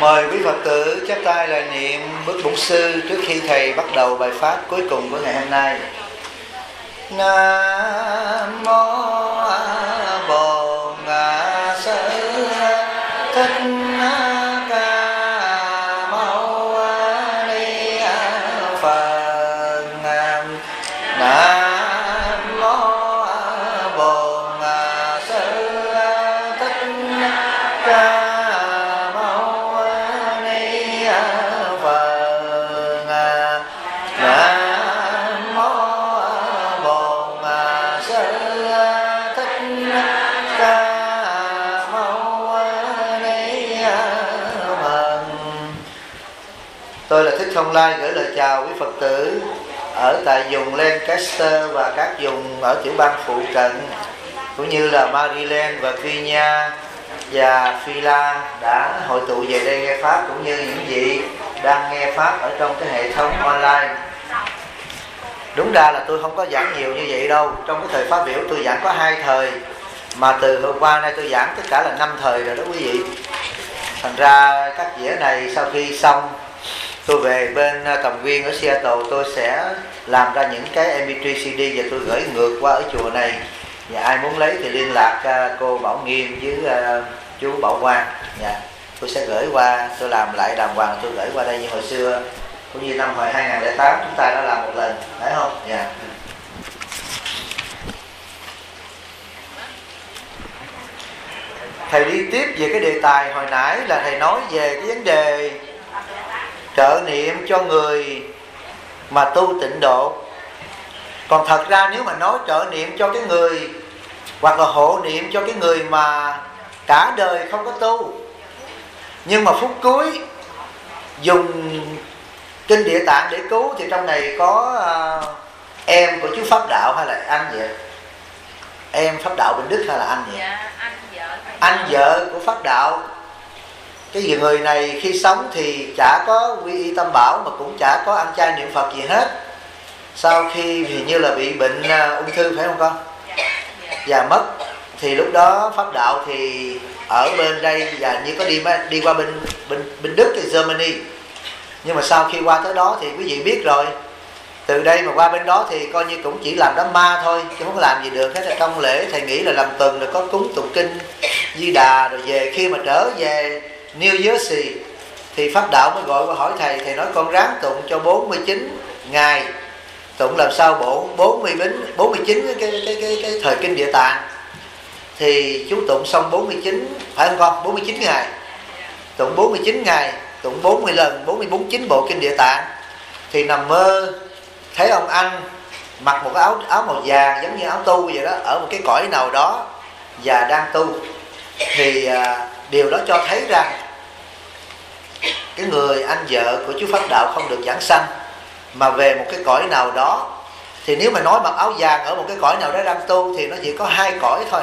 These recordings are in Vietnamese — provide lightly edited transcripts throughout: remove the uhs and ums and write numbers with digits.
Mời quý Phật tử chắp tay lại niệm bước bổn sư trước khi thầy bắt đầu bài pháp cuối cùng của ngày hôm nay. Nam mô Bổn Sư Thích Ca Mâu Ni Phật. Nam mô Bổn Sư Thích Ca Tôi là Thích Thông Lai gửi lời chào quý Phật tử ở tại vùng Lancaster và các vùng ở tiểu bang phụ cận, cũng như là Maryland và Virginia và Phila đã hội tụ về đây nghe pháp, cũng như những vị đang nghe pháp ở trong cái hệ thống online. Đúng ra là tôi không có giảng nhiều như vậy đâu. Trong cái thời phát biểu tôi giảng có 2 thời, mà từ hôm qua nay tôi giảng tất cả là 5 thời rồi đó quý vị. Thành ra các dĩa này sau khi xong, tôi về bên Tầm Quyên ở Seattle, tôi sẽ làm ra những cái MP3 CD và tôi gửi ngược qua ở chùa này. Và ai muốn lấy thì liên lạc cô Bảo Nghiêm với chú Bảo Quang. Tôi sẽ gửi qua, tôi làm lại đàng hoàng, tôi gửi qua đây như hồi xưa, cũng như năm 2008 chúng ta đã làm một lần, phải không? Thầy đi tiếp về cái đề tài hồi nãy là thầy nói về cái vấn đề trợ niệm cho người mà tu tịnh độ. Còn thật ra nếu mà nói trợ niệm cho cái người, hoặc là hộ niệm cho cái người mà cả đời không có tu, nhưng mà phút cuối dùng kinh Địa Tạng để cứu, thì trong này có em của chú Pháp Đạo hay là anh vậy? Em Pháp Đạo Bình Đức hay là anh vậy? Dạ, anh vợ của Pháp Đạo. Cái người này khi sống thì chả có quy y Tam Bảo, mà cũng chả có ăn chay niệm Phật gì hết. Sau khi hình như là bị bệnh ung thư phải không con? Và mất. Thì lúc đó Pháp Đạo thì ở bên đây, và như có đi qua bên Đức thì Germany. Nhưng mà sau khi qua tới đó thì quý vị biết rồi, từ đây mà qua bên đó thì coi như cũng chỉ làm đám ma thôi, chứ không có làm gì được hết. Là trong lễ thầy nghĩ là làm tuần rồi có cúng tụng kinh Di Đà rồi về. Khi mà trở về New Jersey thì Pháp Đạo mới gọi qua hỏi thầy. Thầy nói con ráng tụng cho 49 ngày. Tụng làm sao 49 cái thời kinh Địa Tạng. Thì chú tụng xong 49, phải không con? 49 ngày. Tụng 49 ngày, tụng 40 lần, 49 bộ kinh Địa Tạng. Thì nằm mơ thấy ông anh mặc một cái áo màu vàng giống như áo tu vậy đó, ở một cái cõi nào đó và đang tu. Thì điều đó cho thấy rằng cái người anh vợ của chú Pháp Đạo không được giảng sanh, mà về một cái cõi nào đó. Thì nếu mà nói mặc áo vàng ở một cái cõi nào đó đang tu thì nó chỉ có 2 cõi thôi.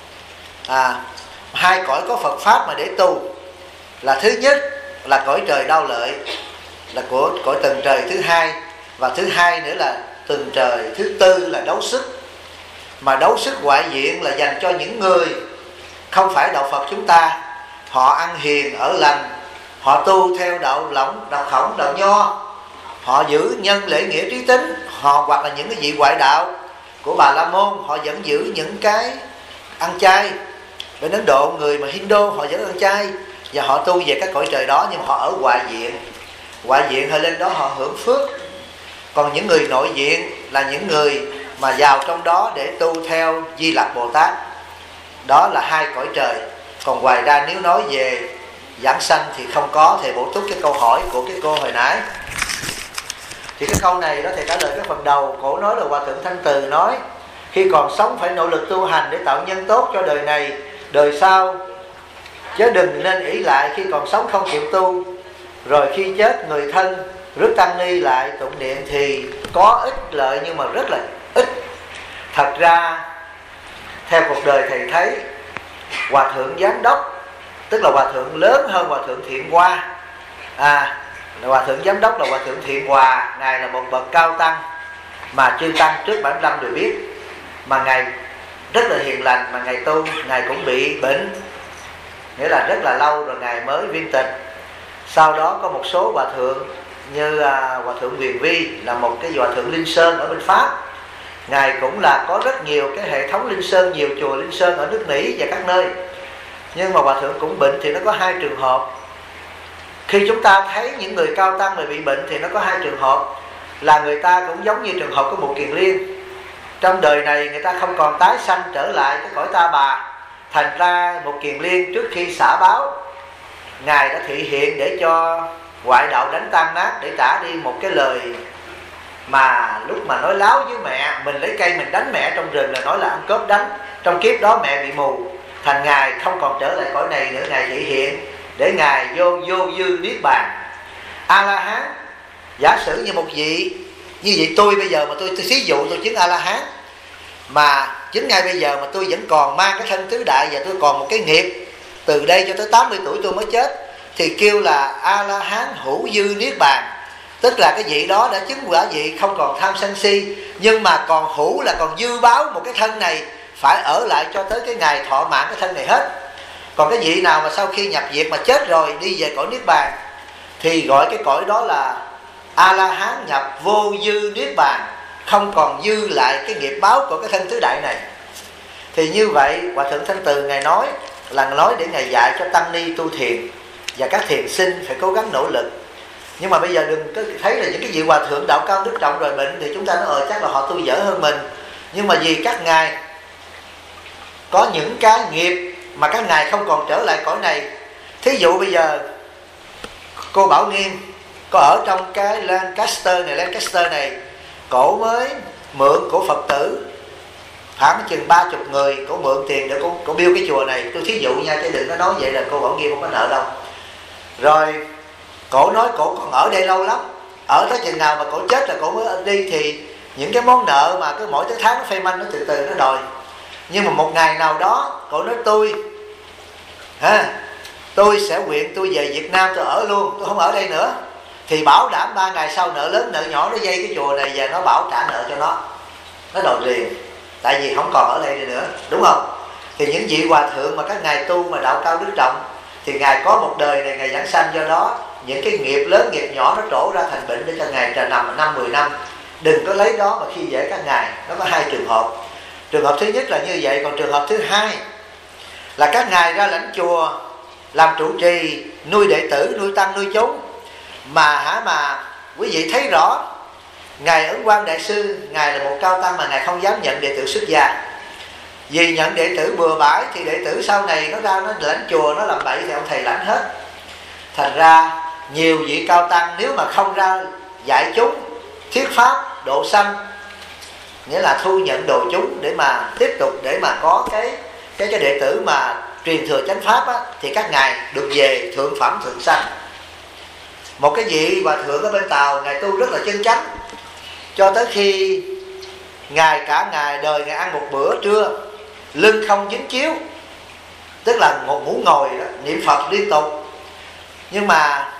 2 cõi có Phật Pháp mà để tu. Là thứ nhất là cõi trời Đau Lợi, là của cõi tầng trời thứ 2. Và thứ 2 nữa là tầng trời thứ 4 là đấu sức. Mà đấu sức ngoại diện là dành cho những người không phải đạo Phật chúng ta. Họ ăn hiền ở lành, họ tu theo đạo Lỏng, đạo Khổng, đạo Nho, họ giữ nhân lễ nghĩa trí tính. Họ hoặc là những cái vị ngoại đạo của Bà La Môn, họ vẫn giữ những cái ăn chay. Bên Ấn Độ, người mà Hindu họ vẫn ăn chay, và họ tu về các cõi trời đó. Nhưng mà họ ở ngoại diện. Ngoại diện hơi lên đó họ hưởng phước. Còn những người nội diện là những người mà vào trong đó để tu theo Di Lặc Bồ Tát. Đó là 2 cõi trời. Còn ngoài ra nếu nói về giảng sanh thì không có. Thầy bổ túc cái câu hỏi của cái cô hồi nãy. Thì cái câu này đó thầy trả lời cái phần đầu. Cổ nói là Hòa Thượng Thanh Từ nói khi còn sống phải nỗ lực tu hành để tạo nhân tốt cho đời này, đời sau, chứ đừng nên ỷ lại khi còn sống không chịu tu, rồi khi chết người thân rước tăng ni lại tụng niệm thì có ích lợi nhưng mà rất là ít. Thật ra theo cuộc đời thầy thấy, Hòa Thượng Giám Đốc, tức là Hòa Thượng lớn hơn Hòa Thượng Thiện Hoa. Hòa Thượng Giám Đốc là Hòa Thượng Thiện Hòa. Ngài là một bậc cao tăng mà chư tăng trước 75 đều biết. Mà Ngài rất là hiền lành, mà Ngài tu, Ngài cũng bị bệnh, nghĩa là rất là lâu rồi Ngài mới viên tịch. Sau đó có một số hòa thượng như hòa thượng Huyền Vi là một cái hòa thượng Linh Sơn ở bên Pháp. Ngài cũng là có rất nhiều cái hệ thống Linh Sơn, nhiều chùa Linh Sơn ở nước Mỹ và các nơi. Nhưng mà hòa thượng cũng bệnh thì nó có hai trường hợp. Khi chúng ta thấy những người cao tăng mà bị bệnh thì nó có hai trường hợp, là người ta cũng giống như trường hợp của một Kiền Liên. Trong đời này người ta không còn tái sanh trở lại cái cõi ta bà. Thành ra một Kiền Liên trước khi xả báo, Ngài đã thị hiện để cho ngoại đạo đánh tan nát, để trả đi một cái lời mà lúc mà nói láo với mẹ, mình lấy cây mình đánh mẹ trong rừng là nói là ăn cướp đánh. Trong kiếp đó mẹ bị mù, thành Ngài không còn trở lại cõi này nữa. Ngài thị hiện để Ngài vô dư niết bàn. A-la-hán, giả sử như một vị như vậy, tôi bây giờ mà tôi thí dụ tôi chứng A-la-hán, mà chính ngay bây giờ mà tôi vẫn còn mang cái thân tứ đại và tôi còn một cái nghiệp từ đây cho tới 80 tuổi tôi mới chết, thì kêu là A-la-hán hữu dư niết bàn. Tức là cái vị đó đã chứng quả vị không còn tham sân si, nhưng mà còn hữu là còn dư báo một cái thân này, phải ở lại cho tới cái ngày thọ mạng cái thân này hết. Còn cái vị nào mà sau khi nhập diệt mà chết rồi đi về cõi niết bàn thì gọi cái cõi đó là A-la-hán nhập vô dư niết bàn, không còn dư lại cái nghiệp báo của cái thân tứ đại này. Thì như vậy Hòa Thượng Thanh Từ Ngài nói là nói để Ngài dạy cho tăng ni tu thiền, và các thiền sinh phải cố gắng nỗ lực. Nhưng mà bây giờ đừng có thấy là những cái vị hòa thượng đạo cao đức trọng rồi bệnh thì chúng ta nói chắc là họ tu dở hơn mình. Nhưng mà vì các ngài có những cái nghiệp mà các ngài không còn trở lại cõi này. Thí dụ bây giờ cô Bảo Nghiêm có ở trong cái Lancaster này, cổ mới mượn của Phật tử khoảng chừng 30 người, cổ mượn tiền để cổ biêu cái chùa này. Tôi thí dụ nha, chứ đừng có nói vậy là cô Bảo Nghiêm không có nợ đâu. Rồi cổ nói cổ còn ở đây lâu lắm, ở tới chừng nào mà cổ chết là cổ mới đi, thì những cái món nợ mà cứ mỗi tháng nó phê manh, nó từ từ nó đòi. Nhưng mà một ngày nào đó cổ nói tôi sẽ nguyện tôi về Việt Nam tôi ở luôn, tôi không ở đây nữa, thì bảo đảm 3 ngày sau nợ lớn nợ nhỏ nó dây cái chùa này và nó bảo trả nợ cho nó đòi liền, tại vì không còn ở đây nữa, đúng không? Thì những vị hòa thượng mà các ngài tu mà đạo cao đức trọng thì ngài có một đời này ngài giảng sanh, do đó những cái nghiệp lớn nghiệp nhỏ nó trổ ra thành bệnh để cho ngài nằm 5-10 năm. Đừng có lấy đó mà khi dễ các ngài. Nó có hai trường hợp. Trường hợp thứ nhất là như vậy, còn trường hợp thứ hai là các ngài ra lãnh chùa làm trụ trì, nuôi đệ tử, nuôi tăng, nuôi chúng, mà quý vị thấy rõ ngài Ấn Quang Đại Sư, ngài là một cao tăng mà ngài không dám nhận đệ tử xuất gia. Vì nhận đệ tử bừa bãi thì đệ tử sau này nó ra nó lãnh chùa, nó làm bậy thì ông thầy lãnh hết. Thành ra nhiều vị cao tăng nếu mà không ra dạy chúng thuyết pháp độ sanh, nghĩa là thu nhận đồ chúng để mà tiếp tục để mà có cái đệ tử mà truyền thừa chánh pháp á, thì các ngài được về thượng phẩm thượng sanh. Một cái vị hòa thượng ở bên Tàu, ngài tu rất là chân chánh, cho tới khi ngài cả ngày đời ngài ăn một bữa trưa lưng không dính chiếu, tức là ngủ ngồi đó, niệm Phật liên tục. Nhưng mà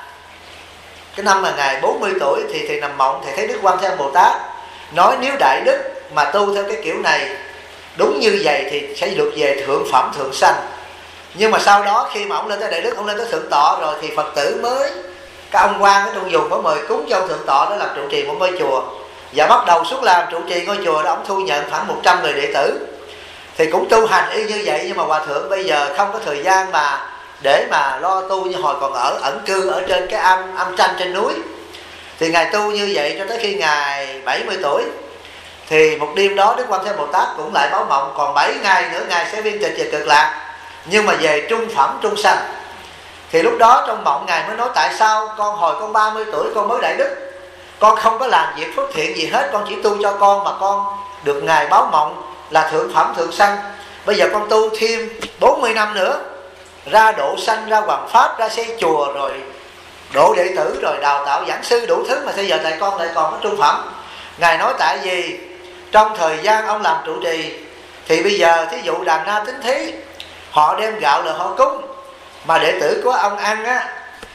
cái năm mà ngài 40 tuổi thì nằm mộng thì thấy Đức Quan Thế Âm Bồ Tát nói nếu đại đức mà tu theo cái kiểu này đúng như vậy thì sẽ được về thượng phẩm thượng sanh. Nhưng mà sau đó khi mà ông lên tới đại đức, ông lên tới thượng tọa rồi thì Phật tử mới, các ông quan ở trong vùng mới mời cúng cho ông thượng tọa đó làm trụ trì một ngôi chùa, và bắt đầu xuống làm trụ trì ngôi chùa đó. Ông thu nhận khoảng 100 người đệ tử, thì cũng tu hành y như vậy. Nhưng mà hòa thượng bây giờ không có thời gian mà để mà lo tu như hồi còn ở ẩn cư ở trên cái âm tranh trên núi. Thì ngài tu như vậy cho tới khi ngài 70 tuổi. Thì một đêm đó Đức Quan Thế Bồ Tát cũng lại báo mộng còn 7 ngày nữa ngài sẽ viên tịch về cực lạc, nhưng mà về trung phẩm trung sanh. Thì lúc đó trong mộng ngài mới nói tại sao hồi con 30 tuổi con mới đại đức, con không có làm việc phước thiện gì hết, con chỉ tu cho con mà con được ngài báo mộng là thượng phẩm thượng sanh. Bây giờ con tu thêm 40 năm nữa, ra độ sanh, ra hoằng pháp, ra xây chùa, rồi độ đệ tử, rồi đào tạo giảng sư đủ thứ, mà bây giờ tại con lại còn có trung phẩm. Ngài nói tại vì trong thời gian ông làm trụ trì thì bây giờ thí dụ Đàn Na Tín Thí họ đem gạo là họ cúng, mà đệ tử của ông ăn á,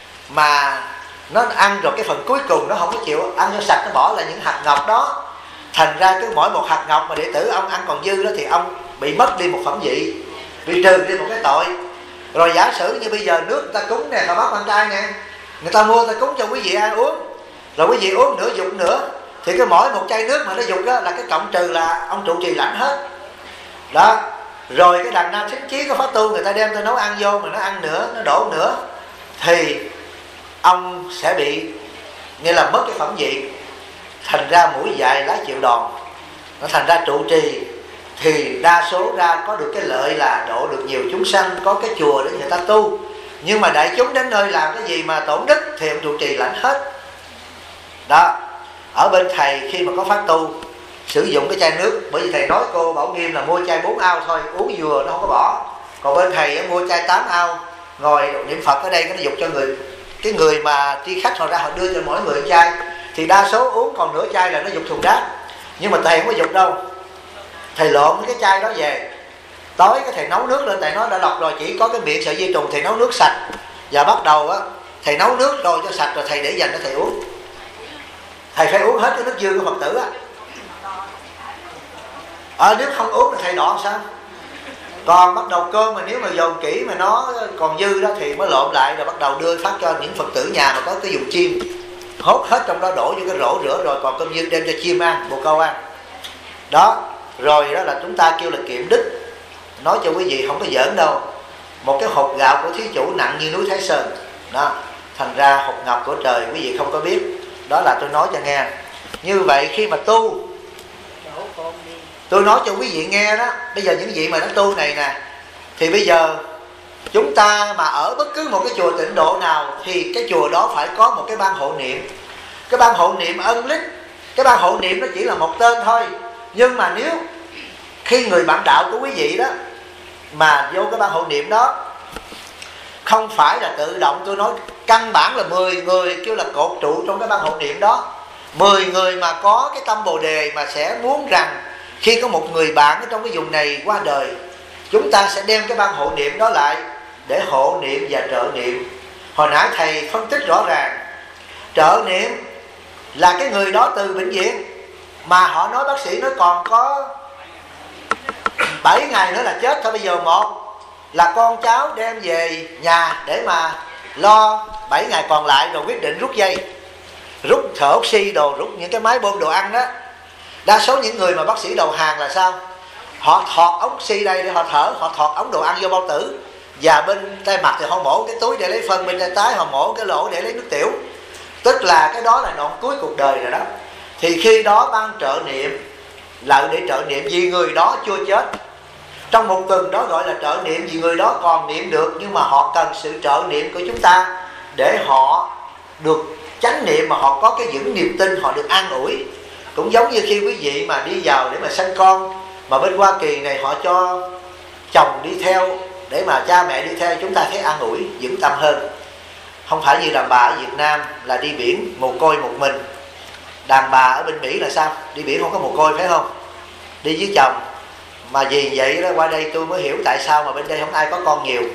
mà nó ăn rồi cái phần cuối cùng nó không có chịu ăn cho sạch, nó bỏ là những hạt ngọc đó. Thành ra cứ mỗi một hạt ngọc mà đệ tử ông ăn còn dư đó thì ông bị mất đi một phẩm vị, bị trừ đi một cái tội. Rồi giả sử như bây giờ nước người ta cúng nè, họ bắt con trai nè, người ta mua ta cúng cho quý vị ăn uống, rồi quý vị uống nửa dục nữa, thì cái mỗi một chai nước mà nó dục đó là cái cộng trừ là ông trụ trì lãnh hết đó. Rồi cái đàn na thính chí có pháp tu, người ta đem ta nấu ăn vô mà nó ăn nữa, nó đổ nữa, thì ông sẽ bị nghĩa là mất cái phẩm vị, thành ra mũi dài lá chịu đòn. Nó thành ra trụ trì thì đa số ra có được cái lợi là độ được nhiều chúng sanh, có cái chùa để người ta tu. Nhưng mà đại chúng đến nơi làm cái gì mà tổn đức thì ông trụ trì lãnh hết đó. Ở bên thầy khi mà có pháp tu sử dụng cái chai nước, bởi vì thầy nói cô Bảo Nghiêm là mua chai 4 ao thôi, uống vừa nó không có bỏ. Còn bên thầy mua chai 8 ao, ngồi niệm Phật ở đây nó dục cho cái người mà tri khách họ ra họ đưa cho mỗi người một chai, thì đa số uống còn nửa chai là nó dục thùng rác. Nhưng mà thầy không có dục đâu, thầy lộn cái chai đó về, tối cái thầy nấu nước lên, tại nó đã lọc rồi, chỉ có cái miệng sợi dây trùng, thầy nấu nước sạch và bắt đầu á thầy nấu nước rồi cho sạch rồi thầy để dành cho thầy uống. Thầy phải uống hết cái nước dư của Phật tử á. Nếu không uống thì thầy đọ sao? Còn bắt đầu cơm mà nếu mà dồn kỹ mà nó còn dư đó thì mới lộn lại, rồi bắt đầu đưa phát cho những Phật tử nhà mà có cái dùng chiên, hốt hết trong đó đổ vô cái rổ rửa, rồi còn cơm dư đem cho chim ăn, bồ câu ăn đó. Rồi đó là chúng ta kêu là kiệm đức. Nói cho quý vị không có giỡn đâu, một cái hột gạo của thí chủ nặng như núi Thái Sơn đó, thành ra hột ngọc của trời quý vị không có biết. Đó là tôi nói cho nghe. Như vậy khi mà tu, tôi nói cho quý vị nghe đó, bây giờ những vị mà nó tu này nè, thì bây giờ chúng ta mà ở bất cứ một cái chùa tịnh độ nào thì cái chùa đó phải có một cái ban hộ niệm. Cái ban hộ niệm ân lích, cái ban hộ niệm nó chỉ là một tên thôi. Nhưng mà nếu khi người bạn đạo của quý vị đó mà vô cái ban hộ niệm đó, không phải là tự động, tôi nói căn bản là 10 người kêu là cột trụ trong cái ban hộ niệm đó. 10 người mà có cái tâm Bồ Đề mà sẽ muốn rằng khi có một người bạn ở trong cái vùng này qua đời, chúng ta sẽ đem cái ban hộ niệm đó lại để hộ niệm và trợ niệm. Hồi nãy thầy phân tích rõ ràng, trợ niệm là cái người đó từ bệnh viện mà họ nói bác sĩ nói còn có 7 ngày nữa là chết thôi. Bây giờ một là con cháu đem về nhà để mà lo 7 ngày còn lại, rồi quyết định rút dây, rút thở oxy đồ, rút những cái máy bơm đồ ăn đó. Đa số những người mà bác sĩ đầu hàng là sao? Họ thọt ống oxy đây để họ thở, họ thọt ống đồ ăn vô bao tử, và bên tay mặt thì họ mổ cái túi để lấy phân, bên tay trái họ mổ cái lỗ để lấy nước tiểu. Tức là cái đó là đoạn cuối cuộc đời rồi đó. Thì khi đó ban trợ niệm là để trợ niệm vì người đó chưa chết. Trong một tuần đó gọi là trợ niệm vì người đó còn niệm được, nhưng mà họ cần sự trợ niệm của chúng ta để họ được chánh niệm, mà họ có cái vững niềm tin, họ được an ủi. Cũng giống như khi quý vị mà đi vào để mà sanh con, mà bên Hoa Kỳ này họ cho chồng đi theo để mà cha mẹ đi theo, chúng ta thấy an ủi, vững tâm hơn. Không phải như đàn bà ở Việt Nam là đi biển mồ côi một mình. Đàn bà ở bên Mỹ là sao? Đi biển không có mồ côi phải không? Đi với chồng. Mà vì vậy đó, qua đây tôi mới hiểu tại sao mà bên đây không ai có con nhiều.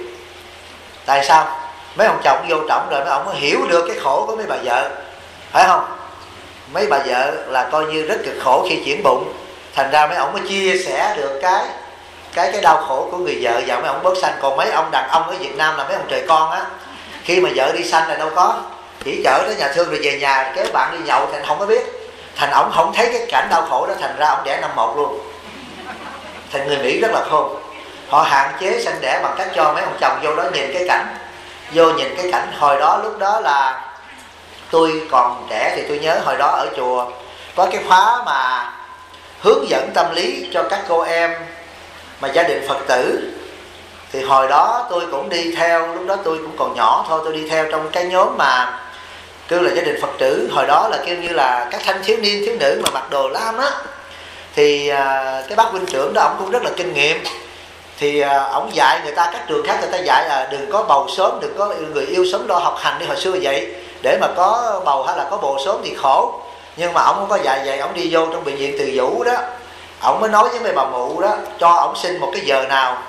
Tại sao? Mấy ông chồng vô trọng rồi mấy ông mới hiểu được cái khổ của mấy bà vợ, phải không? Mấy bà vợ là coi như rất cực khổ khi chuyển bụng, thành ra mấy ông mới chia sẻ được cái đau khổ của người vợ và mấy ông bớt sanh. Còn mấy ông đàn ông ở Việt Nam là mấy ông trời con á, khi mà vợ đi sanh là đâu có, chỉ chở tới nhà thương rồi về nhà kéo bạn đi nhậu, thành không có biết, thành ổng không thấy cái cảnh đau khổ đó, thành ra ổng đẻ năm một luôn. Thành người Mỹ rất là khôn, họ hạn chế sanh đẻ bằng cách cho mấy ông chồng vô đó nhìn cái cảnh, vô nhìn cái cảnh. Hồi đó lúc đó là tôi còn trẻ thì tôi nhớ hồi đó ở chùa có cái khóa mà hướng dẫn tâm lý cho các cô em mà gia đình Phật tử. Thì hồi đó tôi cũng đi theo, lúc đó tôi cũng còn nhỏ thôi, tôi đi theo trong cái nhóm mà kêu là gia đình Phật tử. Hồi đó là kêu như là các thanh thiếu niên thiếu nữ mà mặc đồ lam á. Thì cái bác huynh trưởng đó, ông cũng rất là kinh nghiệm. Thì ông dạy người ta, các trường khác người ta dạy là đừng có bầu sớm, đừng có người yêu sớm lo học hành đi hồi xưa vậy. Để mà có bầu hay là có bồ sớm thì khổ. Nhưng mà ông không có dạy vậy, ông đi vô trong bệnh viện Từ Dũ đó, ông mới nói với mấy bà mụ đó, cho ông xin một cái giờ nào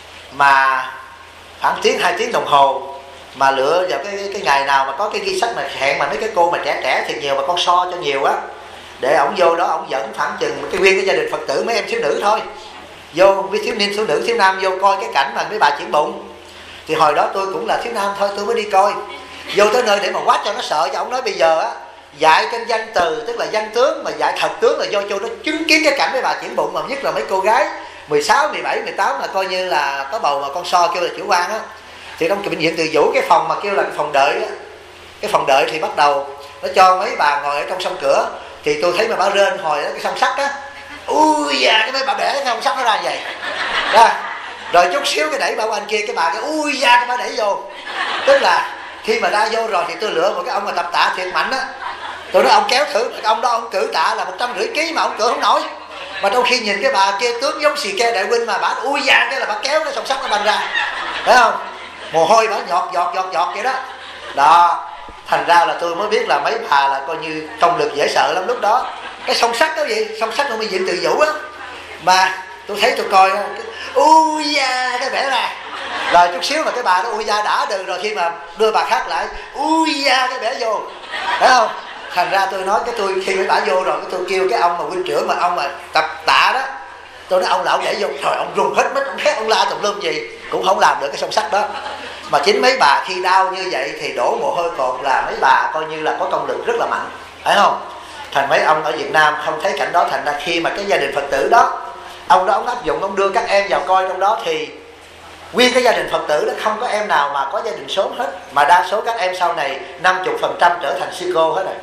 mà khoảng tiếng 2 tiếng đồng hồ, mà lựa vào cái ngày nào mà có cái ghi sách mà hẹn mà mấy cái cô mà trẻ thì nhiều mà con so cho nhiều á, để ổng vô đó ổng dẫn khoảng chừng cái nguyên cái gia đình Phật tử mấy em thiếu nữ thôi, vô với thiếu niên thiếu nữ thiếu nam vô coi cái cảnh mà mấy bà chuyển bụng. Thì hồi đó tôi cũng là thiếu nam thôi, tôi mới đi coi. vô tới nơi để mà quát cho nó sợ. Cho ông nói bây giờ á, dạy trên danh từ tức là danh tướng, mà dạy thật tướng là do cho nó chứng kiến cái cảnh mấy bà chuyển bụng, mà nhất là mấy cô gái 16, 17, 18 là coi như là có bầu mà con so kêu là chủ quan á. Thì trong bệnh viện Từ Dũ, cái phòng mà kêu là phòng đợi á, cái phòng đợi thì bắt đầu nó cho mấy bà ngồi ở trong song cửa. Thì tôi thấy mà bà rên hồi đó, cái song sắt á, ui da, cái mấy bà để cái song sắt nó ra vậy đó. Rồi chút xíu cái đẩy bà qua anh kia, cái bà cái ui da, cái bà đẩy vô. Tức là khi mà ra vô rồi thì tôi lựa một cái ông mà tập tạ thiệt mạnh á. Tôi nói ông kéo thử, cái ông đó ông cử tạ là 150 kg mà ông cử không nổi. Mà trong khi nhìn cái bà kia tướng giống xì ke đại huynh, mà bà ui da cái là bà kéo cái song sắt nó banh ra, phải không? Mồ hôi bà giọt vậy đó. Đó, thành ra là tôi mới biết là mấy bà là coi như công lực dễ sợ lắm lúc đó. Cái song sắt đó gì, song sắt trong bệnh viện Từ Dũ á, mà tôi thấy tôi coi ui da cái bẻ ra. Rồi chút xíu mà cái bà đó ui da đã được rồi, khi mà đưa bà khác lại ui da cái bẻ vô, phải không? Thành ra tôi nói cái tôi khi mấy bà vô rồi, cái tôi kêu cái ông mà huynh trưởng mà ông mà tập tạ đó, tôi nói ông lão để vô, trời ông run hết mất, ông hét ông la tùm lum gì cũng không làm được cái song sắt đó. Mà chính mấy bà khi đau như vậy thì đổ mồ hôi cột là mấy bà coi như là có công lực rất là mạnh, phải không? Thành mấy ông ở Việt Nam không thấy cảnh đó, thành ra khi mà cái gia đình Phật tử đó, ông đó ông áp dụng, ông đưa các em vào coi trong đó, thì nguyên cái gia đình Phật tử đó không có em nào mà có gia đình sớm hết, mà đa số các em sau này 50% trở thành sư cô hết rồi.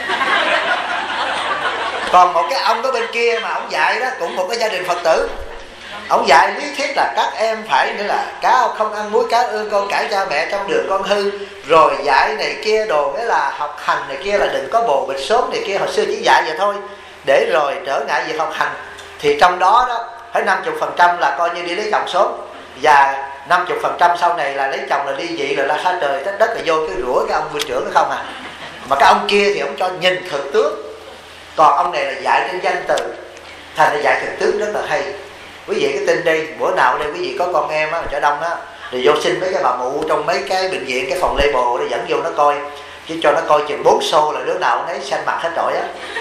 Còn một cái ông đó bên kia mà ông dạy đó cũng một cái gia đình Phật tử, ông dạy lý thuyết là các em phải nữa là cá không ăn muối, cá ương con cãi cha mẹ, trong đường con hư, rồi dạy này kia đồ, nghĩa là học hành này kia là đừng có bồ bịch sớm này kia. Hồi xưa chỉ dạy vậy thôi để rồi trở ngại việc học hành. Thì trong đó đó phải 50% là coi như đi lấy chồng sớm, và 50% sau này là lấy chồng là ly dị, là la xa trời trách đất, là vô cái rủa cái ông huynh trưởng đó không à. Mà cái ông kia thì ông cho nhìn thực tướng, còn ông này là dạy trên danh từ, thành ra dạy thực tướng rất là hay. Quý vị cái tin đi, bữa nào ở đây quý vị có con em á, Chợ Đông á, thì vô xin mấy cái bà mụ trong mấy cái bệnh viện, cái phòng label để dẫn vô nó coi, chứ cho nó coi chừng 4 xô là đứa nào nấy xanh mặt hết trọi á.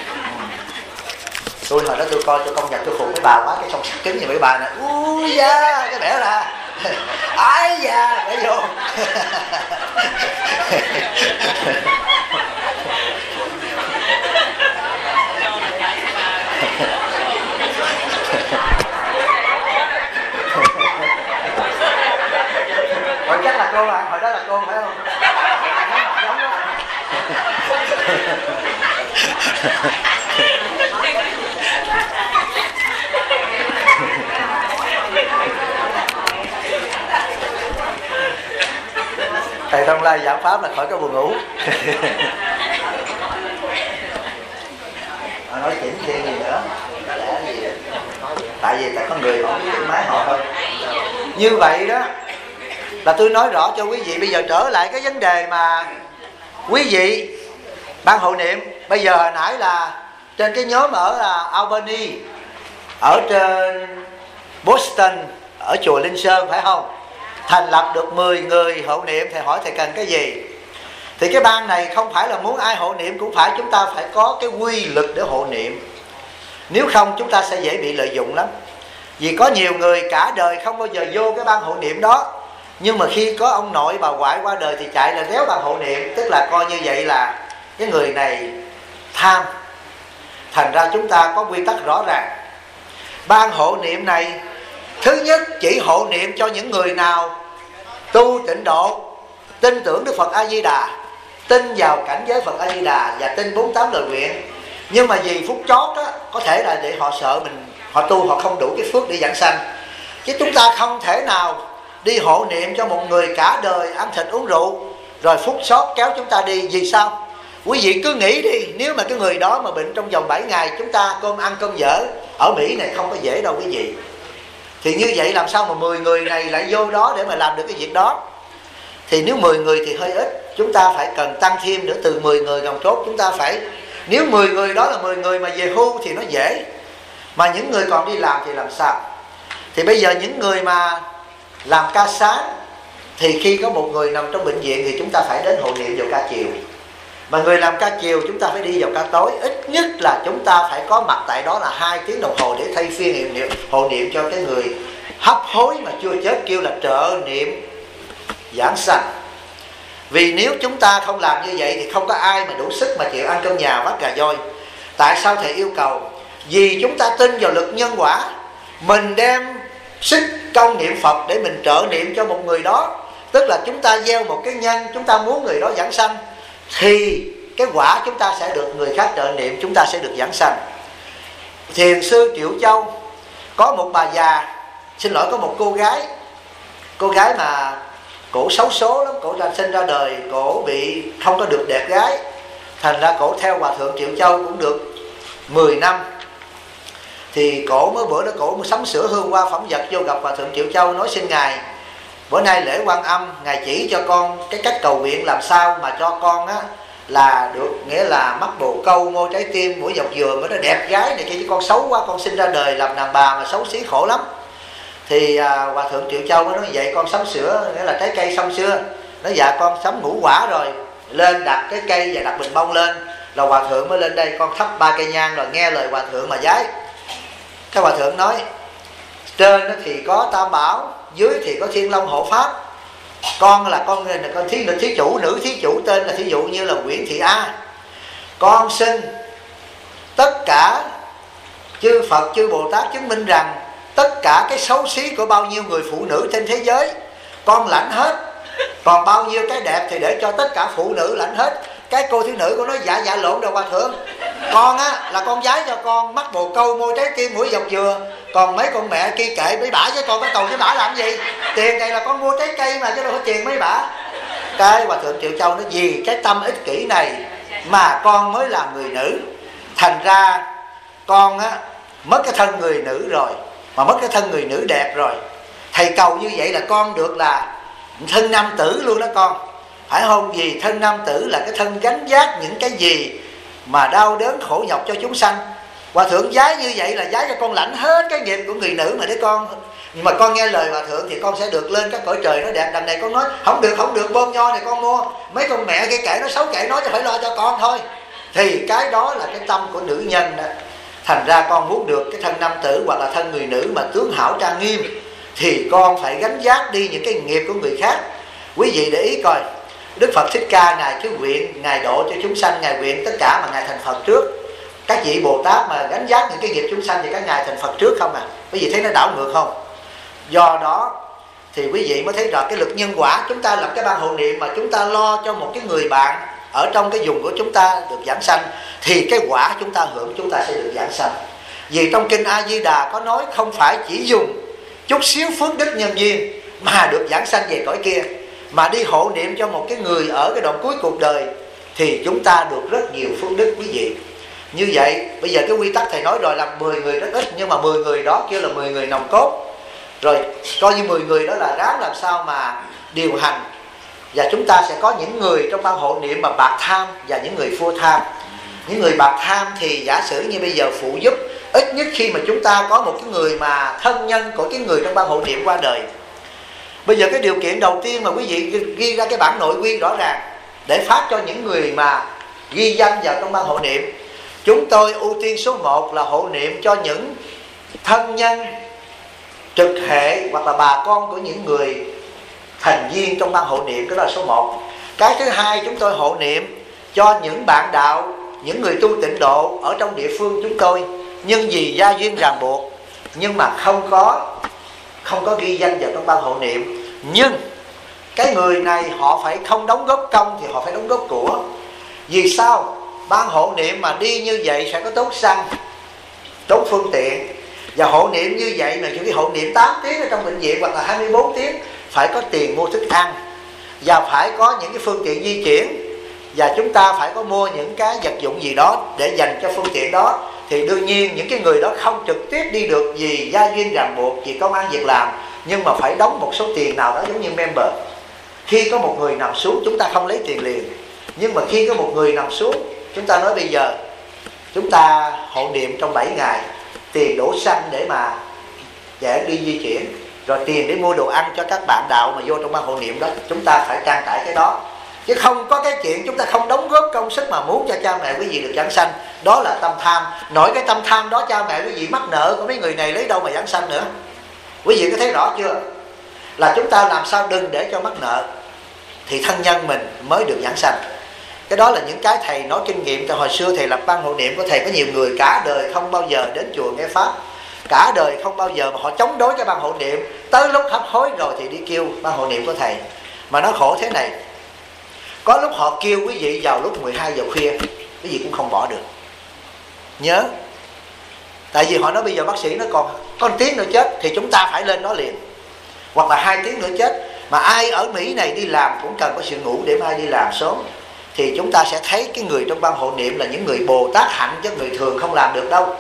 Tôi hồi đó tôi coi, tôi công nhận tôi phục mấy bà quá, cái song sắt cứng như mấy bà nè, ui da cái bẻ ra, ái da bẻ vô. Rồi chắc là cô à, hồi đó là cô phải không? Giống đó. Thầy Thông Lai giảng pháp là khỏi có buồn ngủ. Nói chỉnh chuyện gì nữa? Tại vì có người họ biết máy họ thôi. Như vậy đó là tôi nói rõ cho quý vị. Bây giờ trở lại cái vấn đề mà quý vị ban hộ niệm. Bây giờ hồi nãy là trên cái nhóm ở Albany, ở trên Boston, ở chùa Linh Sơn phải không, thành lập được 10 người hộ niệm. Thầy hỏi thầy cần cái gì? Thì cái ban này không phải là muốn ai hộ niệm cũng phải, chúng ta phải có cái quy lực để hộ niệm. Nếu không chúng ta sẽ dễ bị lợi dụng lắm. Vì có nhiều người cả đời không bao giờ vô cái ban hộ niệm đó, nhưng mà khi có ông nội bà ngoại qua đời thì chạy là réo ban hộ niệm. Tức là coi như vậy là cái người này tham. Thành ra chúng ta có quy tắc rõ ràng. Ban hộ niệm này, thứ nhất chỉ hộ niệm cho những người nào tu tịnh độ, tin tưởng Đức Phật A Di Đà, tin vào cảnh giới Phật A Di Đà và tin 48 lời nguyện. Nhưng mà vì phút chót đó, có thể là để họ sợ mình, họ tu họ không đủ cái phước để giảng sanh. Chứ chúng ta không thể nào đi hộ niệm cho một người cả đời ăn thịt uống rượu, rồi phút chót kéo chúng ta đi. Vì sao? Quý vị cứ nghĩ đi, nếu mà cái người đó mà bệnh trong vòng 7 ngày, chúng ta cơm ăn cơm dở. Ở Mỹ này không có dễ đâu quý vị. Thì như vậy làm sao mà 10 người này lại vô đó để mà làm được cái việc đó? Thì nếu 10 người thì hơi ít, chúng ta phải cần tăng thêm nữa, từ 10 người gần chốt. Chúng ta phải, nếu 10 người đó là 10 người mà về hưu thì nó dễ, mà những người còn đi làm thì làm sao? Thì bây giờ những người mà làm ca sáng, thì khi có một người nằm trong bệnh viện thì chúng ta phải đến hộ niệm vào ca chiều. Mà người làm ca chiều chúng ta phải đi vào ca tối. Ít nhất là chúng ta phải có mặt tại đó là 2 tiếng đồng hồ để thay phiên hộ niệm cho cái người hấp hối mà chưa chết, kêu là trợ niệm giảng sanh. Vì nếu chúng ta không làm như vậy thì không có ai mà đủ sức mà chịu ăn cơm nhà vắt gà voi. Tại sao Thầy yêu cầu? Vì chúng ta tin vào luật nhân quả. Mình đem sức công niệm Phật để mình trợ niệm cho một người đó, tức là chúng ta gieo một cái nhân, chúng ta muốn người đó giảng sanh, thì cái quả chúng ta sẽ được người khác trợ niệm, chúng ta sẽ được giảng sanh. Thiền sư Triệu Châu có một bà già, có một cô gái mà cổ xấu số lắm, cổ sinh ra đời cổ bị không có được đẹp gái, thành ra cổ theo Hòa Thượng Triệu Châu cũng được 10 năm. Thì cổ mới bữa đó cổ sắm sửa hương hoa phẩm vật vô gặp Hòa Thượng Triệu Châu, nói xin Ngài, bữa nay lễ Quan Âm, Ngài chỉ cho con cái cách cầu nguyện làm sao mà cho con á là được, nghĩa là mắt bồ câu, môi trái tim, mũi dọc dừa, mới nó đẹp gái này kia, chứ con xấu quá, con sinh ra đời làm đàn bà mà xấu xí khổ lắm. Thì Hòa Thượng Triệu Châu mới nói vậy con sắm sửa, nghĩa là trái cây xong xưa. Nói dạ con sắm ngũ quả rồi, lên đặt cái cây và đặt bình bông lên, là Hòa Thượng mới lên đây con thắp 3 cây nhang rồi nghe lời Hòa Thượng mà vái. Cái Hòa Thượng nói trên thì có Tam Bảo, dưới thì có Thiên Long Hộ Pháp. Con là con thí chủ, nữ thí chủ tên là thí dụ như là Nguyễn Thị A. Con xin tất cả chư Phật chư Bồ Tát chứng minh rằng tất cả cái xấu xí của bao nhiêu người phụ nữ trên thế giới con lãnh hết, còn bao nhiêu cái đẹp thì để cho tất cả phụ nữ lãnh hết. Cái cô thiếu nữ của nó dạ lộn rồi Hòa Thượng, con á là con vái cho con mắt bồ câu, môi trái tim, mũi dọc dừa, còn mấy con mẹ kia kệ mấy bả, với con cái cầu với bả làm gì, tiền này là con mua trái cây mà chứ đâu có tiền mấy bả. Cái Hòa Thượng Triệu Châu nó vì cái tâm ích kỷ này mà con mới làm người nữ, thành ra con á mất cái thân người nữ rồi, mà mất cái thân người nữ đẹp rồi. Thầy cầu như vậy là con được là thân nam tử luôn đó con, phải không? Vì thân nam tử là cái thân gánh vác những cái gì mà đau đớn khổ nhọc cho chúng sanh. Hòa Thượng vái như vậy là vái cho con lãnh hết cái nghiệp của người nữ mà để con. Nhưng mà con nghe lời Hòa Thượng thì con sẽ được lên các cõi trời nó đẹp. Đằng này con nói không được, bom nho này con mua, mấy con mẹ kia kệ nó xấu kệ nó, cho phải lo cho con thôi. Thì cái đó là cái tâm của nữ nhân đó. Thành ra con muốn được cái thân nam tử hoặc là thân người nữ mà tướng hảo trang nghiêm, thì con phải gánh vác đi những cái nghiệp của người khác. Quý vị để ý coi, Đức Phật Thích Ca Ngài cứ nguyện, Ngài độ cho chúng sanh, Ngài nguyện tất cả mà Ngài thành Phật trước. Các vị Bồ Tát mà gánh vác những cái nghiệp chúng sanh thì các Ngài thành Phật trước không à? Quý vị thấy nó đảo ngược không? Do đó thì quý vị mới thấy rõ cái luật nhân quả. Chúng ta lập cái ban hộ niệm mà chúng ta lo cho một cái người bạn ở trong cái vùng của chúng ta được giảng sanh, thì cái quả chúng ta hưởng chúng ta sẽ được giảng sanh. Vì trong Kinh A Di Đà có nói không phải chỉ dùng chút xíu phước đức nhân duyên mà được giảng sanh về cõi kia, mà đi hộ niệm cho một cái người ở cái đoạn cuối cuộc đời thì chúng ta được rất nhiều phước đức quý vị. Như vậy bây giờ cái quy tắc thầy nói rồi là 10 người rất ít, nhưng mà 10 người đó kêu là 10 người nòng cốt. Rồi coi như 10 người đó là ráng làm sao mà điều hành. Và chúng ta sẽ có những người trong ban hộ niệm mà bạc tham và những người phua tham. Những người bạc tham thì giả sử như bây giờ phụ giúp, ít nhất khi mà chúng ta có một cái người mà thân nhân của cái người trong ban hộ niệm qua đời. Bây giờ cái điều kiện đầu tiên mà quý vị ghi ra cái bản nội quy rõ ràng để phát cho những người mà ghi danh vào trong ban hộ niệm. Chúng tôi ưu tiên số 1 là hộ niệm cho những thân nhân trực hệ hoặc là bà con của những người thành viên trong ban hộ niệm, đó là số 1. Cái thứ hai, chúng tôi hộ niệm cho những bạn đạo, những người tu tịnh độ ở trong địa phương chúng tôi, nhưng vì gia duyên ràng buộc nhưng mà không có ghi danh vào trong ban hộ niệm. Nhưng cái người này họ phải không đóng góp công thì họ phải đóng góp của. Vì sao? Ban hộ niệm mà đi như vậy sẽ có tốn xăng, tốn phương tiện. Và hộ niệm như vậy là những cái hộ niệm 8 tiếng ở trong bệnh viện hoặc là 24 tiếng, phải có tiền mua thức ăn và phải có những cái phương tiện di chuyển, và chúng ta phải có mua những cái vật dụng gì đó để dành cho phương tiện đó. Thì đương nhiên những cái người đó không trực tiếp đi được vì gia duyên ràng buộc, vì công ăn việc làm, nhưng mà phải đóng một số tiền nào đó giống như member. Khi có một người nằm xuống chúng ta không lấy tiền liền, nhưng mà khi có một người nằm xuống, chúng ta nói bây giờ chúng ta hộ niệm trong 7 ngày, tiền đổ xăng để mà để đi di chuyển, rồi tiền để mua đồ ăn cho các bạn đạo mà vô trong ban hộ niệm đó, chúng ta phải trang trải cái đó. Chứ không có cái chuyện chúng ta không đóng góp công sức mà muốn cho cha mẹ quý vị được giảng sanh. Đó là tâm tham. Nổi cái tâm tham đó cha mẹ quý vị mắc nợ của mấy người này lấy đâu mà giảng sanh nữa. Quý vị có thấy rõ chưa? Là chúng ta làm sao đừng để cho mắc nợ. thì thân nhân mình mới được giảng sanh. Cái đó là những cái thầy nói kinh nghiệm. Từ hồi xưa thầy lập ban hộ niệm của thầy, có nhiều người cả đời không bao giờ đến chùa nghe pháp, cả đời không bao giờ mà họ chống đối cái ban hộ niệm, tới lúc hấp hối rồi thì đi kêu ban hộ niệm của thầy. Mà nó khổ thế này, có lúc họ kêu quý vị vào lúc 12 giờ khuya, quý vị cũng không bỏ được. Nhớ, tại vì họ nói bây giờ bác sĩ nó còn có 1 tiếng nữa chết thì chúng ta phải lên đó liền, hoặc là 2 tiếng nữa chết. Mà ai ở Mỹ này đi làm cũng cần có sự ngủ để mai đi làm sớm. Thì chúng ta sẽ thấy cái người trong ban hộ niệm là những người Bồ Tát hạnh, chứ người thường không làm được đâu.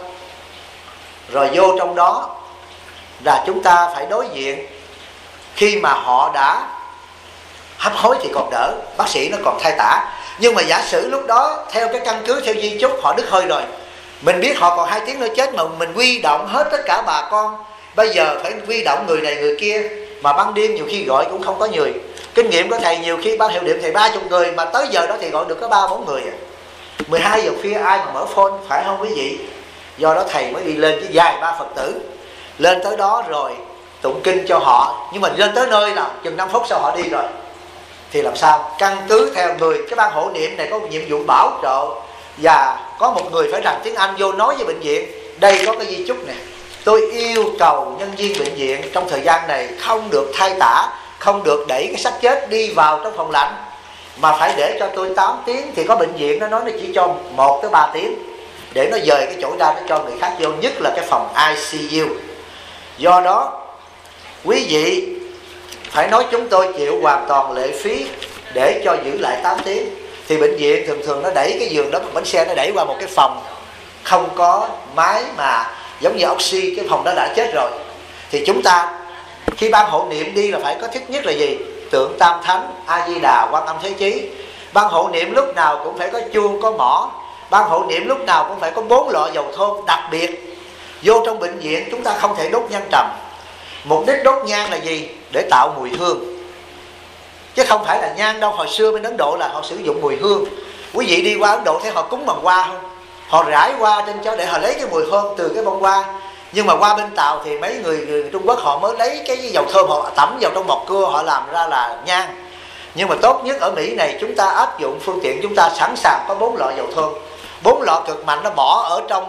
Rồi vô trong đó là chúng ta phải đối diện. Khi mà họ đã hấp hối thì còn đỡ, bác sĩ nó còn thay tả. Nhưng mà giả sử lúc đó theo cái căn cứ, theo di chúc họ đứt hơi rồi, mình biết họ còn 2 tiếng nữa chết, mà mình huy động hết tất cả bà con, bây giờ phải huy động người này người kia, mà ban đêm nhiều khi gọi cũng không có người. Kinh nghiệm của thầy nhiều khi ban hiệu niệm thầy 30 người, mà tới giờ đó thì gọi được có 3-4 người à. 12 giờ khuya ai mà mở phone, phải không quý vị? Do đó thầy mới đi lên với vài ba Phật tử, lên tới đó rồi tụng kinh cho họ. Nhưng mà lên tới nơi là chừng 5 phút sau họ đi rồi, thì làm sao? Căn cứ theo người, cái ban hộ niệm này có nhiệm vụ bảo trợ, và có một người phải rành tiếng Anh vô nói với bệnh viện, đây có cái di chúc này, tôi yêu cầu nhân viên bệnh viện trong thời gian này không được thay tả, không được đẩy cái xác chết đi vào trong phòng lạnh, mà phải để cho tôi 8 tiếng. Thì có bệnh viện nó nói nó chỉ cho 1 tới 3 tiếng để nó dời cái chỗ ra, nó cho người khác vô, nhất là cái phòng ICU. Do đó quý vị phải nói chúng tôi chịu hoàn toàn lệ phí để cho giữ lại 8 tiếng. Thì bệnh viện thường thường nó đẩy cái giường đó, bánh xe nó đẩy qua một cái phòng không có máy, mà giống như oxy, cái phòng đó đã chết rồi. Thì chúng ta khi ban hộ niệm đi là phải có thích nhất là gì? Tượng Tam Thánh, A Di Đà, Quan Âm Thế Chí. Ban hộ niệm lúc nào cũng phải có chuông, có mõ. Ban hộ niệm lúc nào cũng phải có 4 lọ dầu thơm. Đặc biệt vô trong bệnh viện chúng ta không thể đốt nhang trầm. Mục đích đốt nhang là gì? Để tạo mùi hương, chứ không phải là nhang đâu. Hồi xưa bên Ấn Độ là họ sử dụng mùi hương. Quý vị đi qua Ấn Độ thấy họ cúng bằng hoa không? Họ rải hoa trên cho để họ lấy cái mùi thơm từ cái bông hoa. Nhưng mà qua bên Tàu thì mấy người Trung Quốc họ mới lấy cái dầu thơm, họ tẩm vào trong bọt cưa, họ làm ra là nhang. Nhưng mà tốt nhất ở Mỹ này chúng ta áp dụng phương tiện, chúng ta sẵn sàng có 4 lọ dầu thơm. 4 lọ cực mạnh nó bỏ ở trong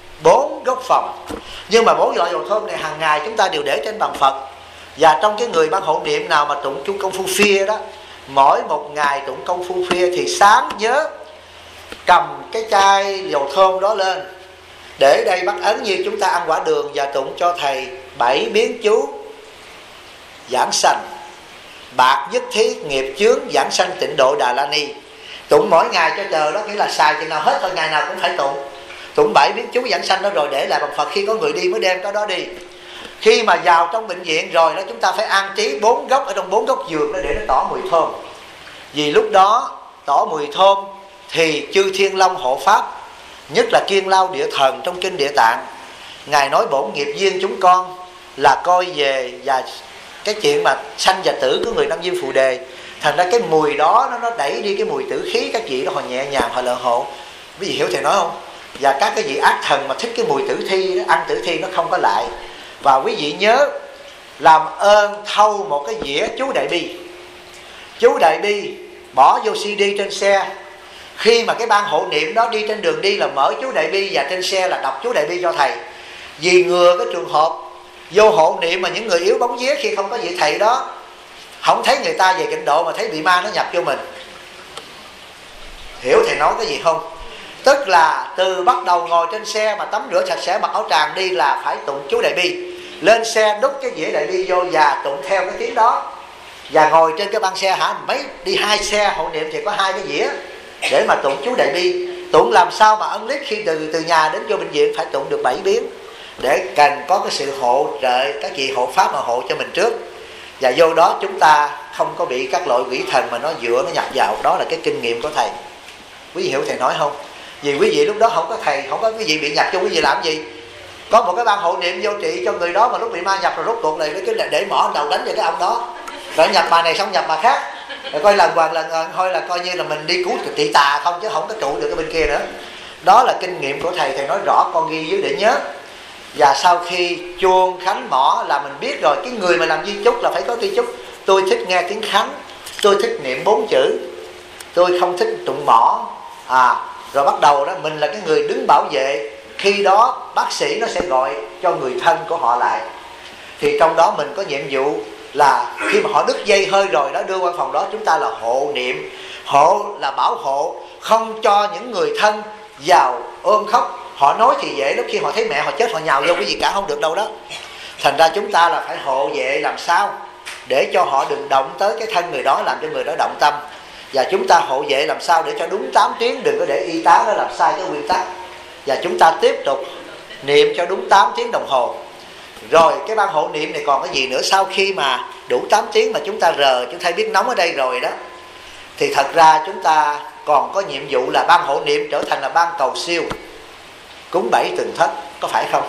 4 góc phòng. Nhưng mà 4 lọ dầu thơm này hàng ngày chúng ta đều để trên bàn Phật. Và trong cái người ban hộ niệm nào mà tụng chú công phu phia đó, mỗi một ngày tụng công phu phia thì sáng nhớ cầm cái chai dầu thơm đó lên, để đây bắt ấn như chúng ta ăn quả đường, và tụng cho thầy 7 biến chú giảng sanh, bạc nhất thiết, nghiệp chướng, giảng sanh, tịnh độ, Đà La Ni. Tụng mỗi ngày cho chờ đó, nghĩa là xài chừng nào hết thôi, ngày nào cũng phải tụng. Tụng 7 biến chú giảng sanh đó rồi để lại bằng Phật, khi có người đi mới đem cái đó đi. Khi mà vào trong bệnh viện rồi đó, chúng ta phải an trí 4 góc, ở trong 4 góc giường đó để nó tỏ mùi thơm. Vì lúc đó tỏ mùi thơm thì chư Thiên Long hộ pháp, nhất là Kiên Lao Địa Thần trong kinh Địa Tạng, Ngài nói bổn nghiệp duyên chúng con là coi về và cái chuyện mà sanh và tử của người Nam Diêm Phù Đề. Thành ra cái mùi đó nó đẩy đi cái mùi tử khí, các vị đó họ nhẹ nhàng, họ lợi hộ. Quý vị hiểu thầy nói không? Và các cái vị ác thần mà thích cái mùi tử thi đó, ăn tử thi nó không có lại. Và quý vị nhớ làm ơn thâu một cái dĩa chú Đại Bi. Chú Đại Bi bỏ vô CD trên xe. Khi mà cái ban hộ niệm đó đi trên đường đi là mở chú Đại Bi, và trên xe là đọc chú Đại Bi cho thầy. Vì ngừa cái trường hợp vô hộ niệm mà những người yếu bóng vía, khi không có vị thầy đó, không thấy người ta về Tịnh độ mà thấy bị ma nó nhập vô mình. Hiểu thầy nói cái gì không? Tức là từ bắt đầu ngồi trên xe mà tắm rửa sạch sẽ, mặc áo tràng đi là phải tụng chú Đại Bi. Lên xe đút cái dĩa Đại Bi vô và tụng theo cái tiếng đó. Và ngồi trên cái băng xe mấy đi 2 xe hộ niệm thì có 2 cái dĩa để mà tụng chú Đại Bi. Tụng làm sao mà ấn lít khi từ nhà đến vô bệnh viện phải tụng được 7 biến, để cần có cái sự hộ trợ, các vị hộ pháp mà hộ cho mình trước. Và vô đó chúng ta không có bị các loại quỷ thần mà nó dựa, nó nhập vào. Đó là cái kinh nghiệm của thầy. Quý vị hiểu thầy nói không? Vì quý vị lúc đó không có thầy, không có quý vị bị nhập cho quý vị làm gì? Có một cái ban hộ niệm vô trị cho người đó, mà lúc bị ma nhập rồi rút cuộc lại cái để mỏ đầu đánh cho cái ông đó, rồi nhập bà này xong nhập bà khác, rồi coi lần thôi là coi như là mình đi cứu trị tà không, chứ không có trụ được cái bên kia nữa. Đó là kinh nghiệm của thầy nói rõ, con ghi dưới để nhớ. Và sau khi chuông khánh mỏ là mình biết rồi, cái người mà làm di chúc là phải có di chúc. Tôi thích nghe tiếng khánh, tôi thích niệm 4 chữ, tôi không thích tụng mõ. Rồi bắt đầu đó mình là cái người đứng bảo vệ. Khi đó bác sĩ nó sẽ gọi cho người thân của họ lại. Thì trong đó mình có nhiệm vụ là khi mà họ đứt dây hơi rồi đó, đưa qua phòng đó, chúng ta là hộ niệm. Hộ là bảo hộ, không cho những người thân vào ôm khóc. Họ nói thì dễ lắm, khi họ thấy mẹ họ chết họ nhào vô cái gì cả, không được đâu đó. Thành ra chúng ta là phải hộ vệ làm sao để cho họ đừng động tới cái thân người đó, làm cho người đó động tâm. Và chúng ta hộ vệ làm sao để cho đúng 8 tiếng, đừng có để y tá nó làm sai cái nguyên tắc. Và chúng ta tiếp tục niệm cho đúng 8 tiếng đồng hồ. Rồi cái ban hộ niệm này còn cái gì nữa? Sau khi mà đủ 8 tiếng mà chúng ta chúng ta biết nóng ở đây rồi đó, thì thật ra chúng ta còn có nhiệm vụ là ban hộ niệm trở thành là ban cầu siêu, cúng 7 tuần thất, có phải không?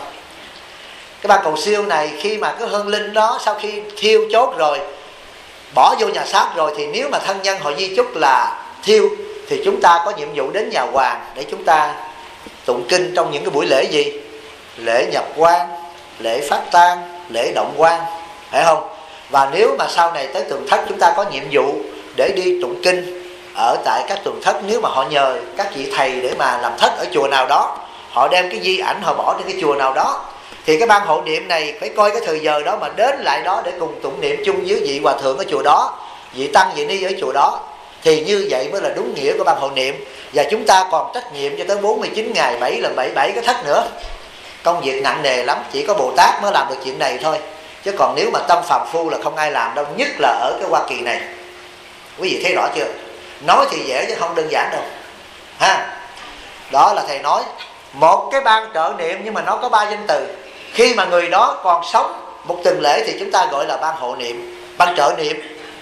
Cái ban cầu siêu này khi mà cái hương linh đó sau khi thiêu chốt rồi, bỏ vô nhà xác rồi, thì nếu mà thân nhân họ di chúc là thiêu, thì chúng ta có nhiệm vụ đến nhà hoàng để chúng ta tụng kinh trong những cái buổi lễ gì? Lễ nhập quan, lễ phát tang, lễ động quan, phải không? Và nếu mà sau này tới tuần thất, chúng ta có nhiệm vụ để đi tụng kinh ở tại các tuần thất. Nếu mà họ nhờ các vị thầy để mà làm thất ở chùa nào đó, họ đem cái di ảnh họ bỏ trên cái chùa nào đó, thì cái ban hộ niệm này phải coi cái thời giờ đó mà đến lại đó để cùng tụng niệm chung với vị hòa thượng ở chùa đó, vị tăng vị ni ở chùa đó. Thì như vậy mới là đúng nghĩa của ban hộ niệm. Và chúng ta còn trách nhiệm cho tới 49 ngày 7 lần 7 cái thất nữa. Công việc nặng nề lắm, chỉ có Bồ Tát mới làm được chuyện này thôi. Chứ còn nếu mà tâm phàm phu là không ai làm đâu, nhất là ở cái Hoa Kỳ này. Quý vị thấy rõ chưa? Nói thì dễ chứ không đơn giản đâu ha. Đó là thầy nói một cái ban trợ niệm, nhưng mà nó có 3 danh từ. Khi mà người đó còn sống một tuần lễ thì chúng ta gọi là ban hộ niệm, ban trợ niệm.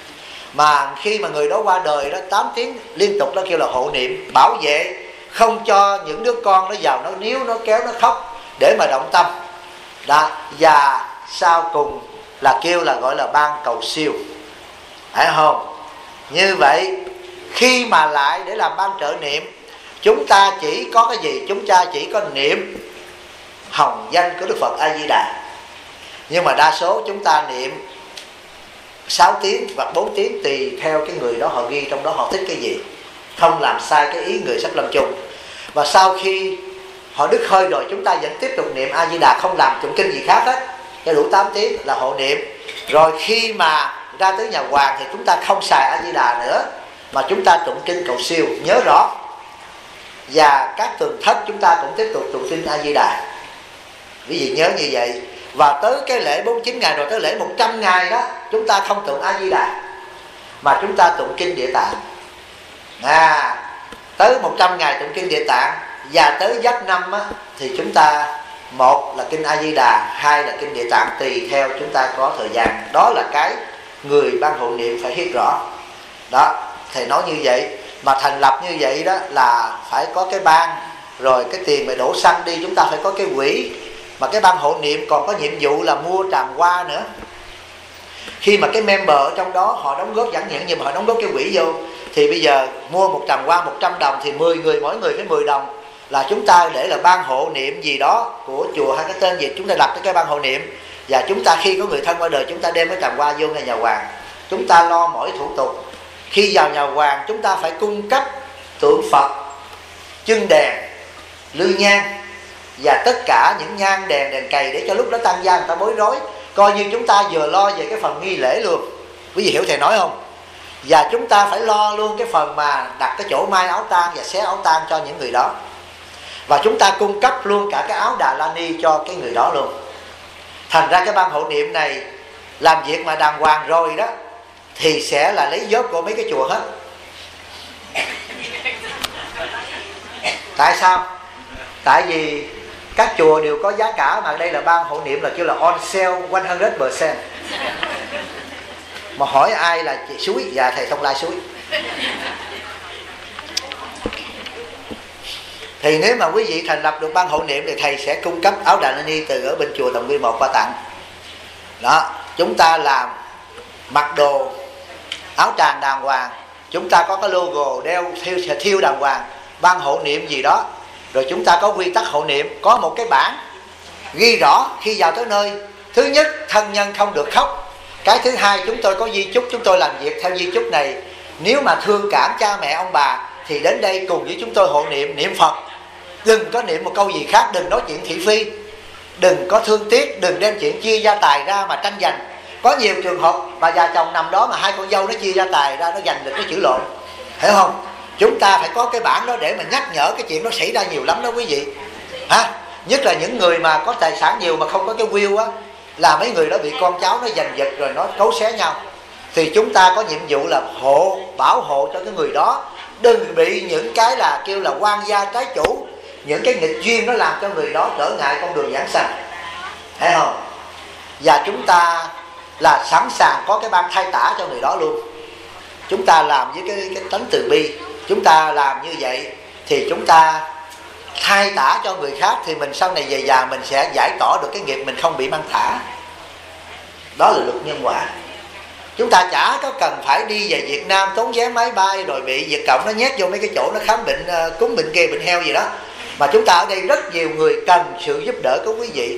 Mà khi mà người đó qua đời đó, 8 tiếng liên tục đó kêu là hộ niệm, bảo vệ không cho những đứa con nó vào nó níu, nó kéo, nó khóc để mà động tâm đó. Và sau cùng là kêu là gọi là ban cầu siêu, phải không? Như vậy khi mà lại để làm ban trợ niệm, chúng ta chỉ có cái gì? Chúng ta chỉ có niệm hồng danh của Đức Phật A Di Đà. Nhưng mà đa số chúng ta niệm 6 tiếng hoặc 4 tiếng tùy theo cái người đó họ ghi trong đó họ thích cái gì, không làm sai cái ý người sắp lâm chung. Và sau khi họ đứt hơi rồi, chúng ta vẫn tiếp tục niệm A Di Đà, không làm tụng kinh gì khác hết, cho đủ 8 tiếng là hộ niệm. Rồi khi mà ra tới nhà hoàng thì chúng ta không xài A Di Đà nữa, mà chúng ta tụng kinh cầu siêu, nhớ rõ. Và các tuần thất chúng ta cũng tiếp tục tụng kinh A Di Đà, quý vị nhớ như vậy. Và tới cái lễ 49 ngày rồi tới lễ 100 ngày đó, chúng ta không tụng A Di Đà mà chúng ta tụng kinh Địa Tạng. Tới 100 ngày tụng kinh Địa Tạng. Và tới giáp năm á, thì chúng ta một là kinh A Di Đà, hai là kinh Địa Tạng, tùy theo chúng ta có thời gian. Đó là cái người ban hộ niệm phải biết rõ. Đó, thầy nói như vậy. Mà thành lập như vậy đó là phải có cái ban, rồi cái tiền mà đổ xăng đi chúng ta phải có cái quỹ. Mà cái ban hộ niệm còn có nhiệm vụ là mua tràng hoa nữa. Khi mà cái member ở trong đó họ đóng góp chẳng những, nhưng mà họ đóng góp cái quỹ vô, thì bây giờ mua một tràng hoa 100 đồng thì 10 người mỗi người phải 10 đồng. Là chúng ta để là ban hộ niệm gì đó của chùa hay cái tên gì, chúng ta đặt cái ban hộ niệm. Và chúng ta khi có người thân qua đời, chúng ta đem cái tràng hoa vô ngay nhà hoàng, chúng ta lo mỗi thủ tục. Khi vào nhà hoàng chúng ta phải cung cấp tượng Phật, chân đèn, lư nhang và tất cả những nhang đèn, đèn cầy, để cho lúc đó tăng gia người ta bối rối, coi như chúng ta vừa lo về cái phần nghi lễ luôn. Quý vị hiểu thầy nói không? Và chúng ta phải lo luôn cái phần mà đặt cái chỗ mai áo tang và xé áo tang cho những người đó. Và chúng ta cung cấp luôn cả cái áo Đà La Ni cho cái người đó luôn. Thành ra cái ban hộ niệm này làm việc mà đàng hoàng rồi đó, thì sẽ là lấy vớt của mấy cái chùa hết. Tại sao? Tại vì các chùa đều có giá cả, mà đây là ban hộ niệm là kêu là on sale 100%. Mà hỏi ai là chị suối? Dạ thầy Thông Lai suối. Thì nếu mà quý vị thành lập được ban hộ niệm thì thầy sẽ cung cấp áo Đà La Ni từ ở bên chùa Đồng Nguyên 1 qua tặng. Đó, chúng ta làm mặc đồ áo tràng đàng hoàng, chúng ta có cái logo đeo thiêu đàng hoàng, ban hộ niệm gì đó. Rồi chúng ta có quy tắc hộ niệm, có một cái bảng ghi rõ khi vào tới nơi. Thứ nhất, thân nhân không được khóc. Cái thứ hai, chúng tôi có di chúc, chúng tôi làm việc theo di chúc này. nếu mà thương cảm cha mẹ ông bà thì đến đây cùng với chúng tôi hộ niệm Phật. Đừng có niệm một câu gì khác, đừng nói chuyện thị phi, đừng có thương tiếc, đừng đem chuyện chia gia tài ra mà tranh giành. Có nhiều trường hợp bà già chồng nằm đó mà hai con dâu nó chia gia tài ra, nó giành được cái chữ lộn, hiểu không? Chúng ta phải có cái bản đó để mà nhắc nhở cái chuyện đó xảy ra nhiều lắm đó quý vị. Nhất là những người mà có tài sản nhiều mà không có cái will á, là mấy người đó bị con cháu nó giành giật rồi nó cấu xé nhau. Thì chúng ta có nhiệm vụ là bảo hộ cho cái người đó, đừng bị những cái là kêu là quan gia trái chủ, những cái nghịch duyên nó làm cho người đó trở ngại con đường giảng sanh, thấy không? Và chúng ta là sẵn sàng có cái ban thay tả cho người đó luôn. Chúng ta làm với cái tánh từ bi, chúng ta làm như vậy thì chúng ta thay tả cho người khác, thì mình sau này về già mình sẽ giải tỏa được cái nghiệp mình không bị mang thả. Đó là luật nhân quả. Chúng ta chả có cần phải đi về Việt Nam tốn vé máy bay rồi bị Việt Cộng nó nhét vô mấy cái chỗ nó khám bệnh cúm bệnh kia bệnh heo gì đó. Mà chúng ta ở đây rất nhiều người cần sự giúp đỡ của quý vị.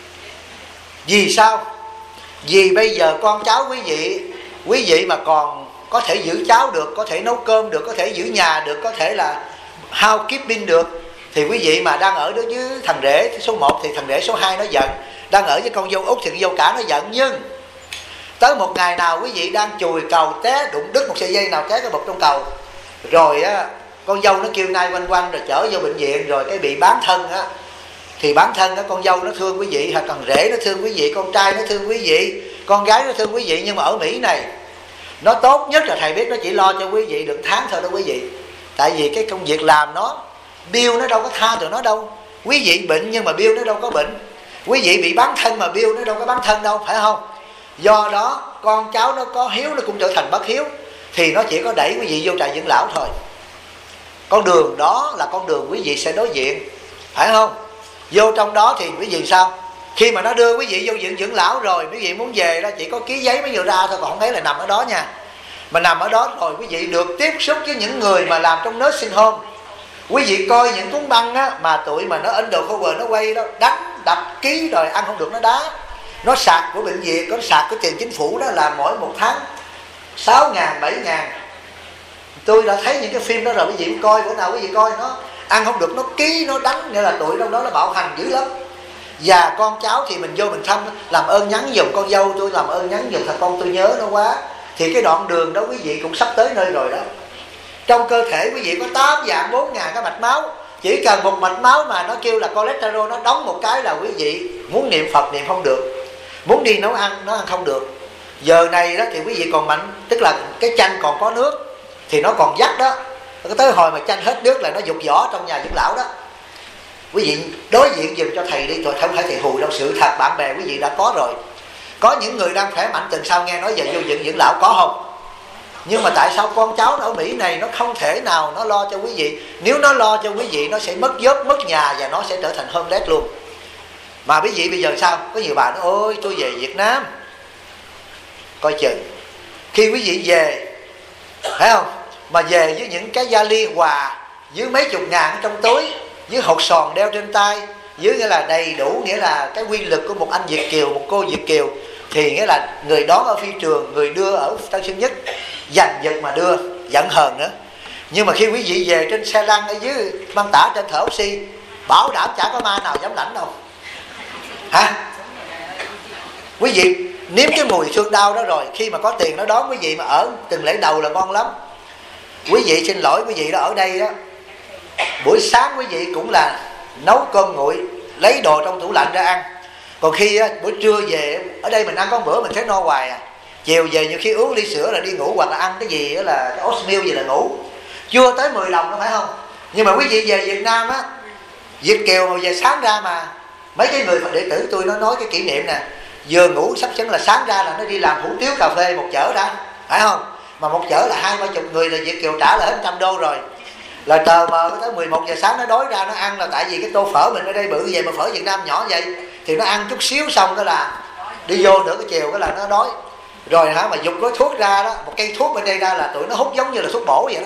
Vì sao? Vì bây giờ con cháu quý vị mà còn có thể giữ cháo được, có thể nấu cơm được, có thể giữ nhà được, có thể là housekeeping được, thì quý vị mà đang ở đó với thằng rể số 1 thì thằng rể số 2 nó giận, đang ở với con dâu út thì con dâu cả nó giận. Nhưng tới một ngày nào quý vị đang chùi cầu té đụng đứt một sợi dây nào té cái bụt trong cầu, rồi á con dâu nó kêu nai quanh quanh rồi chở vô bệnh viện, rồi cái bị bán thân á, thì bản thân á con dâu nó thương quý vị, hoặc thằng rể nó thương quý vị, con trai nó thương quý vị, con gái nó thương quý vị. Nhưng mà ở Mỹ này nó tốt nhất là thầy biết nó chỉ lo cho quý vị được tháng thôi đó quý vị. Tại vì cái công việc làm nó bill nó đâu có tha tụi nó đâu. Quý vị bệnh nhưng mà bill nó đâu có bệnh, quý vị bị bán thân mà bill nó đâu có bán thân đâu, phải không? Do đó con cháu nó có hiếu nó cũng trở thành bất hiếu, thì nó chỉ có đẩy quý vị vô trại dưỡng lão thôi. Con đường đó là con đường quý vị sẽ đối diện, phải không? Vô trong đó thì quý vị sao? Khi mà nó đưa quý vị vô viện dưỡng lão rồi, quý vị muốn về đó chỉ có ký giấy mới vừa ra thôi, còn không thấy là nằm ở đó nha. Mà nằm ở đó rồi quý vị được tiếp xúc với những người mà làm trong nursing home. Quý vị coi những cuốn băng á, mà tụi mà nó undercover nó quay đó, đánh đập ký rồi ăn không được nó đá, nó sạc của bệnh viện, có sạc của tiền chính phủ đó là mỗi một tháng 6.000, 7.000. Tôi đã thấy những cái phim đó rồi, quý vị coi bữa nào quý vị coi, nó ăn không được nó ký nó đánh, nghĩa là tụi trong đó nó bạo hành dữ lắm. Và con cháu thì mình vô mình thăm, làm ơn nhắn giùm con dâu tôi, làm ơn nhắn giùm thằng con tôi nhớ nó quá. Thì cái đoạn đường đó quý vị cũng sắp tới nơi rồi đó. Trong cơ thể quý vị có 8 vạn 4 ngàn cái mạch máu, chỉ cần một mạch máu mà nó kêu là cholesterol nó đóng một cái là quý vị muốn niệm Phật niệm không được, muốn đi nấu ăn nó ăn không được. Giờ này đó thì quý vị còn mạnh, tức là cái chanh còn có nước thì nó còn dắt đó, tới hồi mà chanh hết nước là nó dục vỏ trong nhà dưỡng lão đó. Quý vị đối diện giùm cho thầy đi, tôi không phải thầy hùi đâu, sự thật bạn bè quý vị đã có rồi. Có những người đang khỏe mạnh tuần sau nghe nói về vô viện dưỡng lão, có không? Nhưng mà tại sao con cháu nó ở Mỹ này nó không thể nào nó lo cho quý vị? Nếu nó lo cho quý vị nó sẽ mất job, mất nhà và nó sẽ trở thành homeless luôn. Mà quý vị bây giờ sao? Có nhiều bà nói ôi tôi về Việt Nam. Coi chừng khi quý vị về, thấy không, mà về với những cái vali quà dưới mấy chục ngàn trong túi, với hột sòn đeo trên tay, dưới nghĩa là đầy đủ, nghĩa là cái quy lực của một anh Việt kiều, một cô Việt kiều, thì nghĩa là người đón ở phi trường, người đưa ở Tân Sơn Nhất, giành giật mà đưa, giận hờn nữa. Nhưng mà khi quý vị về trên xe lăn ở dưới băng tả trên thở oxy, bảo đảm chả có ma nào dám lãnh đâu. Hả? Quý vị nếm cái mùi thương đau đó rồi, khi mà có tiền nó đón quý vị mà ở từng lễ đầu là ngon lắm. Quý vị xin lỗi quý vị đó, ở đây đó buổi sáng quý vị cũng là nấu cơm nguội, lấy đồ trong tủ lạnh ra ăn. Còn khi buổi trưa về ở đây mình ăn có một bữa mình thấy no hoài à. Chiều về nhiều khi uống ly sữa là đi ngủ, hoặc là ăn cái gì đó là cái oatmeal gì là ngủ. Chưa tới 10 đồng đâu phải không? Nhưng mà quý vị về Việt Nam á, Việt kiều mà về sáng ra mà mấy cái người đệ tử tôi nó nói cái kỷ niệm nè, vừa ngủ sắp sẵn là sáng ra là nó đi làm hủ tiếu cà phê một chở đã, phải không? Mà một chở là 20-30 người là Việt kiều trả là hết $100 rồi. Là tờ mờ tới 11 giờ sáng nó đói ra nó ăn, là tại vì cái tô phở mình ở đây bự vậy mà phở Việt Nam nhỏ vậy, thì nó ăn chút xíu xong cái là đi vô nửa cái chiều cái là nó đói. Rồi hả, mà dục gói thuốc ra đó, một cây thuốc bên đây ra là tụi nó hút giống như là thuốc bổ vậy đó.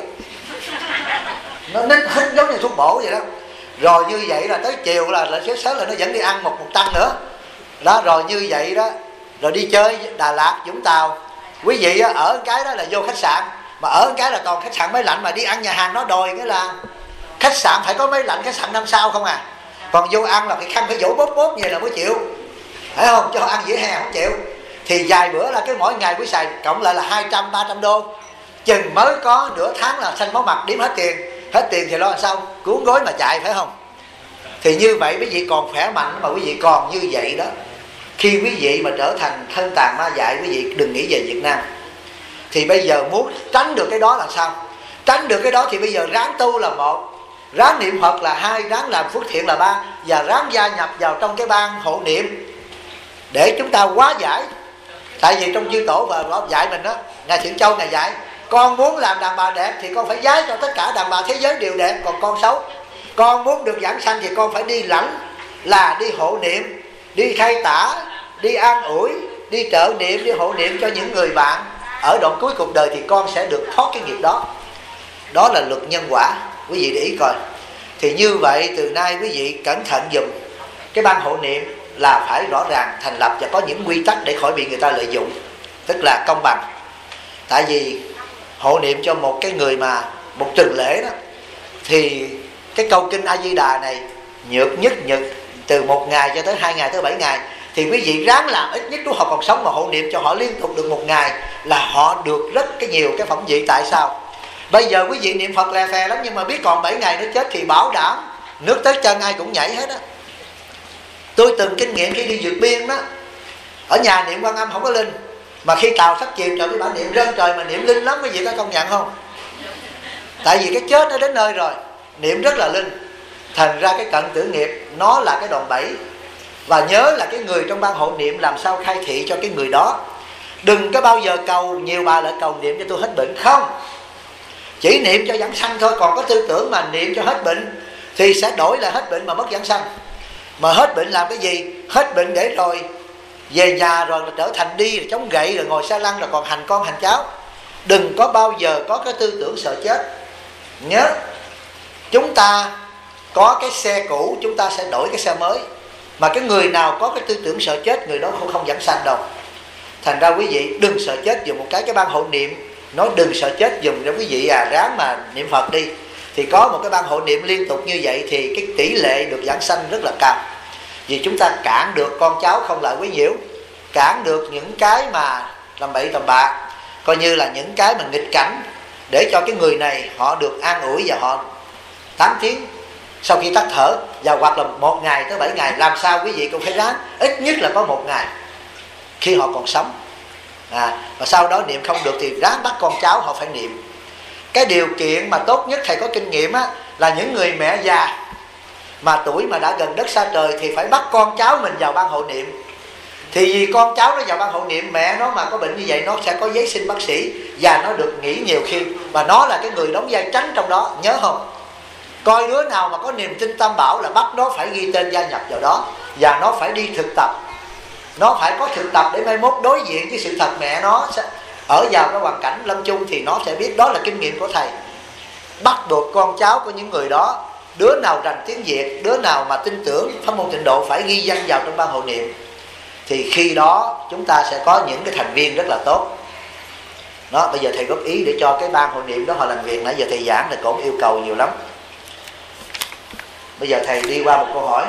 Nó nít hút giống như thuốc bổ vậy đó. Rồi như vậy là tới chiều là sớm là nó vẫn đi ăn một tăng nữa. Đó, rồi như vậy đó, rồi đi chơi Đà Lạt, Vũng Tàu. Quý vị ở cái đó là vô khách sạn, mà ở cái là toàn khách sạn máy lạnh, mà đi ăn nhà hàng nó đòi cái là khách sạn phải có máy lạnh, khách sạn 5 sao không à. Còn vô ăn là cái khăn phải vỗ bóp bóp vậy là mới chịu, phải không? Cho ăn vỉa hè không chịu. Thì vài bữa là cái mỗi ngày quý xài cộng lại là 200-300 đô, chừng mới có nửa tháng là xanh máu mặt đếm hết tiền thì lo làm sao cuốn gối mà chạy, phải không? Thì như vậy quý vị còn khỏe mạnh mà quý vị còn như vậy đó, khi quý vị mà trở thành thân tàn ma dại, quý vị đừng nghĩ về Việt Nam. Thì bây giờ muốn tránh được cái đó là sao? Tránh được cái đó thì bây giờ ráng tu là một, ráng niệm Phật là hai, ráng làm phước thiện là ba, và ráng gia nhập vào trong cái ban hộ niệm để chúng ta hóa giải. Tại vì trong chư tổ và dạy mình đó, Ngài Thiện Châu Ngài dạy con muốn làm đàn bà đẹp thì con phải giái cho tất cả đàn bà thế giới đều đẹp, còn con xấu. Con muốn được giảng sanh thì con phải đi lãnh, là đi hộ niệm, đi khai tả, đi an ủi, đi trợ niệm, đi hộ niệm cho những người bạn ở đoạn cuối cuộc đời, thì con sẽ được thoát cái nghiệp đó. Đó là luật nhân quả, quý vị để ý coi. Thì như vậy từ nay quý vị cẩn thận dùm cái ban hộ niệm là phải rõ ràng thành lập và có những quy tắc để khỏi bị người ta lợi dụng, tức là công bằng. Tại vì hộ niệm cho một cái người mà một tuần lễ đó, thì cái câu kinh A Di Đà này nhược nhất nhật từ 1 ngày cho tới 2 ngày tới 7 ngày, thì quý vị ráng làm ít nhất lúc họ còn sống mà hộ niệm cho họ liên tục được 1 ngày là họ được rất cái nhiều cái phẩm vị. Tại sao? Bây giờ quý vị niệm Phật lè phè lắm, nhưng mà biết còn 7 ngày nữa chết thì bảo đảm nước tới chân ai cũng nhảy hết á. Tôi từng kinh nghiệm khi đi vượt biên đó, ở nhà niệm Quan Âm không có linh, mà khi tàu sắp chìm trời cái bản niệm rơn trời mà niệm linh lắm, quý vị có công nhận không? Tại vì cái chết nó đến nơi rồi, niệm rất là linh. Thành ra cái cận tử nghiệp nó là cái đòn bẩy. Và nhớ là cái người trong ban hộ niệm làm sao khai thị cho cái người đó. Đừng có bao giờ cầu, nhiều bà lại cầu niệm cho tôi hết bệnh, không. Chỉ niệm cho giảng sanh thôi, còn có tư tưởng mà niệm cho hết bệnh thì sẽ đổi là hết bệnh mà mất giảng sanh. Mà hết bệnh làm cái gì? Hết bệnh để rồi về nhà rồi là trở thành đi, rồi chống gậy, rồi ngồi xe lăn, rồi còn hành con hành cháu. Đừng có bao giờ có cái tư tưởng sợ chết. Nhớ, chúng ta có cái xe cũ, chúng ta sẽ đổi cái xe mới. Mà cái người nào có cái tư tưởng sợ chết, người đó không giảng sanh đâu. Thành ra quý vị đừng sợ chết dùng một cái ban hộ niệm nói đừng sợ chết dùng cho quý vị ráng mà niệm Phật đi. Thì có một cái ban hộ niệm liên tục như vậy thì cái tỷ lệ được giảng sanh rất là cao. Vì chúng ta cản được con cháu không lại quấy nhiễu, cản được những cái mà làm bậy tầm bạ, coi như là những cái mà nghịch cảnh, để cho cái người này họ được an ủi và họ 8 tiếng sau khi tắt thở, và hoặc là 1 ngày tới 7 ngày. Làm sao quý vị cũng phải ráng ít nhất là có 1 ngày khi họ còn sống. Và sau đó niệm không được thì ráng bắt con cháu họ phải niệm. Cái điều kiện mà tốt nhất thầy có kinh nghiệm á, là những người mẹ già mà tuổi mà đã gần đất xa trời thì phải bắt con cháu mình vào ban hộ niệm. Thì vì con cháu nó vào ban hộ niệm, mẹ nó mà có bệnh như vậy nó sẽ có giấy xin bác sĩ và nó được nghỉ nhiều khi, và nó là cái người đóng vai tránh trong đó, nhớ không? Coi đứa nào mà có niềm tin Tam Bảo là bắt nó phải ghi tên gia nhập vào đó, và nó phải đi thực tập. Nó phải có thực tập để mai mốt đối diện với sự thật mẹ nó sẽ ở vào cái hoàn cảnh lâm chung, thì nó sẽ biết đó là kinh nghiệm của thầy. Bắt được con cháu của những người đó, đứa nào rành tiếng Việt, đứa nào mà tin tưởng pháp môn Tịnh Độ phải ghi danh vào trong ban hộ niệm. Thì khi đó chúng ta sẽ có những cái thành viên rất là tốt. Đó, bây giờ thầy góp ý để cho cái ban hộ niệm đó họ làm việc. Nãy giờ thầy giảng thì cũng yêu cầu nhiều lắm. Bây giờ thầy đi qua một câu hỏi.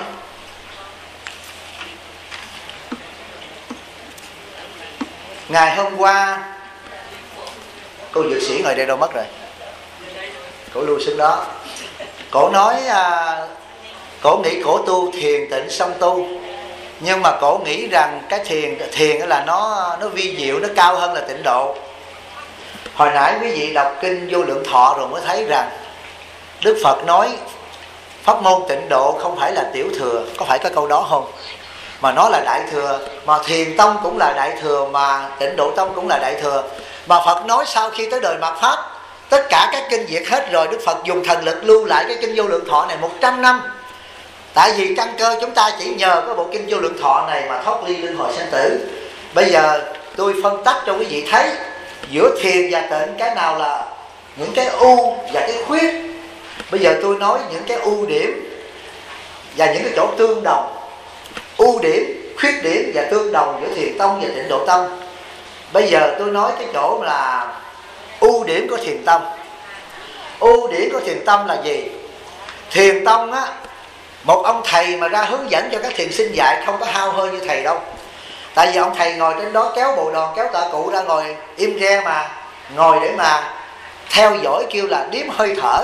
Ngày hôm qua, cô dược sĩ ngồi đây đâu mất rồi? Cổ lưu xuống đó. Cổ nói cổ nghĩ cổ tu thiền tịnh song tu, nhưng mà cổ nghĩ rằng cái thiền là nó vi diệu, nó cao hơn là tịnh độ. Hồi nãy quý vị đọc kinh Vô Lượng Thọ rồi mới thấy rằng Đức Phật nói pháp môn tịnh độ không phải là tiểu thừa. Có phải có câu đó không? Mà nó là đại thừa. Mà thiền tông cũng là đại thừa, mà tịnh độ tông cũng là đại thừa. Mà Phật nói sau khi tới đời mạt Pháp, tất cả các kinh diệt hết rồi, Đức Phật dùng thần lực lưu lại cái kinh Vô Lượng Thọ này 100 năm. Tại vì căn cơ chúng ta chỉ nhờ có bộ kinh Vô Lượng Thọ này mà thoát ly luân hồi sanh tử. Bây giờ tôi phân tách cho quý vị thấy giữa thiền và tịnh cái nào là những cái ưu và cái khuyết. Bây giờ tôi nói những cái ưu điểm và những cái chỗ tương đồng. Ưu điểm, khuyết điểm và tương đồng giữa thiền tông và tịnh độ tông. Bây giờ tôi nói cái chỗ là ưu điểm của thiền tông. Ưu điểm của thiền tông là gì? Thiền tông á, một ông thầy mà ra hướng dẫn cho các thiền sinh dạy không có hao hơi như thầy đâu. Tại vì ông thầy ngồi trên đó kéo bộ đòn, kéo tạ cụ ra ngồi im re, mà ngồi để mà theo dõi, kêu là điếm hơi thở.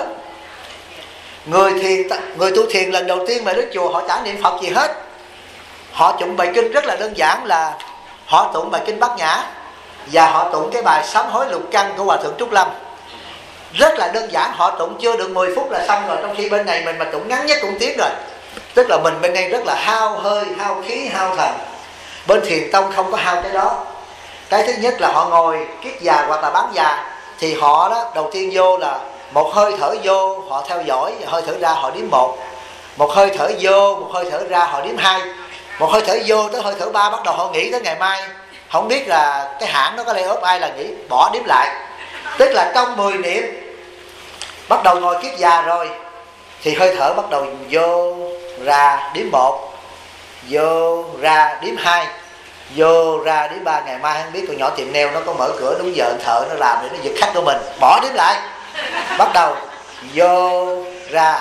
Người tu thiền lần đầu tiên mà đến chùa họ chả niệm Phật gì hết. Họ tụng bài kinh rất là đơn giản, là họ tụng bài kinh Bát Nhã và họ tụng cái bài sám hối lục căn của Hòa Thượng Trúc Lâm. Rất là đơn giản, họ tụng chưa được 10 phút là xong rồi, trong khi bên này mình mà tụng ngắn nhất cũng tiếng rồi. Tức là mình bên đây rất là hao hơi, hao khí, hao thần. Bên thiền tông không có hao cái đó. Cái thứ nhất là họ ngồi kiết già hoặc là bán già, thì họ đó đầu tiên vô là một hơi thở vô họ theo dõi, hơi thở ra họ đếm 1. Một hơi thở vô, một hơi thở ra họ đếm 2. Một hơi thở vô tới hơi thở 3 bắt đầu họ nghĩ tới ngày mai, không biết là cái hãng nó có lay ốp ai là nghĩ, bỏ đếm lại. Tức là trong 10 niệm bắt đầu ngồi kiết già rồi thì hơi thở bắt đầu vô ra đếm 1, vô ra đếm 2, vô ra đếm 3. Ngày mai không biết con nhỏ tiệm nail nó có mở cửa đúng giờ thợ nó làm để nó giật khách của mình, bỏ đếm lại. Bắt đầu vô ra,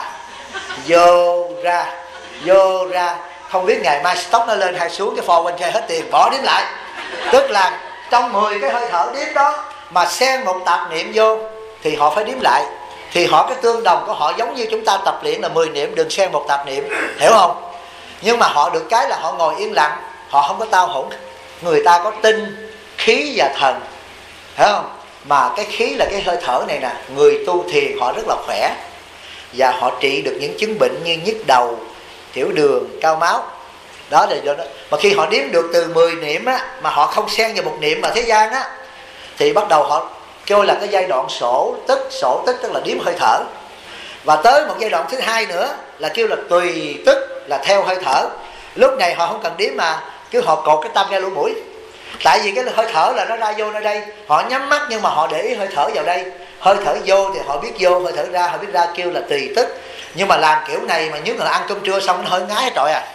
vô ra, vô ra. Không biết ngày mai stock nó lên hay xuống, cái phò bên chơi hết tiền, bỏ đếm lại. Tức là trong 10 cái hơi thở đếm đó mà xen một tạp niệm vô thì họ phải đếm lại. Thì họ cái tương đồng của họ giống như chúng ta tập luyện là 10 niệm đừng xen một tạp niệm, hiểu không? Nhưng mà họ được cái là họ ngồi yên lặng, họ không có tao hỗn. Người ta có tinh, khí và thần, hiểu không? Mà cái khí là cái hơi thở này nè. Người tu thiền họ rất là khỏe và họ trị được những chứng bệnh như nhức đầu, tiểu đường, cao máu. Đó là do đó. Mà khi họ đếm được từ 10 niệm á, mà họ không xen vào một niệm mà thế gian á, thì bắt đầu họ kêu là cái giai đoạn sổ tức tức là đếm hơi thở. Và tới một giai đoạn thứ hai nữa là kêu là tùy tức, là theo hơi thở. Lúc này họ không cần đếm mà cứ họ cột cái tâm ra lỗ mũi. Tại vì cái hơi thở là nó ra vô nơi đây, họ nhắm mắt nhưng mà họ để ý hơi thở vào đây. Hơi thở vô thì họ biết vô, hơi thở ra họ biết ra, kêu là tùy tức. Nhưng mà làm kiểu này mà những người ăn cơm trưa xong nó hơi ngái trọi à.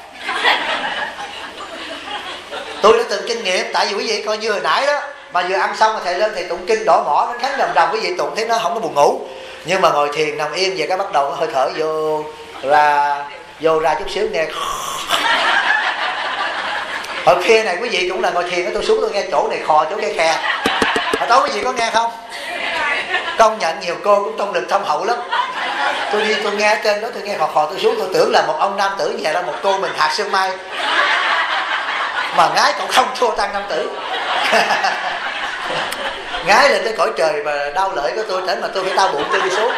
Tôi đã từng kinh nghiệm, tại vì quý vị coi như hồi nãy đó, mà vừa ăn xong mà thầy lên thầy tụng kinh đỏ mỏ nó khánh rầm rầm, quý vị tụng thấy nó không có buồn ngủ. Nhưng mà ngồi thiền nằm yên về cái bắt đầu nó hơi thở vô ra chút xíu nghe. Hồi kia này quý vị cũng là ngồi thiền, tôi xuống tôi nghe chỗ này khò, chỗ kia khè. Hồi tối quý vị có nghe không? Công nhận nhiều cô cũng công lực thâm hậu lắm. Tôi đi tôi nghe ở trên đó, tôi nghe khò, tôi xuống tôi tưởng là một ông nam tử về ra một cô mình hạt sương mai, mà ngái còn không thua tăng nam tử. Ngái lên tới cõi trời mà đau lợi của tôi, mà tôi phải đau bụng tôi đi xuống.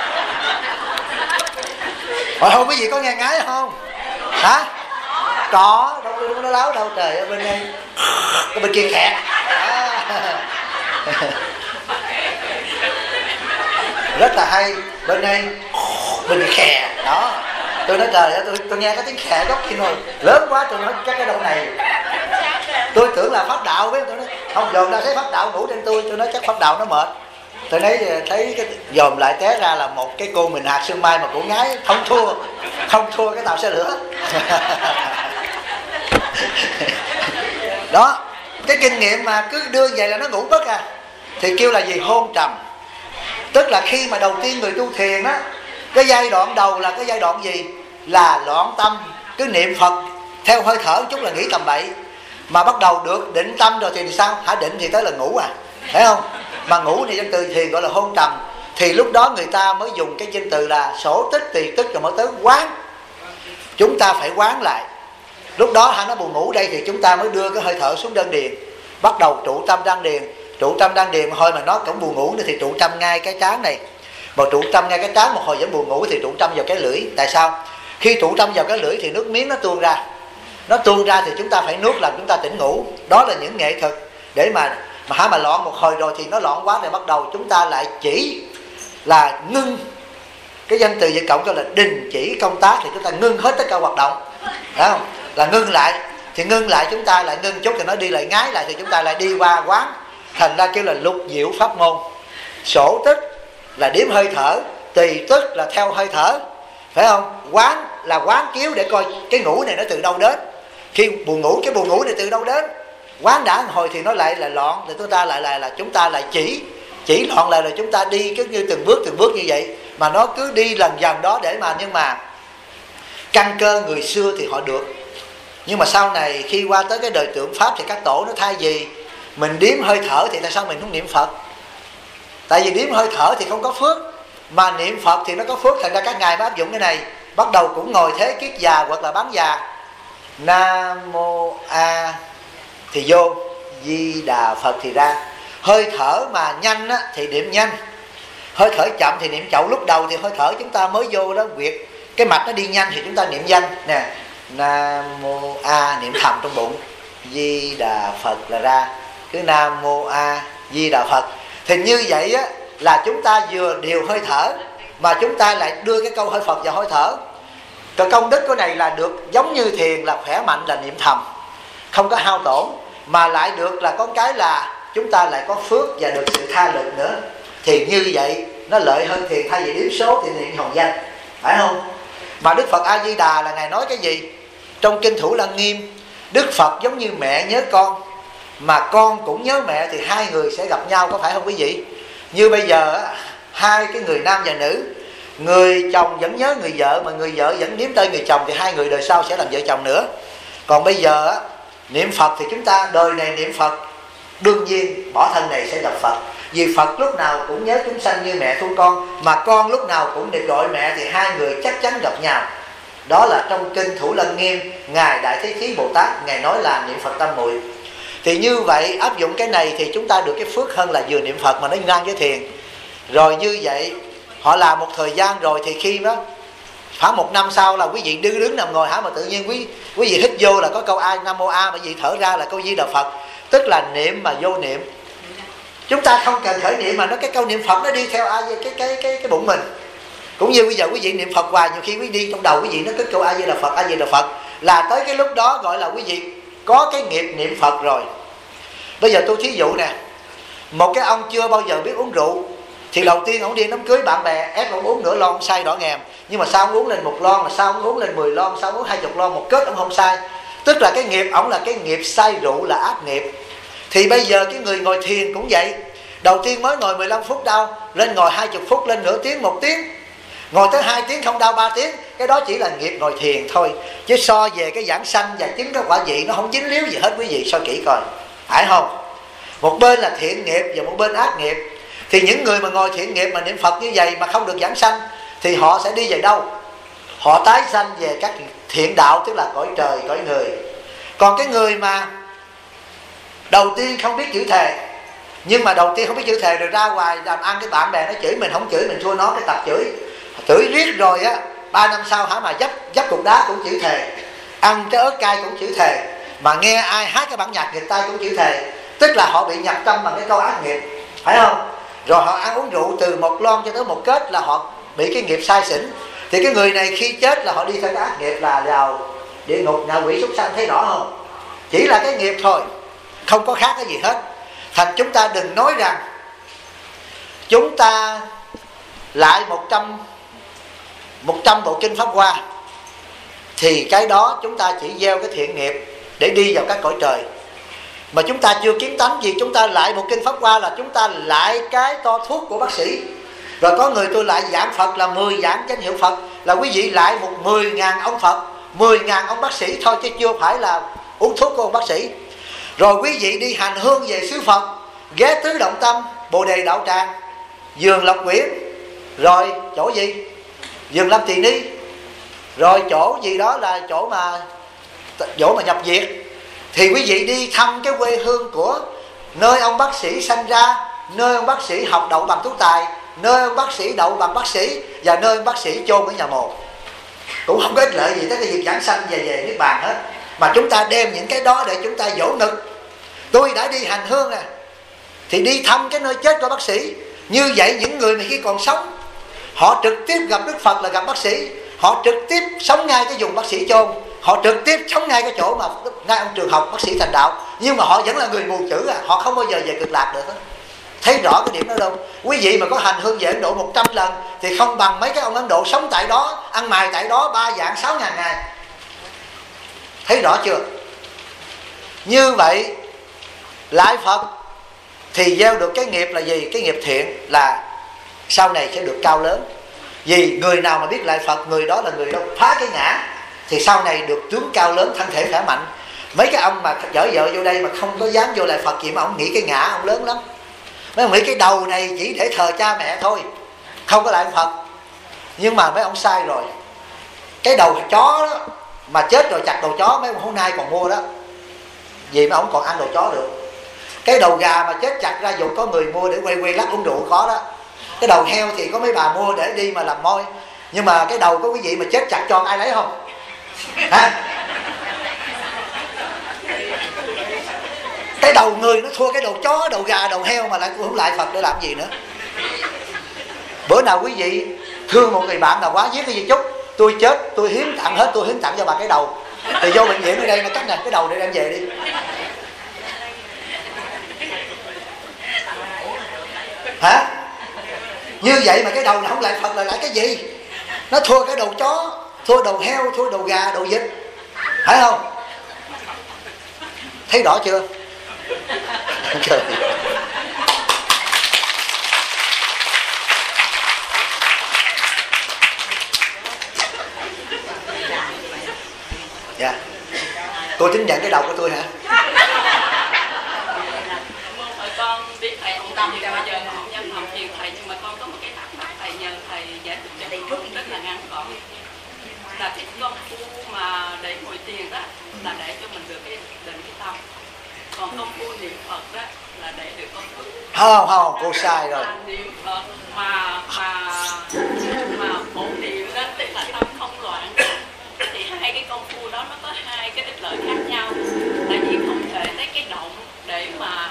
Hồi hôm quý vị có nghe ngái không? Hả? Có, đâu có nó láo đâu trời, ở bên đây, ở bên kia khẹt. Rất là hay, bên đây bên khè đó. Tôi nói trời ơi, tôi nghe cái tiếng khè gốc kia rồi lớn quá, tôi nói chắc cái đâu này. Tôi tưởng là pháp đạo, với tôi nói không, dòm ra thấy pháp đạo ngủ trên tôi nói chắc pháp đạo nó mệt. Tôi thấy cái dòm lại té ra là một cái cô mình hạt sương mai mà cũng ngái không thua cái tàu xe lửa. Đó, cái kinh nghiệm mà cứ đưa vậy là nó ngủ mất à. Thì kêu là gì? Hôn trầm. Tức là khi mà đầu tiên người tu thiền á, cái giai đoạn đầu là cái giai đoạn gì? Là loạn tâm, cứ niệm Phật theo hơi thở chút là nghĩ tầm bậy. Mà bắt đầu được định tâm rồi thì sao? Hả, định thì tới là ngủ à, thấy không? Mà ngủ thì trong từ thiền gọi là hôn trầm. Thì lúc đó người ta mới dùng cái danh từ là sổ tích, tùy tức, rồi mới tới quán. Chúng ta phải quán lại. Lúc đó nó buồn ngủ đây thì chúng ta mới đưa cái hơi thở xuống đan điền, bắt đầu trụ tâm đan điền. Trụ tâm đan điền thôi mà nó cũng buồn ngủ nữa thì trụ tâm ngay cái trán này. Mà trụ tâm ngay cái trán một hồi vẫn buồn ngủ thì trụ tâm vào cái lưỡi. Tại sao? Khi trụ tâm vào cái lưỡi thì nước miếng nó tuôn ra. Nó tuôn ra thì chúng ta phải nuốt làm chúng ta tỉnh ngủ. Đó là những nghệ thuật để mà loạn một hồi rồi thì nó loạn quá thì bắt đầu chúng ta lại chỉ là ngưng. Cái danh từ Việt Cộng cho là đình chỉ công tác, thì chúng ta ngưng hết tất cả hoạt động. Đấy không? Là ngưng lại. Thì ngưng lại chúng ta lại ngưng chút thì nó đi lại ngái lại thì chúng ta lại đi qua quán. Thành ra kêu là lục diệu pháp môn. Sổ tức là đếm hơi thở, tùy tức là theo hơi thở, phải không? Quán là quán chiếu để coi cái ngủ này nó từ đâu đến. Khi buồn ngủ, cái buồn ngủ này từ đâu đến. Quán đã hồi thì nó lại là loạn, thì chúng ta lại chỉ chỉ loạn lại rồi chúng ta đi cứ như từng bước như vậy, mà nó cứ đi lần dần đó để mà, nhưng mà căn cơ người xưa thì họ được. Nhưng mà sau này khi qua tới cái đời tượng Pháp thì các tổ nó thay vì mình điếm hơi thở thì tại sao mình không niệm Phật? Tại vì điếm hơi thở thì không có phước, mà niệm Phật thì nó có phước. Thành ra các ngài mới áp dụng cái này. Bắt đầu cũng ngồi thế kiết già hoặc là bán già, Nam Mô A thì vô, Di Đà Phật thì ra. Hơi thở mà nhanh á, thì niệm nhanh, hơi thở chậm thì niệm chậm. Lúc đầu thì hơi thở chúng ta mới vô đó, việc cái mạch nó đi nhanh thì chúng ta niệm danh nè, Nam Mô A niệm thầm trong bụng, Di Đà Phật là ra, cứ Nam Mô A Di Đà Phật. Thì như vậy á, là chúng ta vừa điều hơi thở mà chúng ta lại đưa cái câu hơi Phật vào hơi thở. Cái công đức của này là được giống như thiền, là khỏe mạnh, là niệm thầm, không có hao tổn, mà lại được là có cái là chúng ta lại có phước và được sự tha lực nữa. Thì như vậy nó lợi hơn thiền. Thay vì đếm số thì niệm hồng danh, phải không? Mà Đức Phật A Di Đà là ngài nói cái gì? Trong kinh Thủ Lăng Nghiêm, Đức Phật giống như mẹ nhớ con, mà con cũng nhớ mẹ, thì hai người sẽ gặp nhau, có phải không quý vị? Như bây giờ hai cái người nam và nữ, người chồng vẫn nhớ người vợ, mà người vợ vẫn nếm tên người chồng, thì hai người đời sau sẽ làm vợ chồng nữa. Còn bây giờ niệm Phật thì chúng ta đời này niệm Phật, đương nhiên bỏ thân này sẽ gặp Phật. Vì Phật lúc nào cũng nhớ chúng sanh như mẹ thương con, mà con lúc nào cũng được gọi mẹ, thì hai người chắc chắn gặp nhau. Đó là trong kinh Thủ Lăng Nghiêm, ngài Đại Thế Chí Bồ Tát ngài nói là niệm Phật tam muội. Thì như vậy áp dụng cái này thì chúng ta được cái phước hơn là vừa niệm Phật mà nó ngang với thiền. Rồi như vậy họ làm một thời gian rồi, thì khi đó khoảng 1 năm sau là quý vị đứng nằm ngồi hả, mà tự nhiên quý vị hít vô là có câu Nam Mô A, mà quý vị thở ra là câu Di Đà Phật. Tức là niệm mà vô niệm. Chúng ta không cần khởi niệm, mà nó cái câu niệm Phật nó đi theo cái bụng mình. Cũng như bây giờ quý vị niệm Phật hoài, nhiều khi quý vị đi trong đầu quý vị nó cứ câu A Di Đà Phật, A Di Đà Phật, là tới cái lúc đó gọi là quý vị có cái nghiệp niệm Phật rồi. Bây giờ tôi thí dụ nè, một cái ông chưa bao giờ biết uống rượu, thì đầu tiên ông đi đám cưới bạn bè ép ông uống nửa lon say đỏ ngèm, nhưng mà sao ông uống lên 1 lon, mà sao ông uống lên 10 lon, sao ông uống 20 lon, một kết ông không say. Tức là cái nghiệp ông là cái nghiệp say rượu, là ác nghiệp. Thì bây giờ cái người ngồi thiền cũng vậy. Đầu tiên mới ngồi 15 phút đau, lên ngồi 20 phút, lên nửa tiếng, 1 tiếng, ngồi tới 2 tiếng không đau, 3 tiếng. Cái đó chỉ là nghiệp ngồi thiền thôi. Chứ so về cái giảng sanh và chứng cái quả vị, nó không dính líu gì hết quý vị, soi kỹ coi, phải không? Một bên là thiện nghiệp và một bên ác nghiệp. Thì những người mà ngồi thiện nghiệp mà niệm Phật như vậy mà không được giảng sanh, thì họ sẽ đi về đâu? Họ tái sanh về các thiện đạo, tức là cõi trời, cõi người. Còn cái người mà đầu tiên không biết chữ thề, nhưng mà đầu tiên không biết chữ thề rồi ra ngoài làm ăn, cái bạn bè nó chửi mình, không chửi mình thua nó, cái tập chửi riết rồi á, 3 năm sau hả mà dấp cục đá cũng chữ thề, ăn cái ớt cay cũng chữ thề, mà nghe ai hát cái bản nhạc nghịch tai cũng chữ thề. Tức là họ bị nhập tâm bằng cái câu ác nghiệp, phải không? Rồi họ ăn uống rượu từ 1 lon cho tới 1 kết là họ bị cái nghiệp sai xỉn. Thì cái người này khi chết là họ đi theo cái ác nghiệp, là vào địa ngục, ngạ quỷ, súc sanh, thấy rõ không? Chỉ là cái nghiệp thôi, không có khác cái gì hết. Thành chúng ta đừng nói rằng chúng ta lại 100 bộ kinh Pháp Hoa, thì cái đó chúng ta chỉ gieo cái thiện nghiệp để đi vào các cõi trời. Mà chúng ta chưa kiến tánh gì, chúng ta lại một kinh Pháp Hoa là chúng ta lại cái to thuốc của bác sĩ. Rồi có người tôi lại giảng Phật là 10 giảng danh hiệu Phật, là quý vị lại 10.000 ông Phật, 10.000 ông bác sĩ thôi, chứ chưa phải là uống thuốc của ông bác sĩ. Rồi quý vị đi hành hương về xứ Phật, ghé Tứ Động Tâm, Bồ Đề Đạo Tràng, Vườn Lộc Quyển, rồi chỗ gì? Vườn Lâm Tỳ Ni, rồi chỗ gì đó là chỗ mà nhập viện. Thì quý vị đi thăm cái quê hương của nơi ông bác sĩ sanh ra, nơi ông bác sĩ học đậu bằng tú tài, nơi ông bác sĩ đậu bằng bác sĩ, và nơi ông bác sĩ chôn ở nhà mồ. Cũng không có ích lợi gì tới cái việc giảng sanh về Niết Bàn hết. Mà chúng ta đem những cái đó để chúng ta dỗ ngực. Tôi đã đi hành hương nè, thì đi thăm cái nơi chết của bác sĩ. Như vậy những người mà khi còn sống, họ trực tiếp gặp Đức Phật là gặp bác sĩ, họ trực tiếp sống ngay cái vùng bác sĩ chôn, họ trực tiếp sống ngay cái chỗ mà ngay ông trường học bác sĩ thành đạo. Nhưng mà họ vẫn là người mù chữ họ không bao giờ về cực lạc được hết. Thấy rõ cái điểm đó đâu? Quý vị mà có hành hương về Ấn Độ 100 lần thì không bằng mấy cái ông Ấn Độ sống tại đó, ăn mài tại đó 3 vạn 6.000 ngày. Thấy rõ chưa? Như vậy lại Phật thì gieo được cái nghiệp là gì? Cái nghiệp thiện là sau này sẽ được cao lớn. Vì người nào mà biết lại Phật, người đó là người đó phá cái ngã, thì sau này được tướng cao lớn, thân thể khỏe mạnh. Mấy cái ông mà dở vợ vô đây mà không có dám vô lại Phật gì mà ông nghĩ cái ngã ông lớn lắm. Mấy ông nghĩ cái đầu này chỉ để thờ cha mẹ thôi, không có lại Phật. Nhưng mà mấy ông sai rồi. Cái đầu chó đó mà chết rồi chặt đầu chó, mấy ông hôm nay còn mua đó, vì mấy ông còn ăn đầu chó được. Cái đầu gà mà chết chặt ra dù có người mua để quay quay lắc uống rượu có đó. Cái đầu heo thì có mấy bà mua để đi mà làm môi. Nhưng mà cái đầu của quý vị mà chết chặt cho ai lấy không? Hả? Cái đầu người nó thua cái đầu chó, đầu gà, đầu heo mà lại không lại Phật để làm gì nữa. Bữa nào quý vị thương một người bạn nào quá, viết cái gì chút, tôi chết tôi hiến tặng hết, tôi hiến tặng cho bà cái đầu, thì vô bệnh viện ở đây nó cắt nè, cái đầu để đem về đi. Hả? Như vậy mà cái đầu này không lại Phật là lại cái gì? Nó thua cái đầu chó, thua đầu heo, thua đầu gà, đầu vịt, phải không? Thấy rõ chưa? Trời. Dạ. Cô tính nhận cái đầu của tôi hả? Con biết thầy ông Tâm thì bây giờ không dám học thiền thầy, nhưng mà con có một cái thắc mắc thầy nhờ thầy giải thích cho con rất là ngắn gọn. Là cái công phu mà để ngồi thiền đó là để cho mình được cái định cái tâm, còn công phu niệm Phật đó là để được công phu. Không, cô sai rồi. Niệm Phật mà ổn niệm đó tức là tâm không loạn, thì hai cái công phu đó nó có hai cái ích lợi khác nhau. Tại vì không thể lấy cái động để mà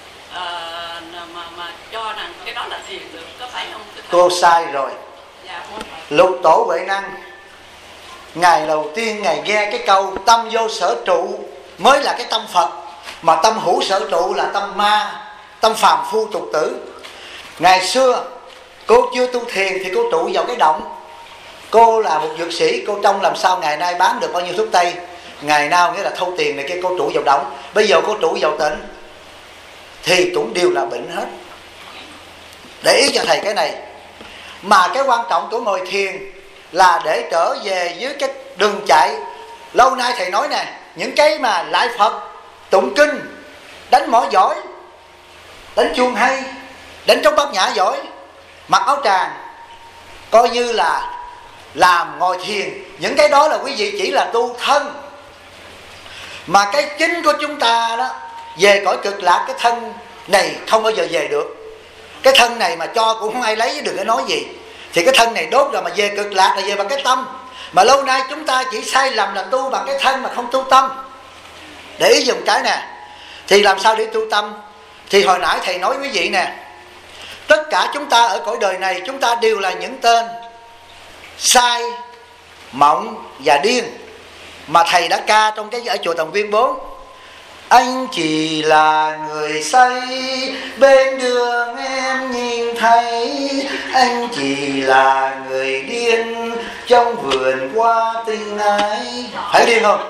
cho rằng cái đó là thiền được, có phải không? Cô sai rồi. Dạ. Lục Tổ Huệ Năng ngày đầu tiên Ngài nghe cái câu tâm vô sở trụ mới là cái tâm Phật, mà tâm hữu sở trụ là tâm ma, tâm phàm phu tục tử. Ngày xưa cô chưa tu thiền thì cô trụ vào cái động. Cô là một dược sĩ, cô trông làm sao ngày nay bán được bao nhiêu thuốc tây, ngày nào nghĩa là thâu tiền này kia, cô trụ vào động. Bây giờ cô trụ vào tịnh thì cũng đều là bệnh hết. Để ý cho thầy cái này. Mà cái quan trọng của ngồi thiền là để trở về với cái đường chạy. Lâu nay thầy nói nè, những cái mà lại Phật, tụng kinh, đánh mõ giỏi, đánh chuông hay, đánh trống bát nhã giỏi, mặc áo tràng, coi như là làm ngồi thiền. Những cái đó là quý vị chỉ là tu thân. Mà cái chính của chúng ta đó, về cõi cực lạc, cái thân này không bao giờ về được. Cái thân này mà cho cũng không ai lấy, đừng có nói gì. Thì cái thân này đốt rồi mà về cực lạc là về bằng cái tâm. Mà lâu nay chúng ta chỉ sai lầm là tu bằng cái thân mà không tu tâm. Để ý dùng cái nè. Thì làm sao để tu tâm? Thì hồi nãy thầy nói quý vị nè, tất cả chúng ta ở cõi đời này, chúng ta đều là những tên sai, mộng và điên mà thầy đã ca trong cái ở chùa Tòng Viên 4. Anh chỉ là người say bên đường em nhìn thấy, anh chỉ là người điên trong vườn hoa tình ái. Phải điên không?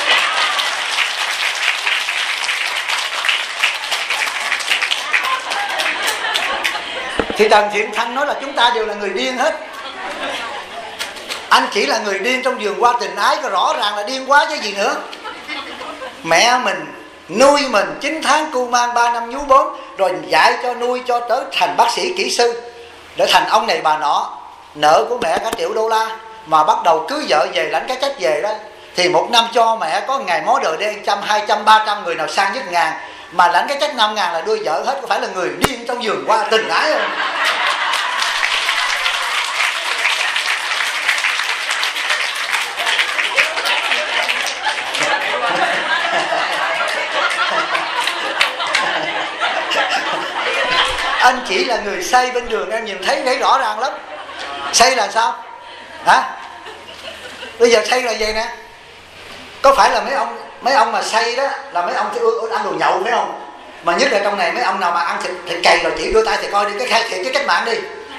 Thì Trần Thiện Thanh nói là chúng ta đều là người điên hết. Anh chỉ là người điên trong vườn hoa tình ái, có rõ ràng là điên quá chứ gì nữa. Mẹ mình nuôi mình 9 tháng cu mang 3 năm nhú 4, rồi dạy cho nuôi cho tới thành bác sĩ kỹ sư, để thành ông này bà nọ. Nợ của mẹ cả $1 triệu, mà bắt đầu cưới vợ về lãnh cái trách về đó, thì một năm cho mẹ có ngày mó đời đen 100, 200, 300, người nào sang nhất ngàn, mà lãnh cái trách 5.000 là đưa vợ hết. Có phải là người điên trong vườn hoa tình ái không? Anh chỉ là người say bên đường, em nhìn thấy rõ ràng lắm. Say là sao? Hả? Bây giờ say là vậy nè. Có phải là mấy ông mà say đó là mấy ông ăn đồ nhậu phải không? Mà nhất là trong này mấy ông nào mà ăn thịt cầy rồi chỉ đưa tay thì coi đi cái khai thiện cái cách mạng đi.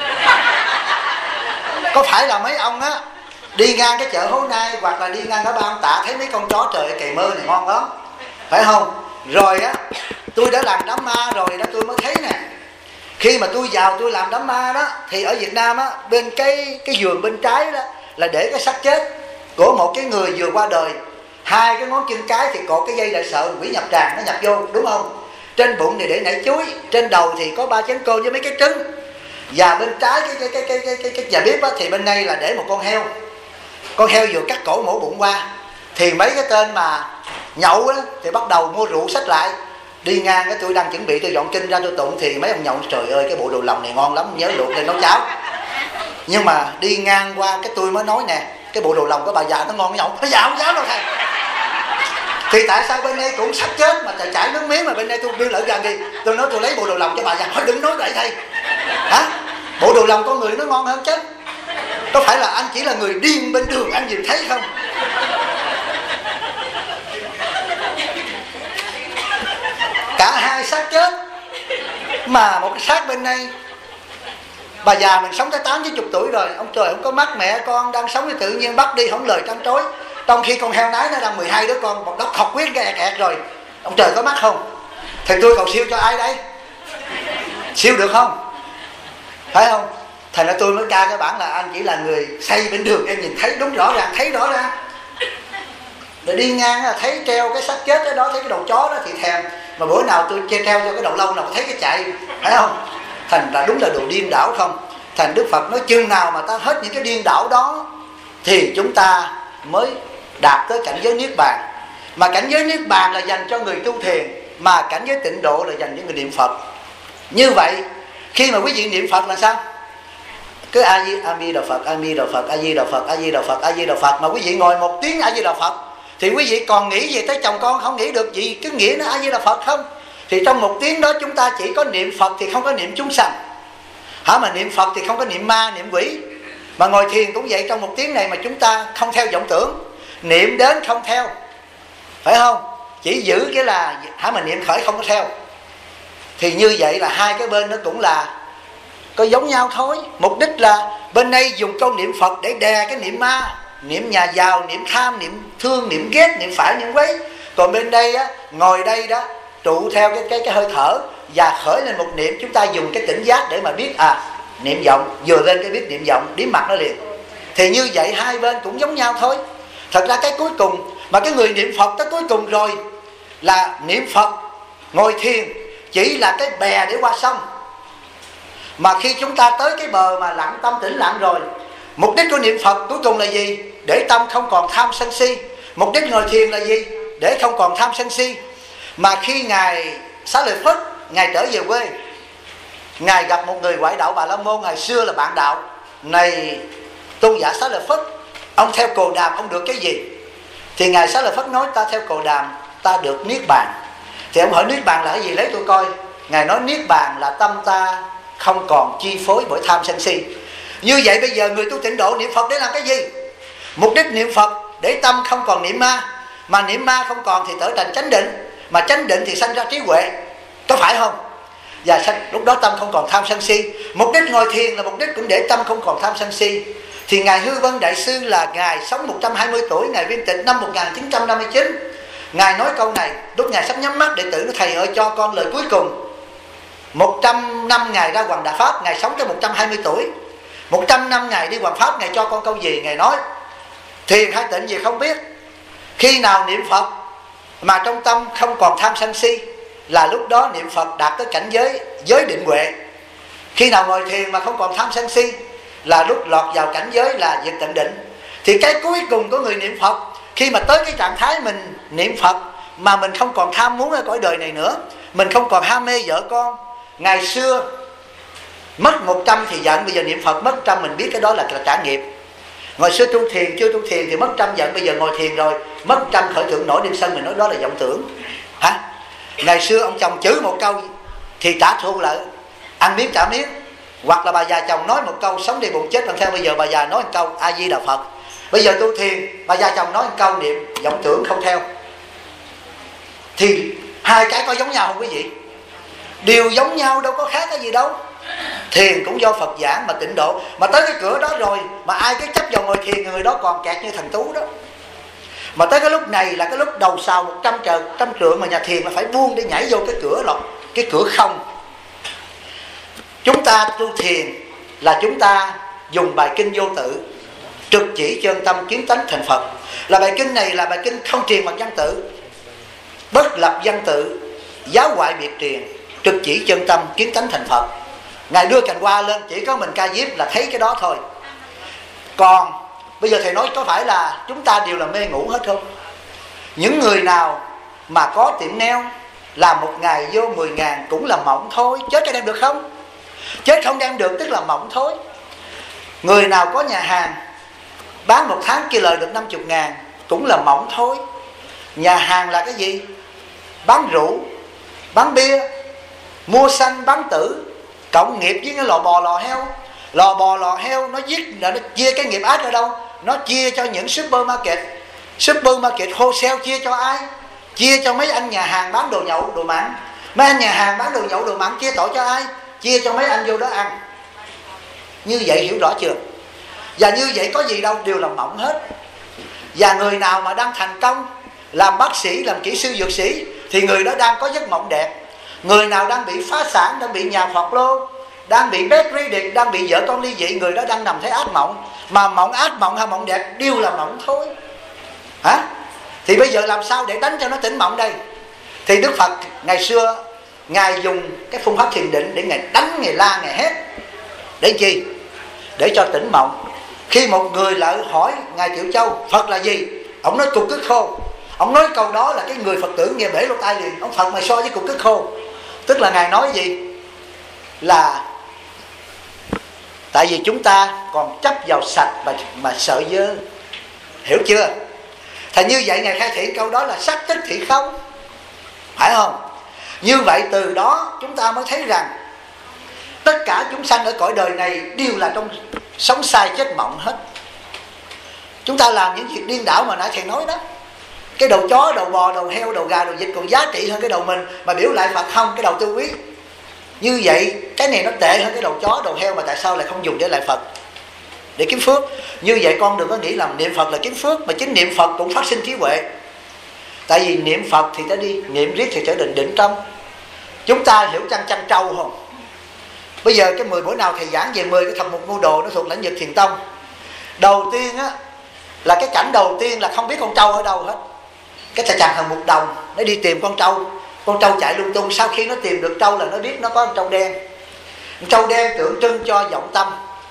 Có phải là mấy ông á đi ngang cái chợ Hố Nai hoặc là đi ngang ở Ba Ông Tạ thấy mấy con chó trời cày mơ này ngon lắm, phải không? Rồi á Tôi đã làm đám ma rồi đó, tôi mới thấy nè. Khi mà tôi vào tôi làm đám ma đó, thì ở Việt Nam á, bên cái giường bên trái đó là để cái xác chết của một cái người vừa qua đời. Hai cái ngón chân cái thì có cái dây đại sợ quỷ nhập tràng nó nhập vô, đúng không? Trên bụng thì để nảy chuối, trên đầu thì có 3 chén cơm với mấy cái trứng. Và bên trái cái nhà bếp á, thì bên đây là để một con heo. Con heo vừa cắt cổ mổ bụng qua. Thì mấy cái tên mà nhậu á, thì bắt đầu mua rượu xách lại. Đi ngang cái tôi đang chuẩn bị tôi dọn kinh ra tôi tụng, thì mấy ông nhậu trời ơi cái bộ đồ lòng này ngon lắm, nhớ luộc lên nấu cháo. Nhưng mà đi ngang qua cái tôi mới nói nè, cái bộ đồ lòng của bà già nó ngon nhậu. Nó già không dám đâu thầy. Thì tại sao bên đây cũng sắp chết mà chảy nước miếng, mà bên đây tôi đưa lỡ gần đi, tôi nói tôi lấy bộ đồ lòng cho bà già. Thôi đừng nói vậy thầy. Hả? Bộ đồ lòng con người nó ngon hơn chứ. Có phải là anh chỉ là người điên bên đường anh nhìn thấy không? Cả hai xác chết. Mà một cái xác bên đây, bà già mình sống tới 80-90 tuổi rồi, ông trời không có mắt, mẹ con đang sống thì tự nhiên bắt đi không lời trăn trối. Trong khi con heo nái nó đang 12 đứa con, một đốc khọc huyết cái ẹt rồi, ông trời có mắt không? Thì tôi cầu siêu cho ai đây? Siêu được không? Phải không? Thành ra tôi mới ca cái bản là anh chỉ là người xây bên đường, em nhìn thấy đúng rõ ràng, thấy rõ ràng. Để đi ngang là thấy treo cái xác chết ở đó, thấy cái đầu chó đó thì thèm. Mà bữa nào tôi treo cho cái đầu lâu nào thấy cái chạy, phải không? Thành ra đúng là đồ điên đảo không? Thành Đức Phật nói chừng nào mà ta hết những cái điên đảo đó thì chúng ta mới đạt tới cảnh giới Niết Bàn. Mà cảnh giới Niết Bàn là dành cho người tu thiền, mà cảnh giới tịnh độ là dành cho người niệm Phật. Như vậy khi mà quý vị niệm Phật là sao? Cứ A Di Đà Phật, A Di Đà Phật, A Di Đà Phật, A Di Đà Phật, A Di Đà Phật. Mà quý vị ngồi 1 tiếng A Di Đà Phật thì quý vị còn nghĩ gì tới chồng con không nghĩ được gì, cứ nghĩ nó A Di Đà Phật không? Thì trong 1 tiếng đó chúng ta chỉ có niệm Phật thì không có niệm chúng sanh. Mà niệm Phật thì không có niệm ma, niệm quỷ. Mà ngồi thiền cũng vậy, trong 1 tiếng này mà chúng ta không theo vọng tưởng, niệm đến không theo, phải không? Chỉ giữ cái là mà niệm khởi không có theo. Thì như vậy là hai cái bên nó cũng là có giống nhau thôi. Mục đích là bên đây dùng câu niệm Phật để đè cái niệm ma, niệm nhà giàu, niệm tham, niệm thương, niệm ghét, niệm phải, niệm quấy. Còn bên đây á, ngồi đây đó trụ theo cái hơi thở và khởi lên một niệm. Chúng ta dùng cái tỉnh giác để mà biết niệm vọng, vừa lên cái biết niệm vọng, điếm mặt nó liền. Thì như vậy hai bên cũng giống nhau thôi. Thật ra cái cuối cùng mà cái người niệm Phật tới cuối cùng rồi là niệm Phật ngồi thiền chỉ là cái bè để qua sông. Mà khi chúng ta tới cái bờ mà lặng tâm tĩnh lặng rồi, mục đích của niệm Phật cuối cùng là gì? Để tâm không còn tham sân si. Mục đích ngồi thiền là gì? Để không còn tham sân si. Mà khi Ngài Xá Lợi Phất, Ngài trở về quê, Ngài gặp một người ngoại đạo Bà La Môn, ngày xưa là bạn đạo. Này tôn giả Xá Lợi Phất, ông theo Cồ Đàm ông được cái gì? Thì Ngài Xá Lợi Phất nói ta theo Cồ Đàm ta được Niết Bàn. Thì ông hỏi Niết Bàn là cái gì, lấy tôi coi. Ngài nói Niết Bàn là tâm ta không còn chi phối bởi tham sân si. Như vậy bây giờ người tu tịnh độ niệm Phật để làm cái gì? Mục đích niệm Phật để tâm không còn niệm ma. Mà niệm ma không còn thì trở thành chánh định. Mà chánh định thì sanh ra trí huệ. Có phải không? Và lúc đó tâm không còn tham sân si. Mục đích ngồi thiền là mục đích cũng để tâm không còn tham sân si. Thì Ngài Hư Vân Đại Sư là Ngài sống 120 tuổi, Ngài viên tịch năm 1959. Ngài nói câu này lúc Ngài sắp nhắm mắt, đệ tử nói thầy ơi cho con lời cuối cùng. 100 năm Ngài ra Hoàng Đà Pháp, Ngài sống tới 120 tuổi. 100 năm Ngài đi Hoàng Pháp, Ngài cho con câu gì? Ngài nói thiền hay tịnh gì không biết, khi nào niệm Phật mà trong tâm không còn tham sân si là lúc đó niệm Phật đạt tới cảnh giới định huệ. Khi nào ngồi thiền mà không còn tham sân si là lúc lọt vào cảnh giới là diệt tận định. Thì cái cuối cùng của người niệm Phật, khi mà tới cái trạng thái mình niệm Phật mà mình không còn tham muốn ở cõi đời này nữa, mình không còn ham mê vợ con. Ngày xưa mất 100 thì giận, bây giờ niệm Phật mất 100 mình biết cái đó là trả nghiệp. Ngày xưa tu thiền, chưa tu thiền thì mất 100 giận, bây giờ ngồi thiền rồi mất 100 khởi tưởng nổi đêm sân, mình nói đó là vọng tưởng. Ngày xưa ông chồng chửi một câu thì trả thù lại, ăn miếng trả miếng. Hoặc là bà già chồng nói một câu sống đi bụng chết bằng theo, bây giờ bà già nói một câu A Di Đà Phật. Bây giờ tu thiền, bà già chồng nói một câu niệm vọng tưởng không theo. Thì hai cái có giống nhau không quý vị? Đều giống nhau, đâu có khác cái gì đâu. Thiền cũng do Phật giảng, mà tịnh độ mà tới cái cửa đó rồi mà ai cứ chấp vào ngồi thiền, người đó còn kẹt như thằng Tú đó. Mà tới cái lúc này là cái lúc đầu sào 100 trượng mà nhà thiền là phải buông để nhảy vô cái cửa lọt, cái cửa không. Chúng ta tu thiền là chúng ta dùng bài kinh Vô Tự, trực chỉ chân tâm kiến tánh thành Phật. Là bài kinh này là bài kinh không truyền bằng văn tự, bất lập văn tự, giáo ngoại biệt truyền, trực chỉ chân tâm kiến tánh thành Phật. Ngài đưa cành hoa lên, chỉ có mình Ca Diếp là thấy cái đó thôi. Còn bây giờ thầy nói có phải là chúng ta đều là mê ngủ hết không? Những người nào mà có tiệm neo làm một ngày vô 10.000 cũng là mộng thôi. Chết có đem được không? Chết không đem được tức là mộng thôi. Người nào có nhà hàng bán một tháng kia lời được 50.000 cũng là mộng thôi. Nhà hàng là cái gì? Bán rượu, bán bia, mua sanh, bán tử, cộng nghiệp với cái lò bò lò heo. Lò bò lò heo nó chia cái nghiệp ác ở đâu? Nó chia cho những supermarket. Supermarket wholesale chia cho ai? Chia cho mấy anh nhà hàng bán đồ nhậu đồ mặn. Mấy anh nhà hàng bán đồ nhậu đồ mặn chia tội cho ai? Chia cho mấy anh vô đó ăn. Như vậy hiểu rõ chưa? Và như vậy có gì đâu, đều là mộng hết. Và người nào mà đang thành công làm bác sĩ, làm kỹ sư dược sĩ thì người đó đang có giấc mộng đẹp. Người nào đang bị phá sản, đang bị nhà Phật lô, đang bị bedridden, đang bị vợ con ly dị, người đó đang nằm thấy ác mộng. Mà mộng ác mộng hay mộng đẹp đều là mộng thôi. Hả? Thì bây giờ làm sao để đánh cho nó tỉnh mộng đây? Thì Đức Phật ngày xưa Ngài dùng cái phương pháp thiền định để Ngài đánh, Ngài la, Ngài hét. Để chi? Để cho tỉnh mộng. Khi một người lại hỏi Ngài Tiểu Châu Phật là gì, ông nói cục cứt khô. Ông nói câu đó là cái người Phật tử nghe bể lỗ tai liền. Ông Phật mày so với cục cứt khô. Tức là Ngài nói gì? Là tại vì chúng ta còn chấp vào sạch mà sợ dơ. Hiểu chưa? Thì như vậy Ngài khai thị câu đó là sắc tức thị không. Phải không? Như vậy từ đó chúng ta mới thấy rằng tất cả chúng sanh ở cõi đời này đều là trong sống sai chết mộng hết. Chúng ta làm những việc điên đảo mà nãy thầy nói đó. Cái đầu chó, đầu bò, đầu heo, đầu gà, đầu vịt còn giá trị hơn cái đầu mình, mà biểu lại Phật không, cái đầu tôi quý. Như vậy cái này nó tệ hơn cái đầu chó, đầu heo, mà tại sao lại không dùng để lại Phật? Để kiếm phước. Như vậy con đừng có nghĩ là niệm Phật là kiếm phước, mà chính niệm Phật cũng phát sinh trí huệ. Tại vì niệm Phật thì ta đi, niệm riết thì trở định định tâm. Chúng ta hiểu chăn trâu không? Bây giờ cái 10 buổi nào thầy giảng về 10 cái thập mục mưu đồ, nó thuộc lĩnh vực thiền tông. Đầu tiên á là cái cảnh đầu tiên là không biết con trâu ở đâu hết. Cái thầy chàng thằng Mục Đồng nó đi tìm con trâu. Con trâu chạy lung tung. Sau khi nó tìm được trâu là nó biết nó có con trâu đen. Con trâu đen tượng trưng cho vọng tâm.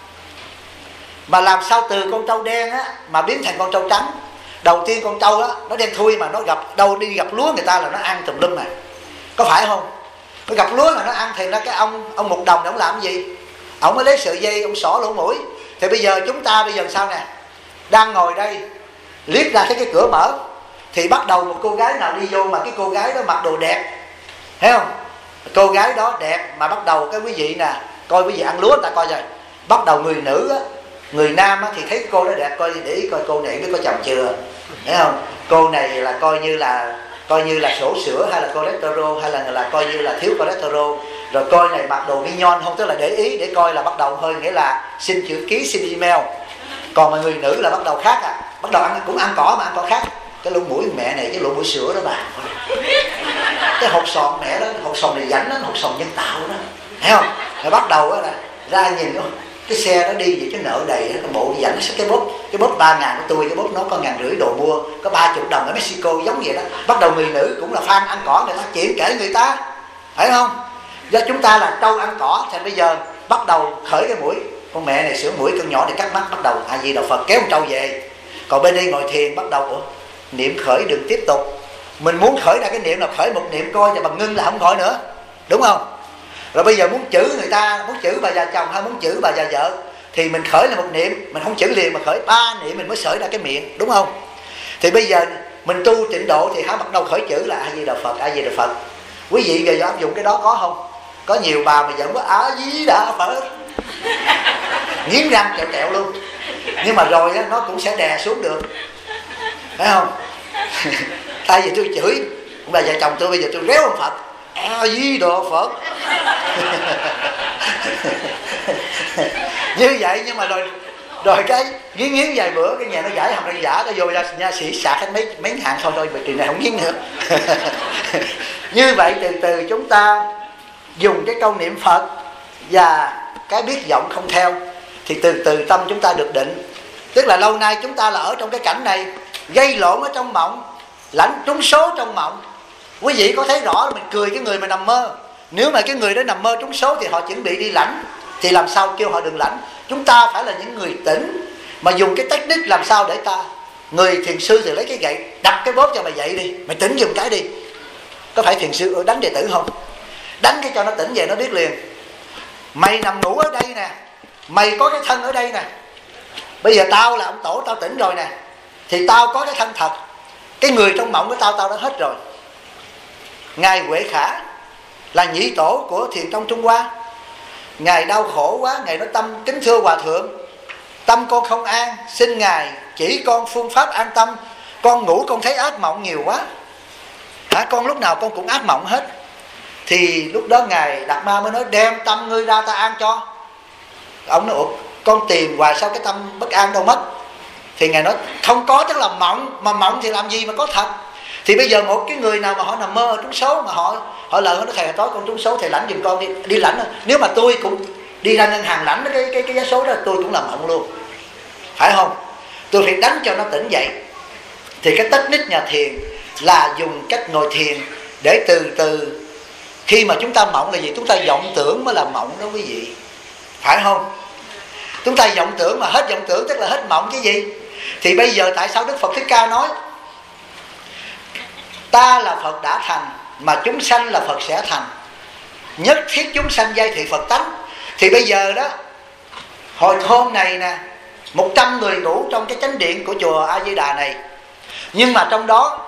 Mà làm sao từ con trâu đen á mà biến thành con trâu trắng? Đầu tiên con trâu á nó đen thui, mà nó gặp đâu đi gặp lúa người ta là nó ăn tùm lum mà. Có phải không? Nó gặp lúa là nó ăn. Thì nó cái ông Mục Đồng ông làm gì? Ông mới lấy sợi dây ông xỏ lỗ mũi. Thì bây giờ chúng ta bây giờ sao nè? Đang ngồi đây liếc ra thấy cái cửa mở, thì bắt đầu một cô gái nào đi vô mà cái cô gái đó mặc đồ đẹp, thấy không? Cô gái đó đẹp mà bắt đầu cái quý vị nè, coi quý vị ăn lúa người ta coi rồi. Bắt đầu người nữ á, người nam á thì thấy cô đó đẹp, coi để ý coi cô này biết có chồng chưa, thấy không? Cô này là coi như là sổ sữa hay là cholesterol, hay là coi như là thiếu cholesterol. Rồi coi này mặc đồ mignon không, tức là để ý để coi là bắt đầu hơi, nghĩa là xin chữ ký, xin email. Còn mà người nữ là bắt đầu khác à, bắt đầu ăn cũng ăn cỏ mà ăn cỏ khác. Cái lỗ mũi mẹ này, cái lỗ mũi sữa đó bà, cái hột sòn mẹ đó, hột sòn này rảnh đó, hột sòn nhân tạo đó, thấy không? Rồi bắt đầu đó là ra nhìn đó, cái xe đó đi về cái nợ đầy, cái bộ dẫn cái bóp 3.000 của tôi, cái bóp nó có 1.500 đồ mua, có 30 đồng ở Mexico giống vậy đó. Bắt đầu người nữ cũng là fan ăn cỏ, người ta chuyện kể người ta, thấy không? Do chúng ta là trâu ăn cỏ, thì bây giờ bắt đầu khởi cái mũi, con mẹ này sửa mũi, con nhỏ để cắt mắt, bắt đầu A Di Đà Phật kéo con trâu về. Còn bên đây ngồi thiền bắt đầu niệm khởi đừng tiếp tục. Mình muốn khởi ra cái niệm là khởi một niệm coi, và bằng ngưng là không khởi nữa, đúng không? Rồi bây giờ muốn chữ người ta, muốn chữ bà già chồng hay muốn chữ bà già vợ, thì mình khởi là một niệm, mình không chữ liền mà khởi 3 niệm mình mới khởi ra cái miệng, đúng không? Thì bây giờ mình tu tịnh độ thì hả bắt đầu khởi chữ là A Di Đà Phật, A Di Đà Phật. Quý vị giờ áp dụng cái đó có không? Có nhiều bà mà vẫn có A Di Đà Phật, nghiến răng kẹo kẹo luôn. Nhưng mà rồi á, nó cũng sẽ đè xuống được, phải không? Thay vì tôi chửi bà vợ chồng tôi, bây giờ tôi réo ông Phật, A Di Đà Phật. Như vậy, nhưng mà rồi Rồi cái nghiến nghiến vài bữa cái nhà nó giải hàm răng giả, nó vô ra nha sĩ sạc hết mấy hạn thôi chuyện này không nghiến nữa. Như vậy từ từ chúng ta dùng cái câu niệm Phật và cái biết vọng không theo, thì từ từ tâm chúng ta được định. Tức là lâu nay chúng ta là ở trong cái cảnh này, gây lộn ở trong mộng, lãnh trúng số trong mộng. Quý vị có thấy rõ là mình cười cái người mà nằm mơ. Nếu mà cái người đó nằm mơ trúng số thì họ chuẩn bị đi lãnh, thì làm sao kêu họ đừng lãnh. Chúng ta phải là những người tỉnh, mà dùng cái technique làm sao để ta. Người thiền sư thì lấy cái gậy đập cái bóp cho mày dậy đi, mày tỉnh giùm cái đi. Có phải thiền sư đánh đệ tử không? Đánh cái cho nó tỉnh về, nó biết liền. Mày nằm ngủ ở đây nè, mày có cái thân ở đây nè, bây giờ tao là ông tổ, tao tỉnh rồi nè, thì tao có cái thân thật. Cái người trong mộng của tao đã hết rồi. Ngài Huệ Khả là nhị tổ của thiền tông Trung Hoa. Ngài đau khổ quá, Ngài nói tâm kính thưa Hòa Thượng, tâm con không an, xin Ngài chỉ con phương pháp an tâm. Con ngủ con thấy ác mộng nhiều quá. Con lúc nào con cũng ác mộng hết. Thì lúc đó Ngài Đạt Ma mới nói đem tâm ngươi ra ta an cho. Ông nói con tìm hoài sao cái tâm bất an đâu mất. Thì Ngài nói không có tức là mộng, mà mộng thì làm gì mà có thật. Thì bây giờ một cái người nào mà họ nằm mơ trúng số, mà họ lời nói thầy tối con trúng số, thầy lãnh giùm con đi lãnh. Nếu mà tôi cũng đi ra ngân hàng lãnh cái giá số đó, tôi cũng làm mộng luôn, phải không? Tôi phải đánh cho nó tỉnh dậy. Thì cái technique nhà thiền là dùng cách ngồi thiền để từ từ. Khi mà chúng ta mộng là gì? Chúng ta vọng tưởng mới là mộng đó quý vị, phải không? Chúng ta vọng tưởng, mà hết vọng tưởng tức là hết mộng cái gì. Thì bây giờ tại sao Đức Phật Thích Ca nói ta là Phật đã thành, mà chúng sanh là Phật sẽ thành, nhất thiết chúng sanh giai thị Phật tánh. Thì bây giờ đó, hồi thôn này nè, 100 người ngủ trong cái chánh điện của chùa A Di Đà này, nhưng mà trong đó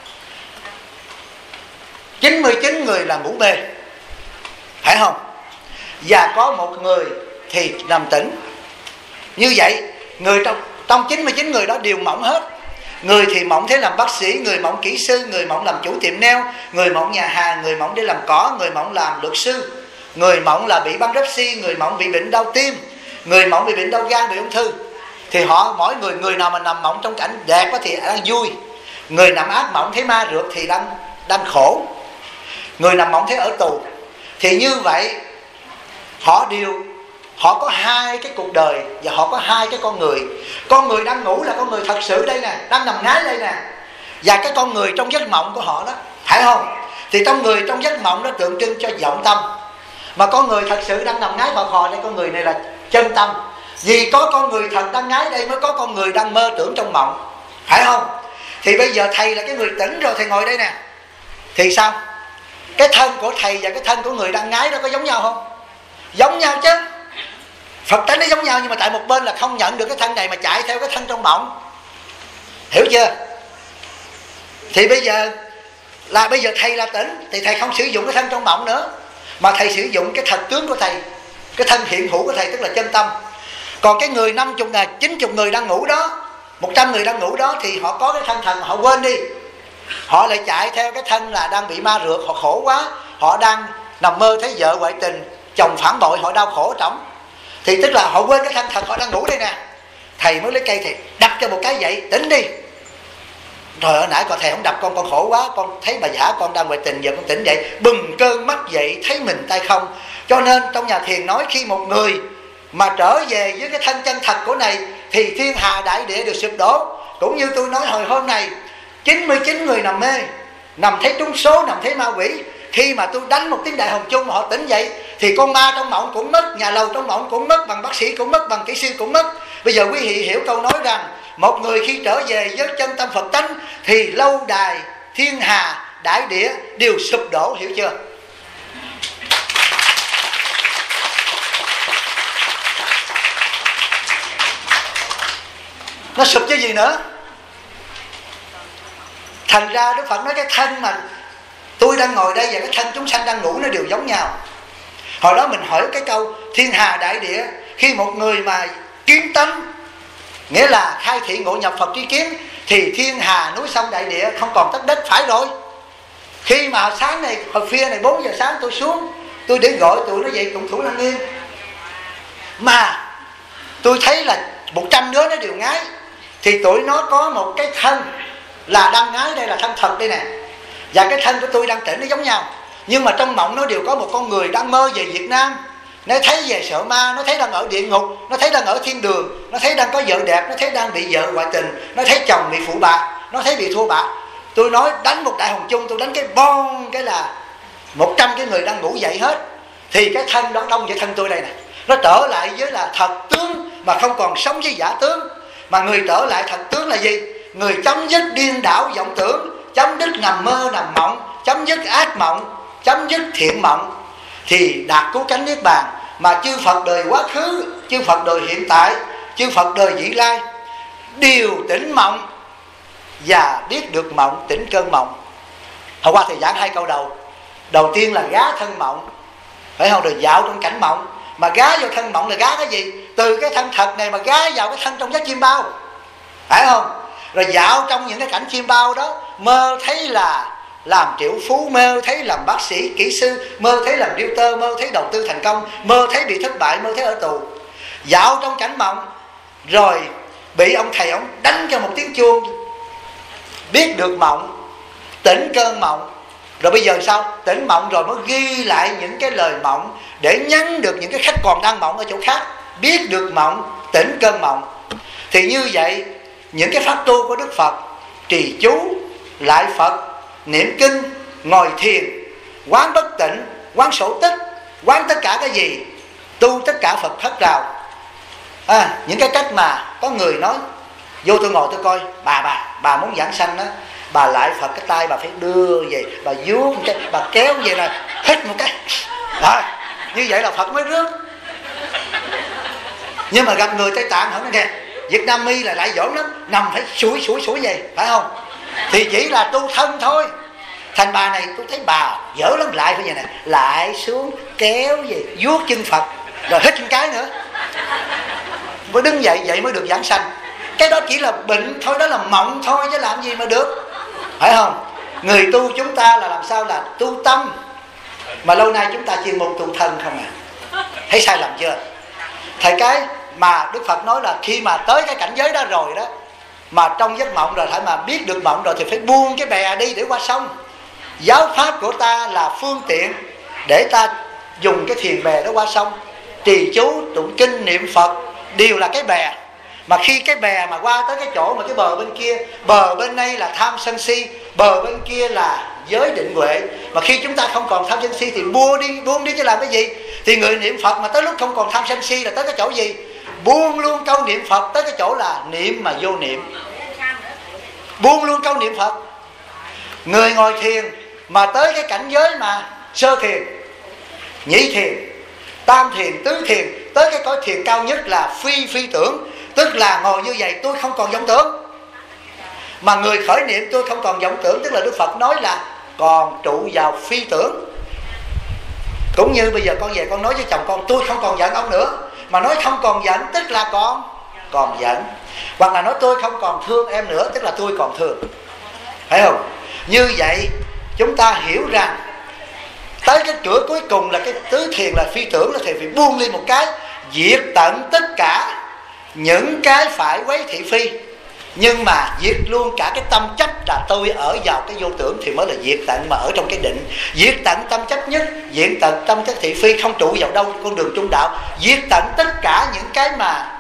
99 người là ngủ mê, phải không? Và có một người thì nằm tỉnh. Như vậy người trong 99 người đó đều mộng hết. Người thì mộng thấy làm bác sĩ, người mộng kỹ sư, người mộng làm chủ tiệm nail, người mộng nhà hàng, người mộng đi làm cỏ, người mộng làm luật sư, người mộng là bị băng rớpsi, người mộng bị bệnh đau tim, người mộng bị bệnh đau gan, bị ung thư. Thì họ mỗi người nào mà nằm mộng trong cảnh đẹp thì đang vui, người nằm ác mộng thấy ma rượt thì đang khổ, người nằm mộng thấy ở tù. Thì như vậy họ có hai cái cuộc đời, và họ có hai cái con người. Con người đang ngủ là con người thật sự đây nè, đang nằm ngái đây nè, và cái con người trong giấc mộng của họ đó, phải không? Thì trong người trong giấc mộng đó tượng trưng cho vọng tâm, mà con người thật sự đang nằm ngái vào khò đây, con người này là chân tâm. Vì có con người thật đang ngái đây mới có con người đang mơ tưởng trong mộng, phải không? Thì bây giờ thầy là cái người tỉnh rồi, thầy ngồi đây nè, thì sao? Cái thân của thầy và cái thân của người đang ngái đó có giống nhau không? Giống nhau chứ. Phật tánh nó giống nhau, nhưng mà tại một bên là không nhận được cái thân này mà chạy theo cái thân trong mộng, hiểu chưa? Thì bây giờ thầy là tỉnh, thì thầy không sử dụng cái thân trong mộng nữa, mà thầy sử dụng cái thật tướng của thầy, cái thân hiện hữu của thầy, tức là chân tâm. Còn cái người 90 người đang ngủ đó, 100 người đang ngủ đó, thì họ có cái thân thần, họ quên đi, họ lại chạy theo cái thân là đang bị ma rượt, họ khổ quá, họ đang nằm mơ thấy vợ ngoại tình, chồng phản bội, họ đau khổ trọng. Thì tức là họ quên cái thân thật, họ đang ngủ đây nè. Thầy mới lấy cây thầy đập cho một cái vậy, tỉnh đi. Rồi hồi nãy còn thầy không đập con khổ quá, con thấy bà giả con đang ngoại tình, giờ con tỉnh dậy, bừng cơn mắt dậy, thấy mình tay không. Cho nên trong nhà thiền nói khi một người mà trở về với cái thân chân thật của này thì thiên hà đại địa đều sụp đổ. Cũng như tôi nói hồi hôm này, 99 người nằm mê, nằm thấy trúng số, nằm thấy ma quỷ. Khi mà tôi đánh một tiếng đại hồng chung mà họ tỉnh dậy thì con ma trong mộng cũng mất, nhà lầu trong mộng cũng mất, bằng bác sĩ cũng mất, bằng kỹ sư cũng mất. Bây giờ quý vị hiểu câu nói rằng một người khi trở về với chân tâm Phật tánh thì lâu đài, thiên hà, đại địa đều sụp đổ, hiểu chưa? Nó sụp chứ gì nữa. Thành ra Đức Phật nói cái thân mà tôi đang ngồi đây và cái thân chúng sanh đang ngủ nó đều giống nhau. Hồi đó mình hỏi cái câu thiên hà đại địa, khi một người mà kiến tánh, nghĩa là khai thị ngộ nhập Phật tri kiến, thì thiên hà núi sông đại địa không còn tất đất, phải rồi. Khi mà sáng này, hồi khuya này 4 giờ sáng tôi xuống, tôi để gọi tụi nó dậy cùng Thủ Lăng Nghiêm, mà tôi thấy là 100 đứa nó đều ngái, thì tụi nó có một cái thân là đang ngái, đây là thân thật đây nè, và cái thân của tôi đang tỉnh nó giống nhau. Nhưng mà trong mộng nó đều có một con người đang mơ về Việt Nam, nó thấy về sợ ma, nó thấy đang ở địa ngục, nó thấy đang ở thiên đường, nó thấy đang có vợ đẹp, nó thấy đang bị vợ ngoại tình, nó thấy chồng bị phụ bạc, nó thấy bị thua bạc. Tôi nói đánh một đại hồng chung, tôi đánh cái bon cái là 100 cái người đang ngủ dậy hết. Thì cái thân đó đông với thân tôi đây nè, nó trở lại với là thật tướng, mà không còn sống với giả tướng. Mà người trở lại thật tướng là gì? Người chấm dứt điên đảo vọng tưởng, chấm dứt nằm mơ nằm mộng, chấm dứt ác mộng, chấm dứt thiện mộng, thì đạt cứu cánh niết bàn. Mà chư Phật đời quá khứ, chư Phật đời hiện tại, chư Phật đời vị lai đều tỉnh mộng và biết được mộng, tỉnh cơn mộng. Hôm qua thầy giảng 2 câu đầu. Đầu tiên là gá thân mộng, phải không? Rồi dạo trong cảnh mộng. Mà gá vào thân mộng là gá cái gì? Từ cái thân thật này mà gá vào cái thân trong giấc chim bao, phải không? Rồi dạo trong những cái cảnh chim bao đó, mơ thấy là làm triệu phú, mơ thấy làm bác sĩ, kỹ sư, mơ thấy làm realtor, mơ thấy đầu tư thành công, mơ thấy bị thất bại, mơ thấy ở tù. Dạo trong cảnh mộng, rồi bị ông thầy ông đánh cho một tiếng chuông, biết được mộng, tỉnh cơn mộng. Rồi bây giờ sao? Tỉnh mộng rồi mới ghi lại những cái lời mộng để nhắn được những cái khách còn đang mộng ở chỗ khác, biết được mộng, tỉnh cơn mộng. Thì như vậy, những cái pháp tu của Đức Phật, trì chú, lại Phật, niệm kinh, ngồi thiền, quán bất tịnh, quán sổ tích, quán tất cả cái gì, tu tất cả Phật thất rào. Những cái cách mà có người nói, vô tôi ngồi tôi coi, bà muốn giảng sanh đó, bà lại Phật cái tay bà phải đưa về, bà vuốt một cái, bà kéo về này, hít một cái đó, như vậy là Phật mới rước. Nhưng mà gặp người Tây Tạng không nghe, Việt Nam mi là lại giỏi lắm, nằm phải sủi về, phải không? Thì chỉ là tu thân thôi. Thành bà này tôi thấy bà dở lắm, lại phải vậy này, lại xuống kéo về, vuốt chân Phật, rồi hít một cái nữa, mới đứng dậy, vậy mới được giảng sanh. Cái đó chỉ là bệnh thôi, đó là mộng thôi, chứ làm gì mà được, phải không? Người tu chúng ta là làm sao là tu tâm, mà lâu nay chúng ta chuyên môn tu thân không à. Thấy sai lầm chưa? Thầy cái mà Đức Phật nói là khi mà tới cái cảnh giới đó rồi đó, mà trong giấc mộng rồi phải mà biết được mộng rồi thì phải buông cái bè đi để qua sông. Giáo pháp của ta là phương tiện để ta dùng cái thuyền bè đó qua sông. Trì chú, tụng kinh, niệm Phật đều là cái bè. Mà khi cái bè mà qua tới cái chỗ mà cái bờ bên kia, bờ bên đây là tham sân si, bờ bên kia là giới định huệ. Mà khi chúng ta không còn tham sân si thì buông đi chứ làm cái gì? Thì người niệm Phật mà tới lúc không còn tham sân si là tới cái chỗ gì? Buông luôn câu niệm Phật, tới cái chỗ là niệm mà vô niệm. Buông luôn câu niệm Phật. Người ngồi thiền mà tới cái cảnh giới mà sơ thiền, nhị thiền, tam thiền, tứ thiền, tới cái cõi thiền cao nhất là phi tưởng. Tức là ngồi như vậy tôi không còn vọng tưởng. Mà người khởi niệm tôi không còn vọng tưởng, tức là Đức Phật nói là còn trụ vào phi tưởng. Cũng như bây giờ con về con nói với chồng con, tôi không còn giận ông nữa. Mà nói không còn giận tức là còn giận. Hoặc là nói tôi không còn thương em nữa, tức là tôi còn thương. Phải không? Như vậy chúng ta hiểu rằng tới cái cửa cuối cùng là cái tứ thiền là phi tưởng, là thầy phải buông đi một cái, diệt tận tất cả những cái phải quấy thị phi, nhưng mà diệt luôn cả cái tâm chấp là tôi ở vào cái vô tưởng, thì mới là diệt tận mà ở trong cái định. Diệt tận tâm chấp nhất, diệt tận tâm chấp thị phi, không trụ vào đâu con đường trung đạo. Diệt tận tất cả những cái mà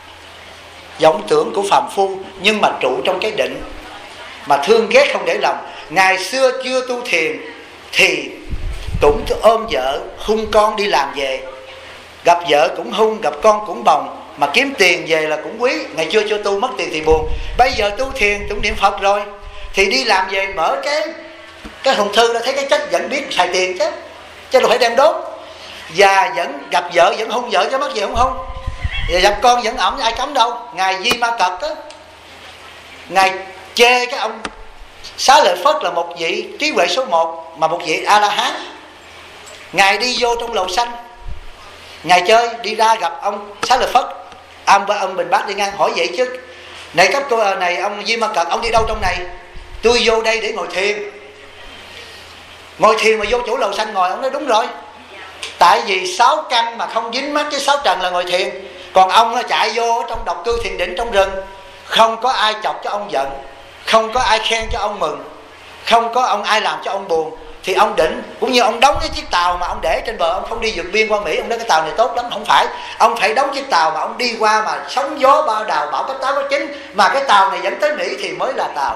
vọng tưởng của phàm phu, nhưng mà trụ trong cái định, mà thương ghét không để lòng. Ngày xưa chưa tu thiền thì cũng ôm vợ hung con đi làm về, gặp vợ cũng hung, gặp con cũng bồng, mà kiếm tiền về là cũng quý. Ngày xưa chưa tu mất tiền thì buồn. Bây giờ tu thiền, tụng niệm Phật rồi thì đi làm về mở cái hùng thư ra, thấy cái chết vẫn biết xài tiền chứ đâu phải đem đốt. Và vẫn gặp vợ vẫn hung vợ chứ mất gì không hung. Và gặp con vẫn ẩm, ai cấm đâu. Ngài Di Ma Cật á, Ngài chê cái ông Xá Lợi Phất là một vị trí huệ số 1, mà một vị A-la-hán. Ngài đi vô trong lầu xanh, Ngài chơi, đi ra gặp ông Xá Lợi Phất, ông Bình Bát đi ngang hỏi vậy chứ: này các cô này, ông Di Ma Cật, ông đi đâu trong này? Tôi vô đây để ngồi thiền. Ngồi thiền mà vô chỗ lầu xanh ngồi. Ông nói đúng rồi. Tại vì 6 căn mà không dính mắc với 6 trần là ngồi thiền. Còn ông nó chạy vô trong độc cư thiền định trong rừng, không có ai chọc cho ông giận, không có ai khen cho ông mừng, không có ai làm cho ông buồn, thì ông định. Cũng như ông đóng cái chiếc tàu mà ông để trên bờ, ông không đi vượt biên qua Mỹ, ông nói cái tàu này tốt lắm. Không phải, ông phải đóng chiếc tàu mà ông đi qua mà sóng gió bao đào bão cấp 8 cấp 9 mà cái tàu này dẫn tới Mỹ thì mới là tàu.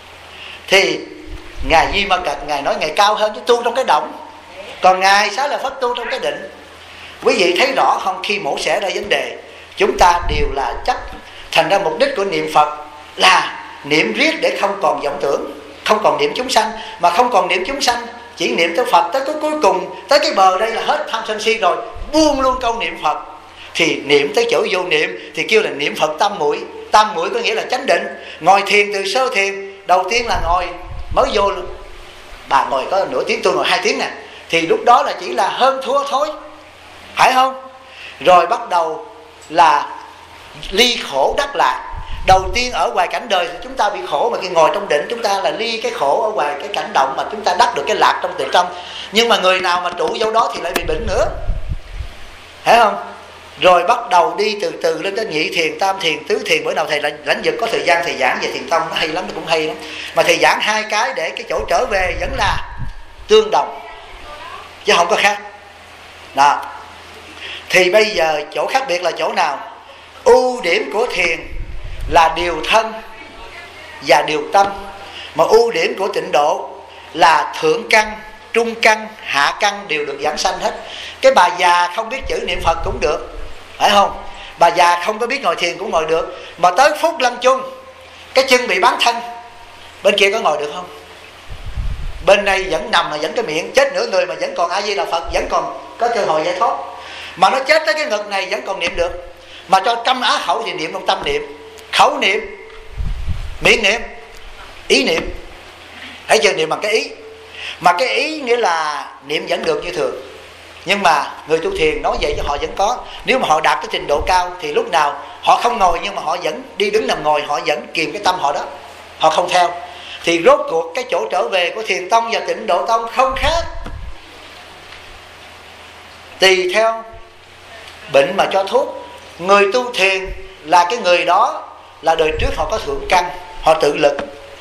Thì Ngài Di Ma Cật Ngài nói Ngài cao hơn chứ tu trong cái động, còn Ngài Xá Lợi Phất tu trong cái định. Quý vị thấy rõ không? Khi mổ xẻ ra vấn đề, chúng ta đều là chấp. Thành ra mục đích của niệm Phật là niệm riết để không còn vọng tưởng, không còn niệm chúng sanh. Mà không còn niệm chúng sanh, chỉ niệm tới Phật, tới cuối cùng, tới cái bờ đây là hết tham sân si rồi, buông luôn câu niệm Phật. Thì niệm tới chỗ vô niệm thì kêu là niệm Phật tam muội. Tam muội có nghĩa là chánh định. Ngồi thiền từ sơ thiền, đầu tiên là ngồi mới vô, bà ngồi có nửa tiếng, tôi ngồi 2 tiếng nè, thì lúc đó là chỉ là hơn thua thôi, phải không? Rồi bắt đầu là ly khổ đắc lạc. Đầu tiên ở ngoài cảnh đời thì chúng ta bị khổ, mà khi ngồi trong định chúng ta là ly cái khổ ở ngoài cái cảnh động, mà chúng ta đắc được cái lạc trong tự trong. Nhưng mà người nào mà trụ vô đó thì lại bị bệnh nữa, phải không? Rồi bắt đầu đi từ từ lên tới nhị thiền, tam thiền, tứ thiền. Bữa nào thầy lãnh vực có thời gian thầy giảng về thiền tông, nó hay lắm, nó cũng hay lắm. Mà thầy giảng 2 cái để cái chỗ trở về vẫn là tương đồng chứ không có khác đó. Thì bây giờ chỗ khác biệt là chỗ nào? Ưu điểm của thiền là điều thân và điều tâm, mà ưu điểm của tịnh độ là thượng căn, trung căn, hạ căn đều được giảng sanh hết. Cái bà già không biết chữ niệm Phật cũng được, phải không? Bà già không có biết ngồi thiền cũng ngồi được. Mà tới phút lâm chung, cái chân bị bán thân, bên kia có ngồi được không? Bên này vẫn nằm mà vẫn cái miệng, chết nửa người mà vẫn còn A Di Đà Phật, vẫn còn có cơ hội giải thoát. Mà nó chết tới cái ngực này vẫn còn niệm được. Mà cho câm á khẩu thì niệm trong tâm niệm, khẩu niệm, miệng niệm, ý niệm. Thấy chưa? Niệm bằng cái ý. Mà cái ý nghĩa là niệm vẫn được như thường. Nhưng mà người tu thiền nói vậy chứ họ vẫn có. Nếu mà họ đạt tới trình độ cao thì lúc nào họ không ngồi, nhưng mà họ vẫn đi đứng nằm ngồi, họ vẫn kiềm cái tâm họ đó, họ không theo. Thì rốt cuộc cái chỗ trở về của thiền tông và tịnh độ tông không khác, tùy theo bệnh mà cho thuốc. Người tu thiền là cái người đó là đời trước họ có thượng căn, họ tự lực.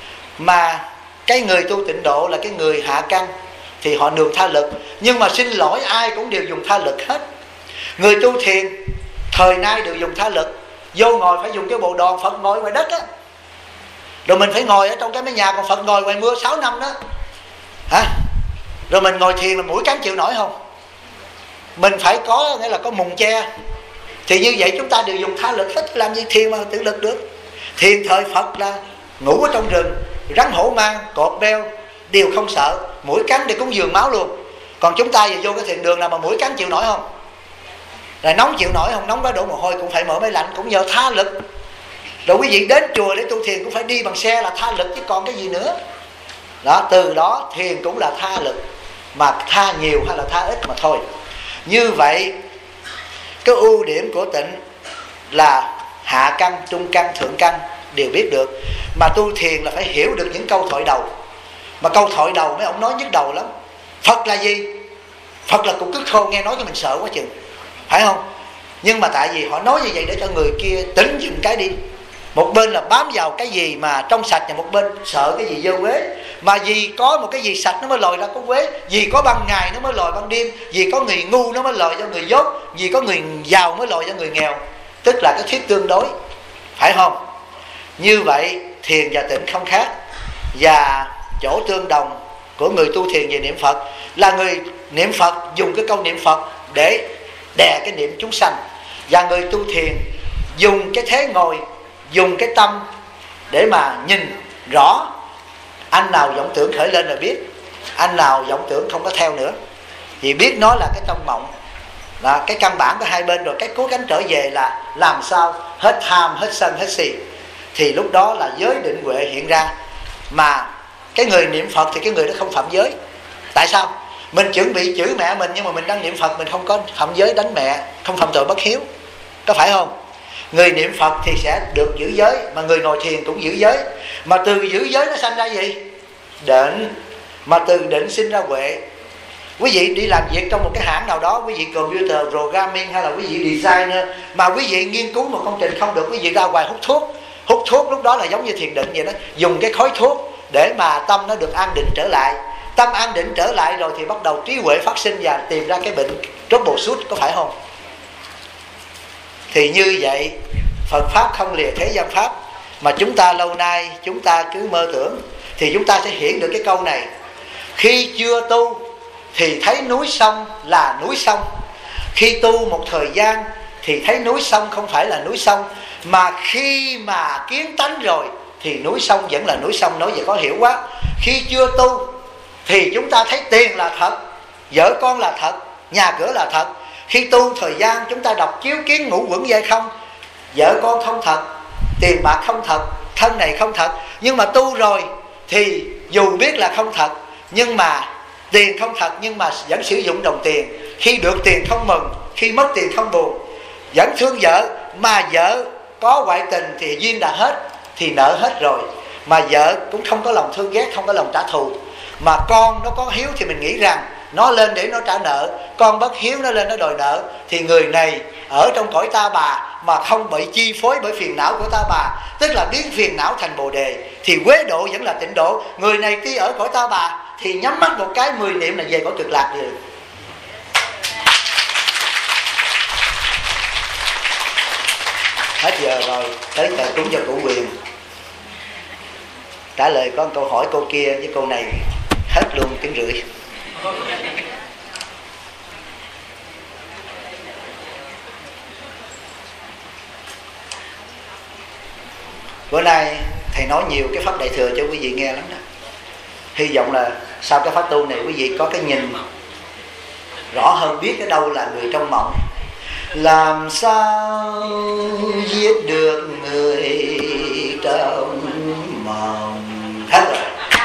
Mà cái người tu tịnh độ là cái người hạ căn, thì họ nương tha lực. Nhưng mà xin lỗi, ai cũng đều dùng tha lực hết. Người tu thiền thời nay đều dùng tha lực. Vô ngồi phải dùng cái bộ đòn, Phật ngồi ngoài đất á, rồi mình phải ngồi ở trong cái mái nhà, còn Phật ngồi ngoài mưa 6 năm đó hả? Rồi mình ngồi thiền là mũi cắn chịu nổi không? Mình phải có, nghĩa là có mùng che. Thì như vậy chúng ta đều dùng tha lực hết. Làm gì thiền mà tự lực được? Thiền thời Phật là ngủ ở trong rừng, rắn hổ mang, cọp beo đều không sợ, mũi cắn để cúng dường máu luôn. Còn chúng ta giờ vô cái thiền đường nào mà mũi cắn chịu nổi không? Rồi nóng chịu nổi không? Nóng quá đổ mồ hôi cũng phải mở máy lạnh, cũng nhờ tha lực. Rồi quý vị đến chùa để tu thiền cũng phải đi bằng xe là tha lực chứ còn cái gì nữa. Đó, từ đó thiền cũng là tha lực, mà tha nhiều hay là tha ít mà thôi. Như vậy cái ưu điểm của tịnh là hạ căn, trung căn, thượng căn đều biết được. Mà tu thiền là phải hiểu được những câu thoại đầu. Mà câu thoại đầu mấy ông nói nhức đầu lắm. Phật là gì? Phật là cục cứt khô, nghe nói cho mình sợ quá chừng, phải không? Nhưng mà tại vì họ nói như vậy để cho người kia tỉnh dừng cái đi. Một bên là bám vào cái gì mà trong sạch, và một bên sợ cái gì dơ quế. Mà vì có một cái gì sạch nó mới lòi ra có quế, vì có ban ngày nó mới lòi ban đêm, vì có người ngu nó mới lòi cho người dốt, vì có người giàu mới lòi cho người nghèo. Tức là cái thuyết tương đối, phải không? Như vậy thiền và tịnh không khác. Và chỗ tương đồng của người tu thiền về niệm Phật là người niệm Phật dùng cái câu niệm Phật để đè cái niệm chúng sanh. Và người tu thiền dùng cái thế ngồi, dùng cái tâm để mà nhìn rõ. Anh nào vọng tưởng khởi lên là biết, anh nào vọng tưởng không có theo nữa, vì biết nó là cái trong mộng. Đó, cái căn bản của hai bên. Rồi cái cố gắng trở về là làm sao hết tham, hết sân, hết si. Thì lúc đó là giới định huệ hiện ra. Mà cái người niệm Phật thì cái người đó không phạm giới. Tại sao? Mình chuẩn bị chửi mẹ mình, nhưng mà mình đang niệm Phật, mình không có phạm giới đánh mẹ, không phạm tội bất hiếu, có phải không? Người niệm Phật thì sẽ được giữ giới, mà người ngồi thiền cũng giữ giới. Mà từ giữ giới nó sanh ra gì? Định. Mà từ định sinh ra huệ. Quý vị đi làm việc trong một cái hãng nào đó, quý vị computer programming hay là quý vị designer, mà quý vị nghiên cứu một công trình không được, quý vị ra ngoài hút thuốc. Hút thuốc lúc đó là giống như thiền định vậy đó, dùng cái khói thuốc để mà tâm nó được an định trở lại. Tâm an định trở lại rồi thì bắt đầu trí huệ phát sinh và tìm ra cái bệnh troubleshoot, có phải không? Thì như vậy Phật Pháp không lìa thế gian Pháp, mà chúng ta lâu nay chúng ta cứ mơ tưởng, thì chúng ta sẽ hiểu được cái câu này. Khi chưa tu thì thấy núi sông là núi sông, khi tu một thời gian thì thấy núi sông không phải là núi sông, mà khi mà kiến tánh rồi thì núi sông vẫn là núi sông. Nói về khó hiểu quá. Khi chưa tu thì chúng ta thấy tiền là thật, vợ con là thật, nhà cửa là thật. Khi tu thời gian chúng ta đọc chiếu kiến ngũ quẩn dây không, vợ con không thật, tiền bạc không thật, thân này không thật. Nhưng mà tu rồi thì dù biết là không thật, nhưng mà tiền không thật, nhưng mà vẫn sử dụng đồng tiền. Khi được tiền không mừng, khi mất tiền không buồn. Vẫn thương vợ, mà vợ có ngoại tình thì duyên đã hết, thì nợ hết rồi. Mà vợ cũng không có lòng thương ghét, không có lòng trả thù. Mà con nó có hiếu thì mình nghĩ rằng nó lên để nó trả nợ, con bất hiếu nó lên nó đòi nợ. Thì người này ở trong cõi ta bà mà không bị chi phối bởi phiền não của ta bà, tức là biến phiền não thành bồ đề, thì quế độ vẫn là tịnh độ. Người này tuy ở cõi ta bà thì nhắm mắt một cái 10 niệm là về cõi cực lạc rồi. Hết giờ rồi, tới giờ cúng cho cụ Quyền trả lời con câu hỏi cô kia với cô này hết luôn tiếng rưỡi. Bữa nay thầy nói nhiều cái pháp đại thừa cho quý vị nghe lắm đó. Hy vọng là sau cái pháp tu này quý vị có cái nhìn rõ hơn, biết ở đâu là người trong mộng. Làm sao giết được người trong mộng. Hết rồi.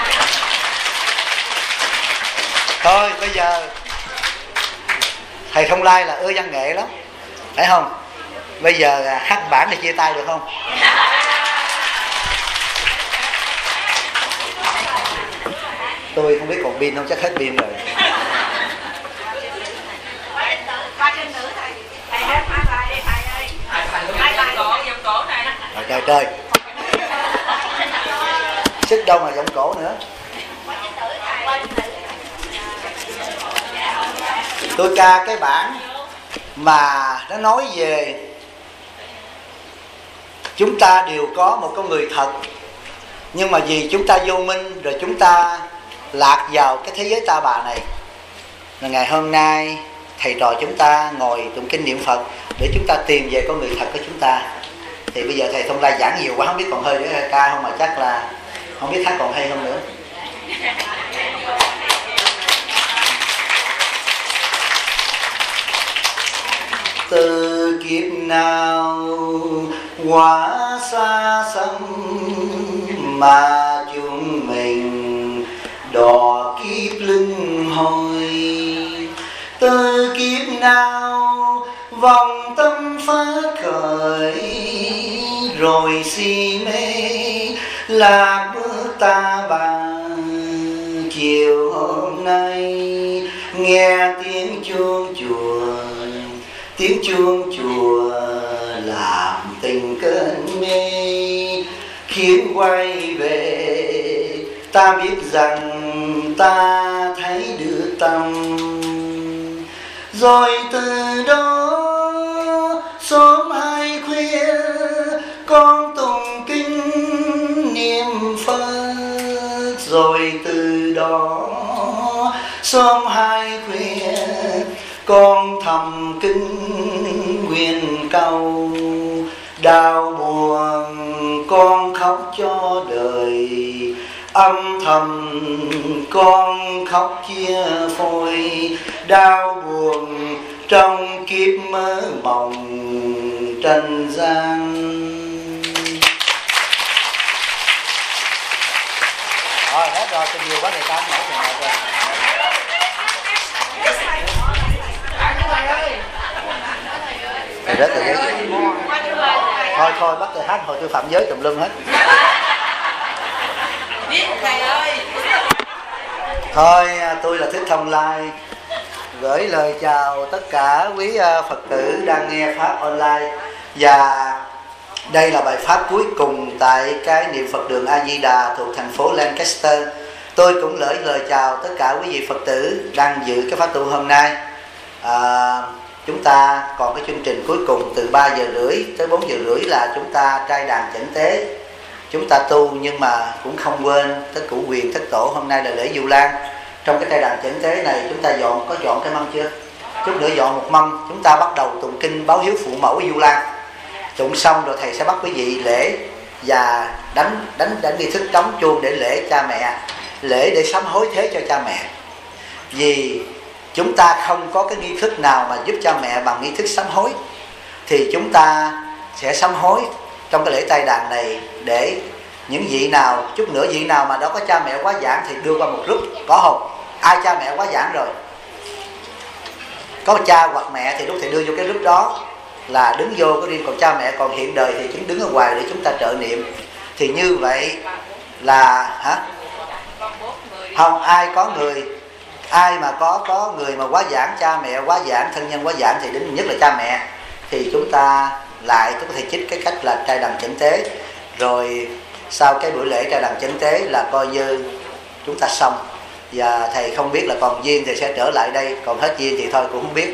Thôi bây giờ thầy Thông Lai là ưa văn nghệ lắm, phải không? Bây giờ hát bản thì chia tay được không? Tôi không biết còn pin không, chắc hết pin rồi. Trời trời, sức đâu mà giọng cổ nữa. Tôi ca cái bản mà nó nói về chúng ta đều có một con người thật, nhưng mà vì chúng ta vô minh rồi chúng ta lạc vào cái thế giới ta bà này. Là ngày hôm nay thầy trò chúng ta ngồi tụng kinh niệm Phật để chúng ta tìm về con người thật của chúng ta. Thì bây giờ thầy Thông Lai giảng nhiều quá, không biết còn hơi để ca không, mà chắc là không biết hát còn hay không nữa. Từ kiếp nào quá xa xăm mà chúng mình đò kiếp luân hồi. Từ kiếp nào vòng tâm phá khởi, rồi si mê lạc bước ta bà. Chiều hôm nay nghe tiếng chuông chùa, tiếng chuông chùa làm tình cơn mê, khiến quay về ta biết rằng ta thấy được tâm. Rồi từ đó sớm hay khuya con tụng kinh niệm Phật. Rồi từ đó sớm hay khuya con thầm kinh nguyện cầu. Đau buồn con khóc cho đời, âm thầm con khóc chia phôi. Đau buồn trong kiếp mơ mộng trần gian. Rồi hết rồi, tình nhiều quá thầy Tám nổi trường hợp rồi. Thầy rớt thầy giấy. Thôi bắt thầy hát hồi tôi phạm giới tùm lum hết. Biết thầy ơi. Thôi tôi là Thích Thông Lai, gửi lời chào tất cả quý Phật tử đang nghe Pháp online. Và đây là bài Pháp cuối cùng tại cái niệm Phật đường A Di Đà thuộc thành phố Lancaster. Tôi cũng gửi lời chào tất cả quý vị Phật tử đang dự cái Pháp tu hôm nay. Chúng ta còn cái chương trình cuối cùng từ 3 giờ rưỡi tới 4 giờ rưỡi là chúng ta trai đàn chẩn tế. Chúng ta tu nhưng mà cũng không quên tất cụ quyền thất tổ. Hôm nay là lễ Vu Lan. Trong cái trai đàn chẩn tế này chúng ta có dọn cái mâm chưa? Chút nữa dọn một mâm. Chúng ta bắt đầu tụng kinh báo hiếu phụ mẫu Vu Lan. Tụng xong rồi thầy sẽ bắt quý vị lễ và đánh nghi thức trống chuông để lễ cha mẹ, lễ để sám hối thế cho cha mẹ. Vì chúng ta không có cái nghi thức nào mà giúp cha mẹ bằng nghi thức sám hối, thì chúng ta sẽ sám hối trong cái lễ trai đàn này để những vị nào, chút nữa vị nào mà đó có cha mẹ quá giảng thì đưa qua một group. Có không? Ai cha mẹ quá giảng rồi? Có cha hoặc mẹ thì lúc thầy đưa vô cái group đó là đứng vô có riêng, còn cha mẹ còn hiện đời thì chúng đứng ở ngoài để chúng ta trợ niệm. Thì như vậy là không ai mà có người mà quá giảng, cha mẹ quá giảng, thân nhân quá giảng thì đến nhất là cha mẹ, thì chúng ta có thể trích cái cách là trai đàn chẩn tế. Rồi sau cái buổi lễ trai đàn chẩn tế là coi như chúng ta xong. Và thầy không biết là còn duyên thì sẽ trở lại đây, còn hết duyên thì thôi cũng không biết.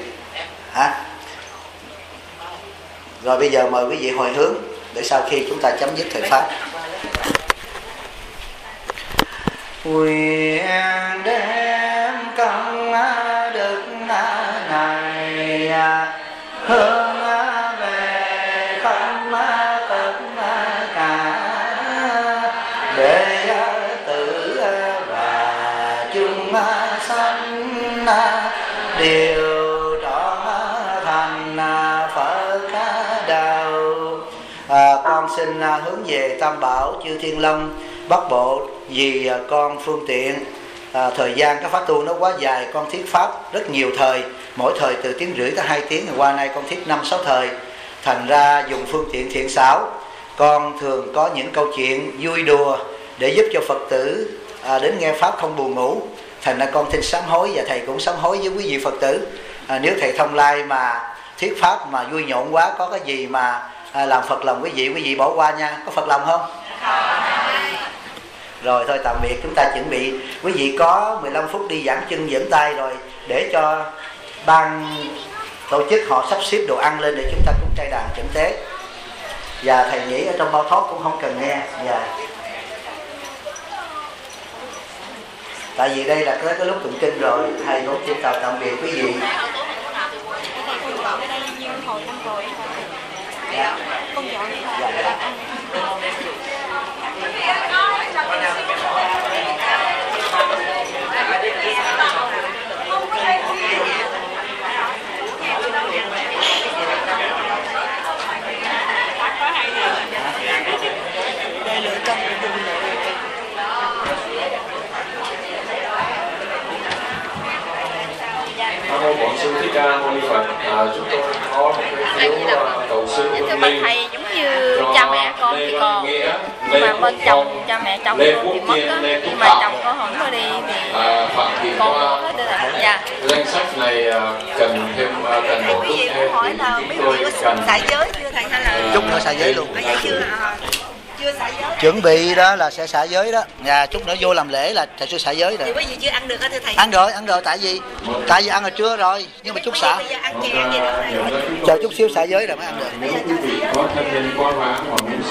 Rồi bây giờ mời quý vị hồi hướng để sau khi chúng ta chấm dứt thời Pháp. Nguyện đem công đức này hướng về không tất cả để tử và chúng sanh đều trọn thành Phật đạo. Con xin hướng về Tam Bảo Chư Thiên Long Bắc Bộ. Vì con phương tiện thời gian cái pháp tu nó quá dài, con thuyết pháp rất nhiều thời, mỗi thời từ 1,5 tiếng tới 2 tiếng. Qua nay con thuyết 5-6 thời, thành ra dùng phương tiện thiện xảo. Con thường có những câu chuyện vui đùa để giúp cho Phật tử đến nghe pháp không buồn ngủ. Thành ra con xin sám hối và thầy cũng sám hối với quý vị Phật tử. Nếu thầy Thông Lai mà thuyết pháp mà vui nhộn quá, có cái gì mà làm Phật lòng quý vị bỏ qua nha. Có Phật lòng không? Rồi thôi tạm biệt, chúng ta chuẩn bị. Quý vị có 15 phút đi giãn chân giãn tay rồi để cho ban tổ chức họ sắp xếp đồ ăn lên để chúng ta cúng trai đàn chẩn tế. Và thầy nghĩ ở trong bao thoát cũng không cần nghe. Tại vì đây là cái lúc tụng kinh rồi, thầy cũng chỉ chào tạm biệt quý vị. Nam mô Bổn Sư Thích Ca Mâu Ni Phật. Chúng tôi có một cái phiếu cầu sư thưa bạch thầy, giống như cha mẹ con thì còn, nhưng mà bên chồng cha mẹ chồng con thì mất á, nhưng mà chồng con không có đi thì con mua hết được ạ. Danh sách này cần bổ túc thêm thì chúng tôi cần xả giới chưa thầy, hay là chút nữa xả giới luôn? Chưa xả giới. Chuẩn bị đó là sẽ xả giới đó. Chút nữa vô làm lễ là thầy sẽ xả giới rồi. Thì quý vị chưa ăn được hả thưa thầy? Ăn rồi, tại vì ăn hồi trưa rồi, nhưng mà chút xả. Bây giờ ăn chè gì đó. Chờ chút xíu xả giới rồi mới ăn được. Nếu quý vị có thân nhân quá vãng hoặc muốn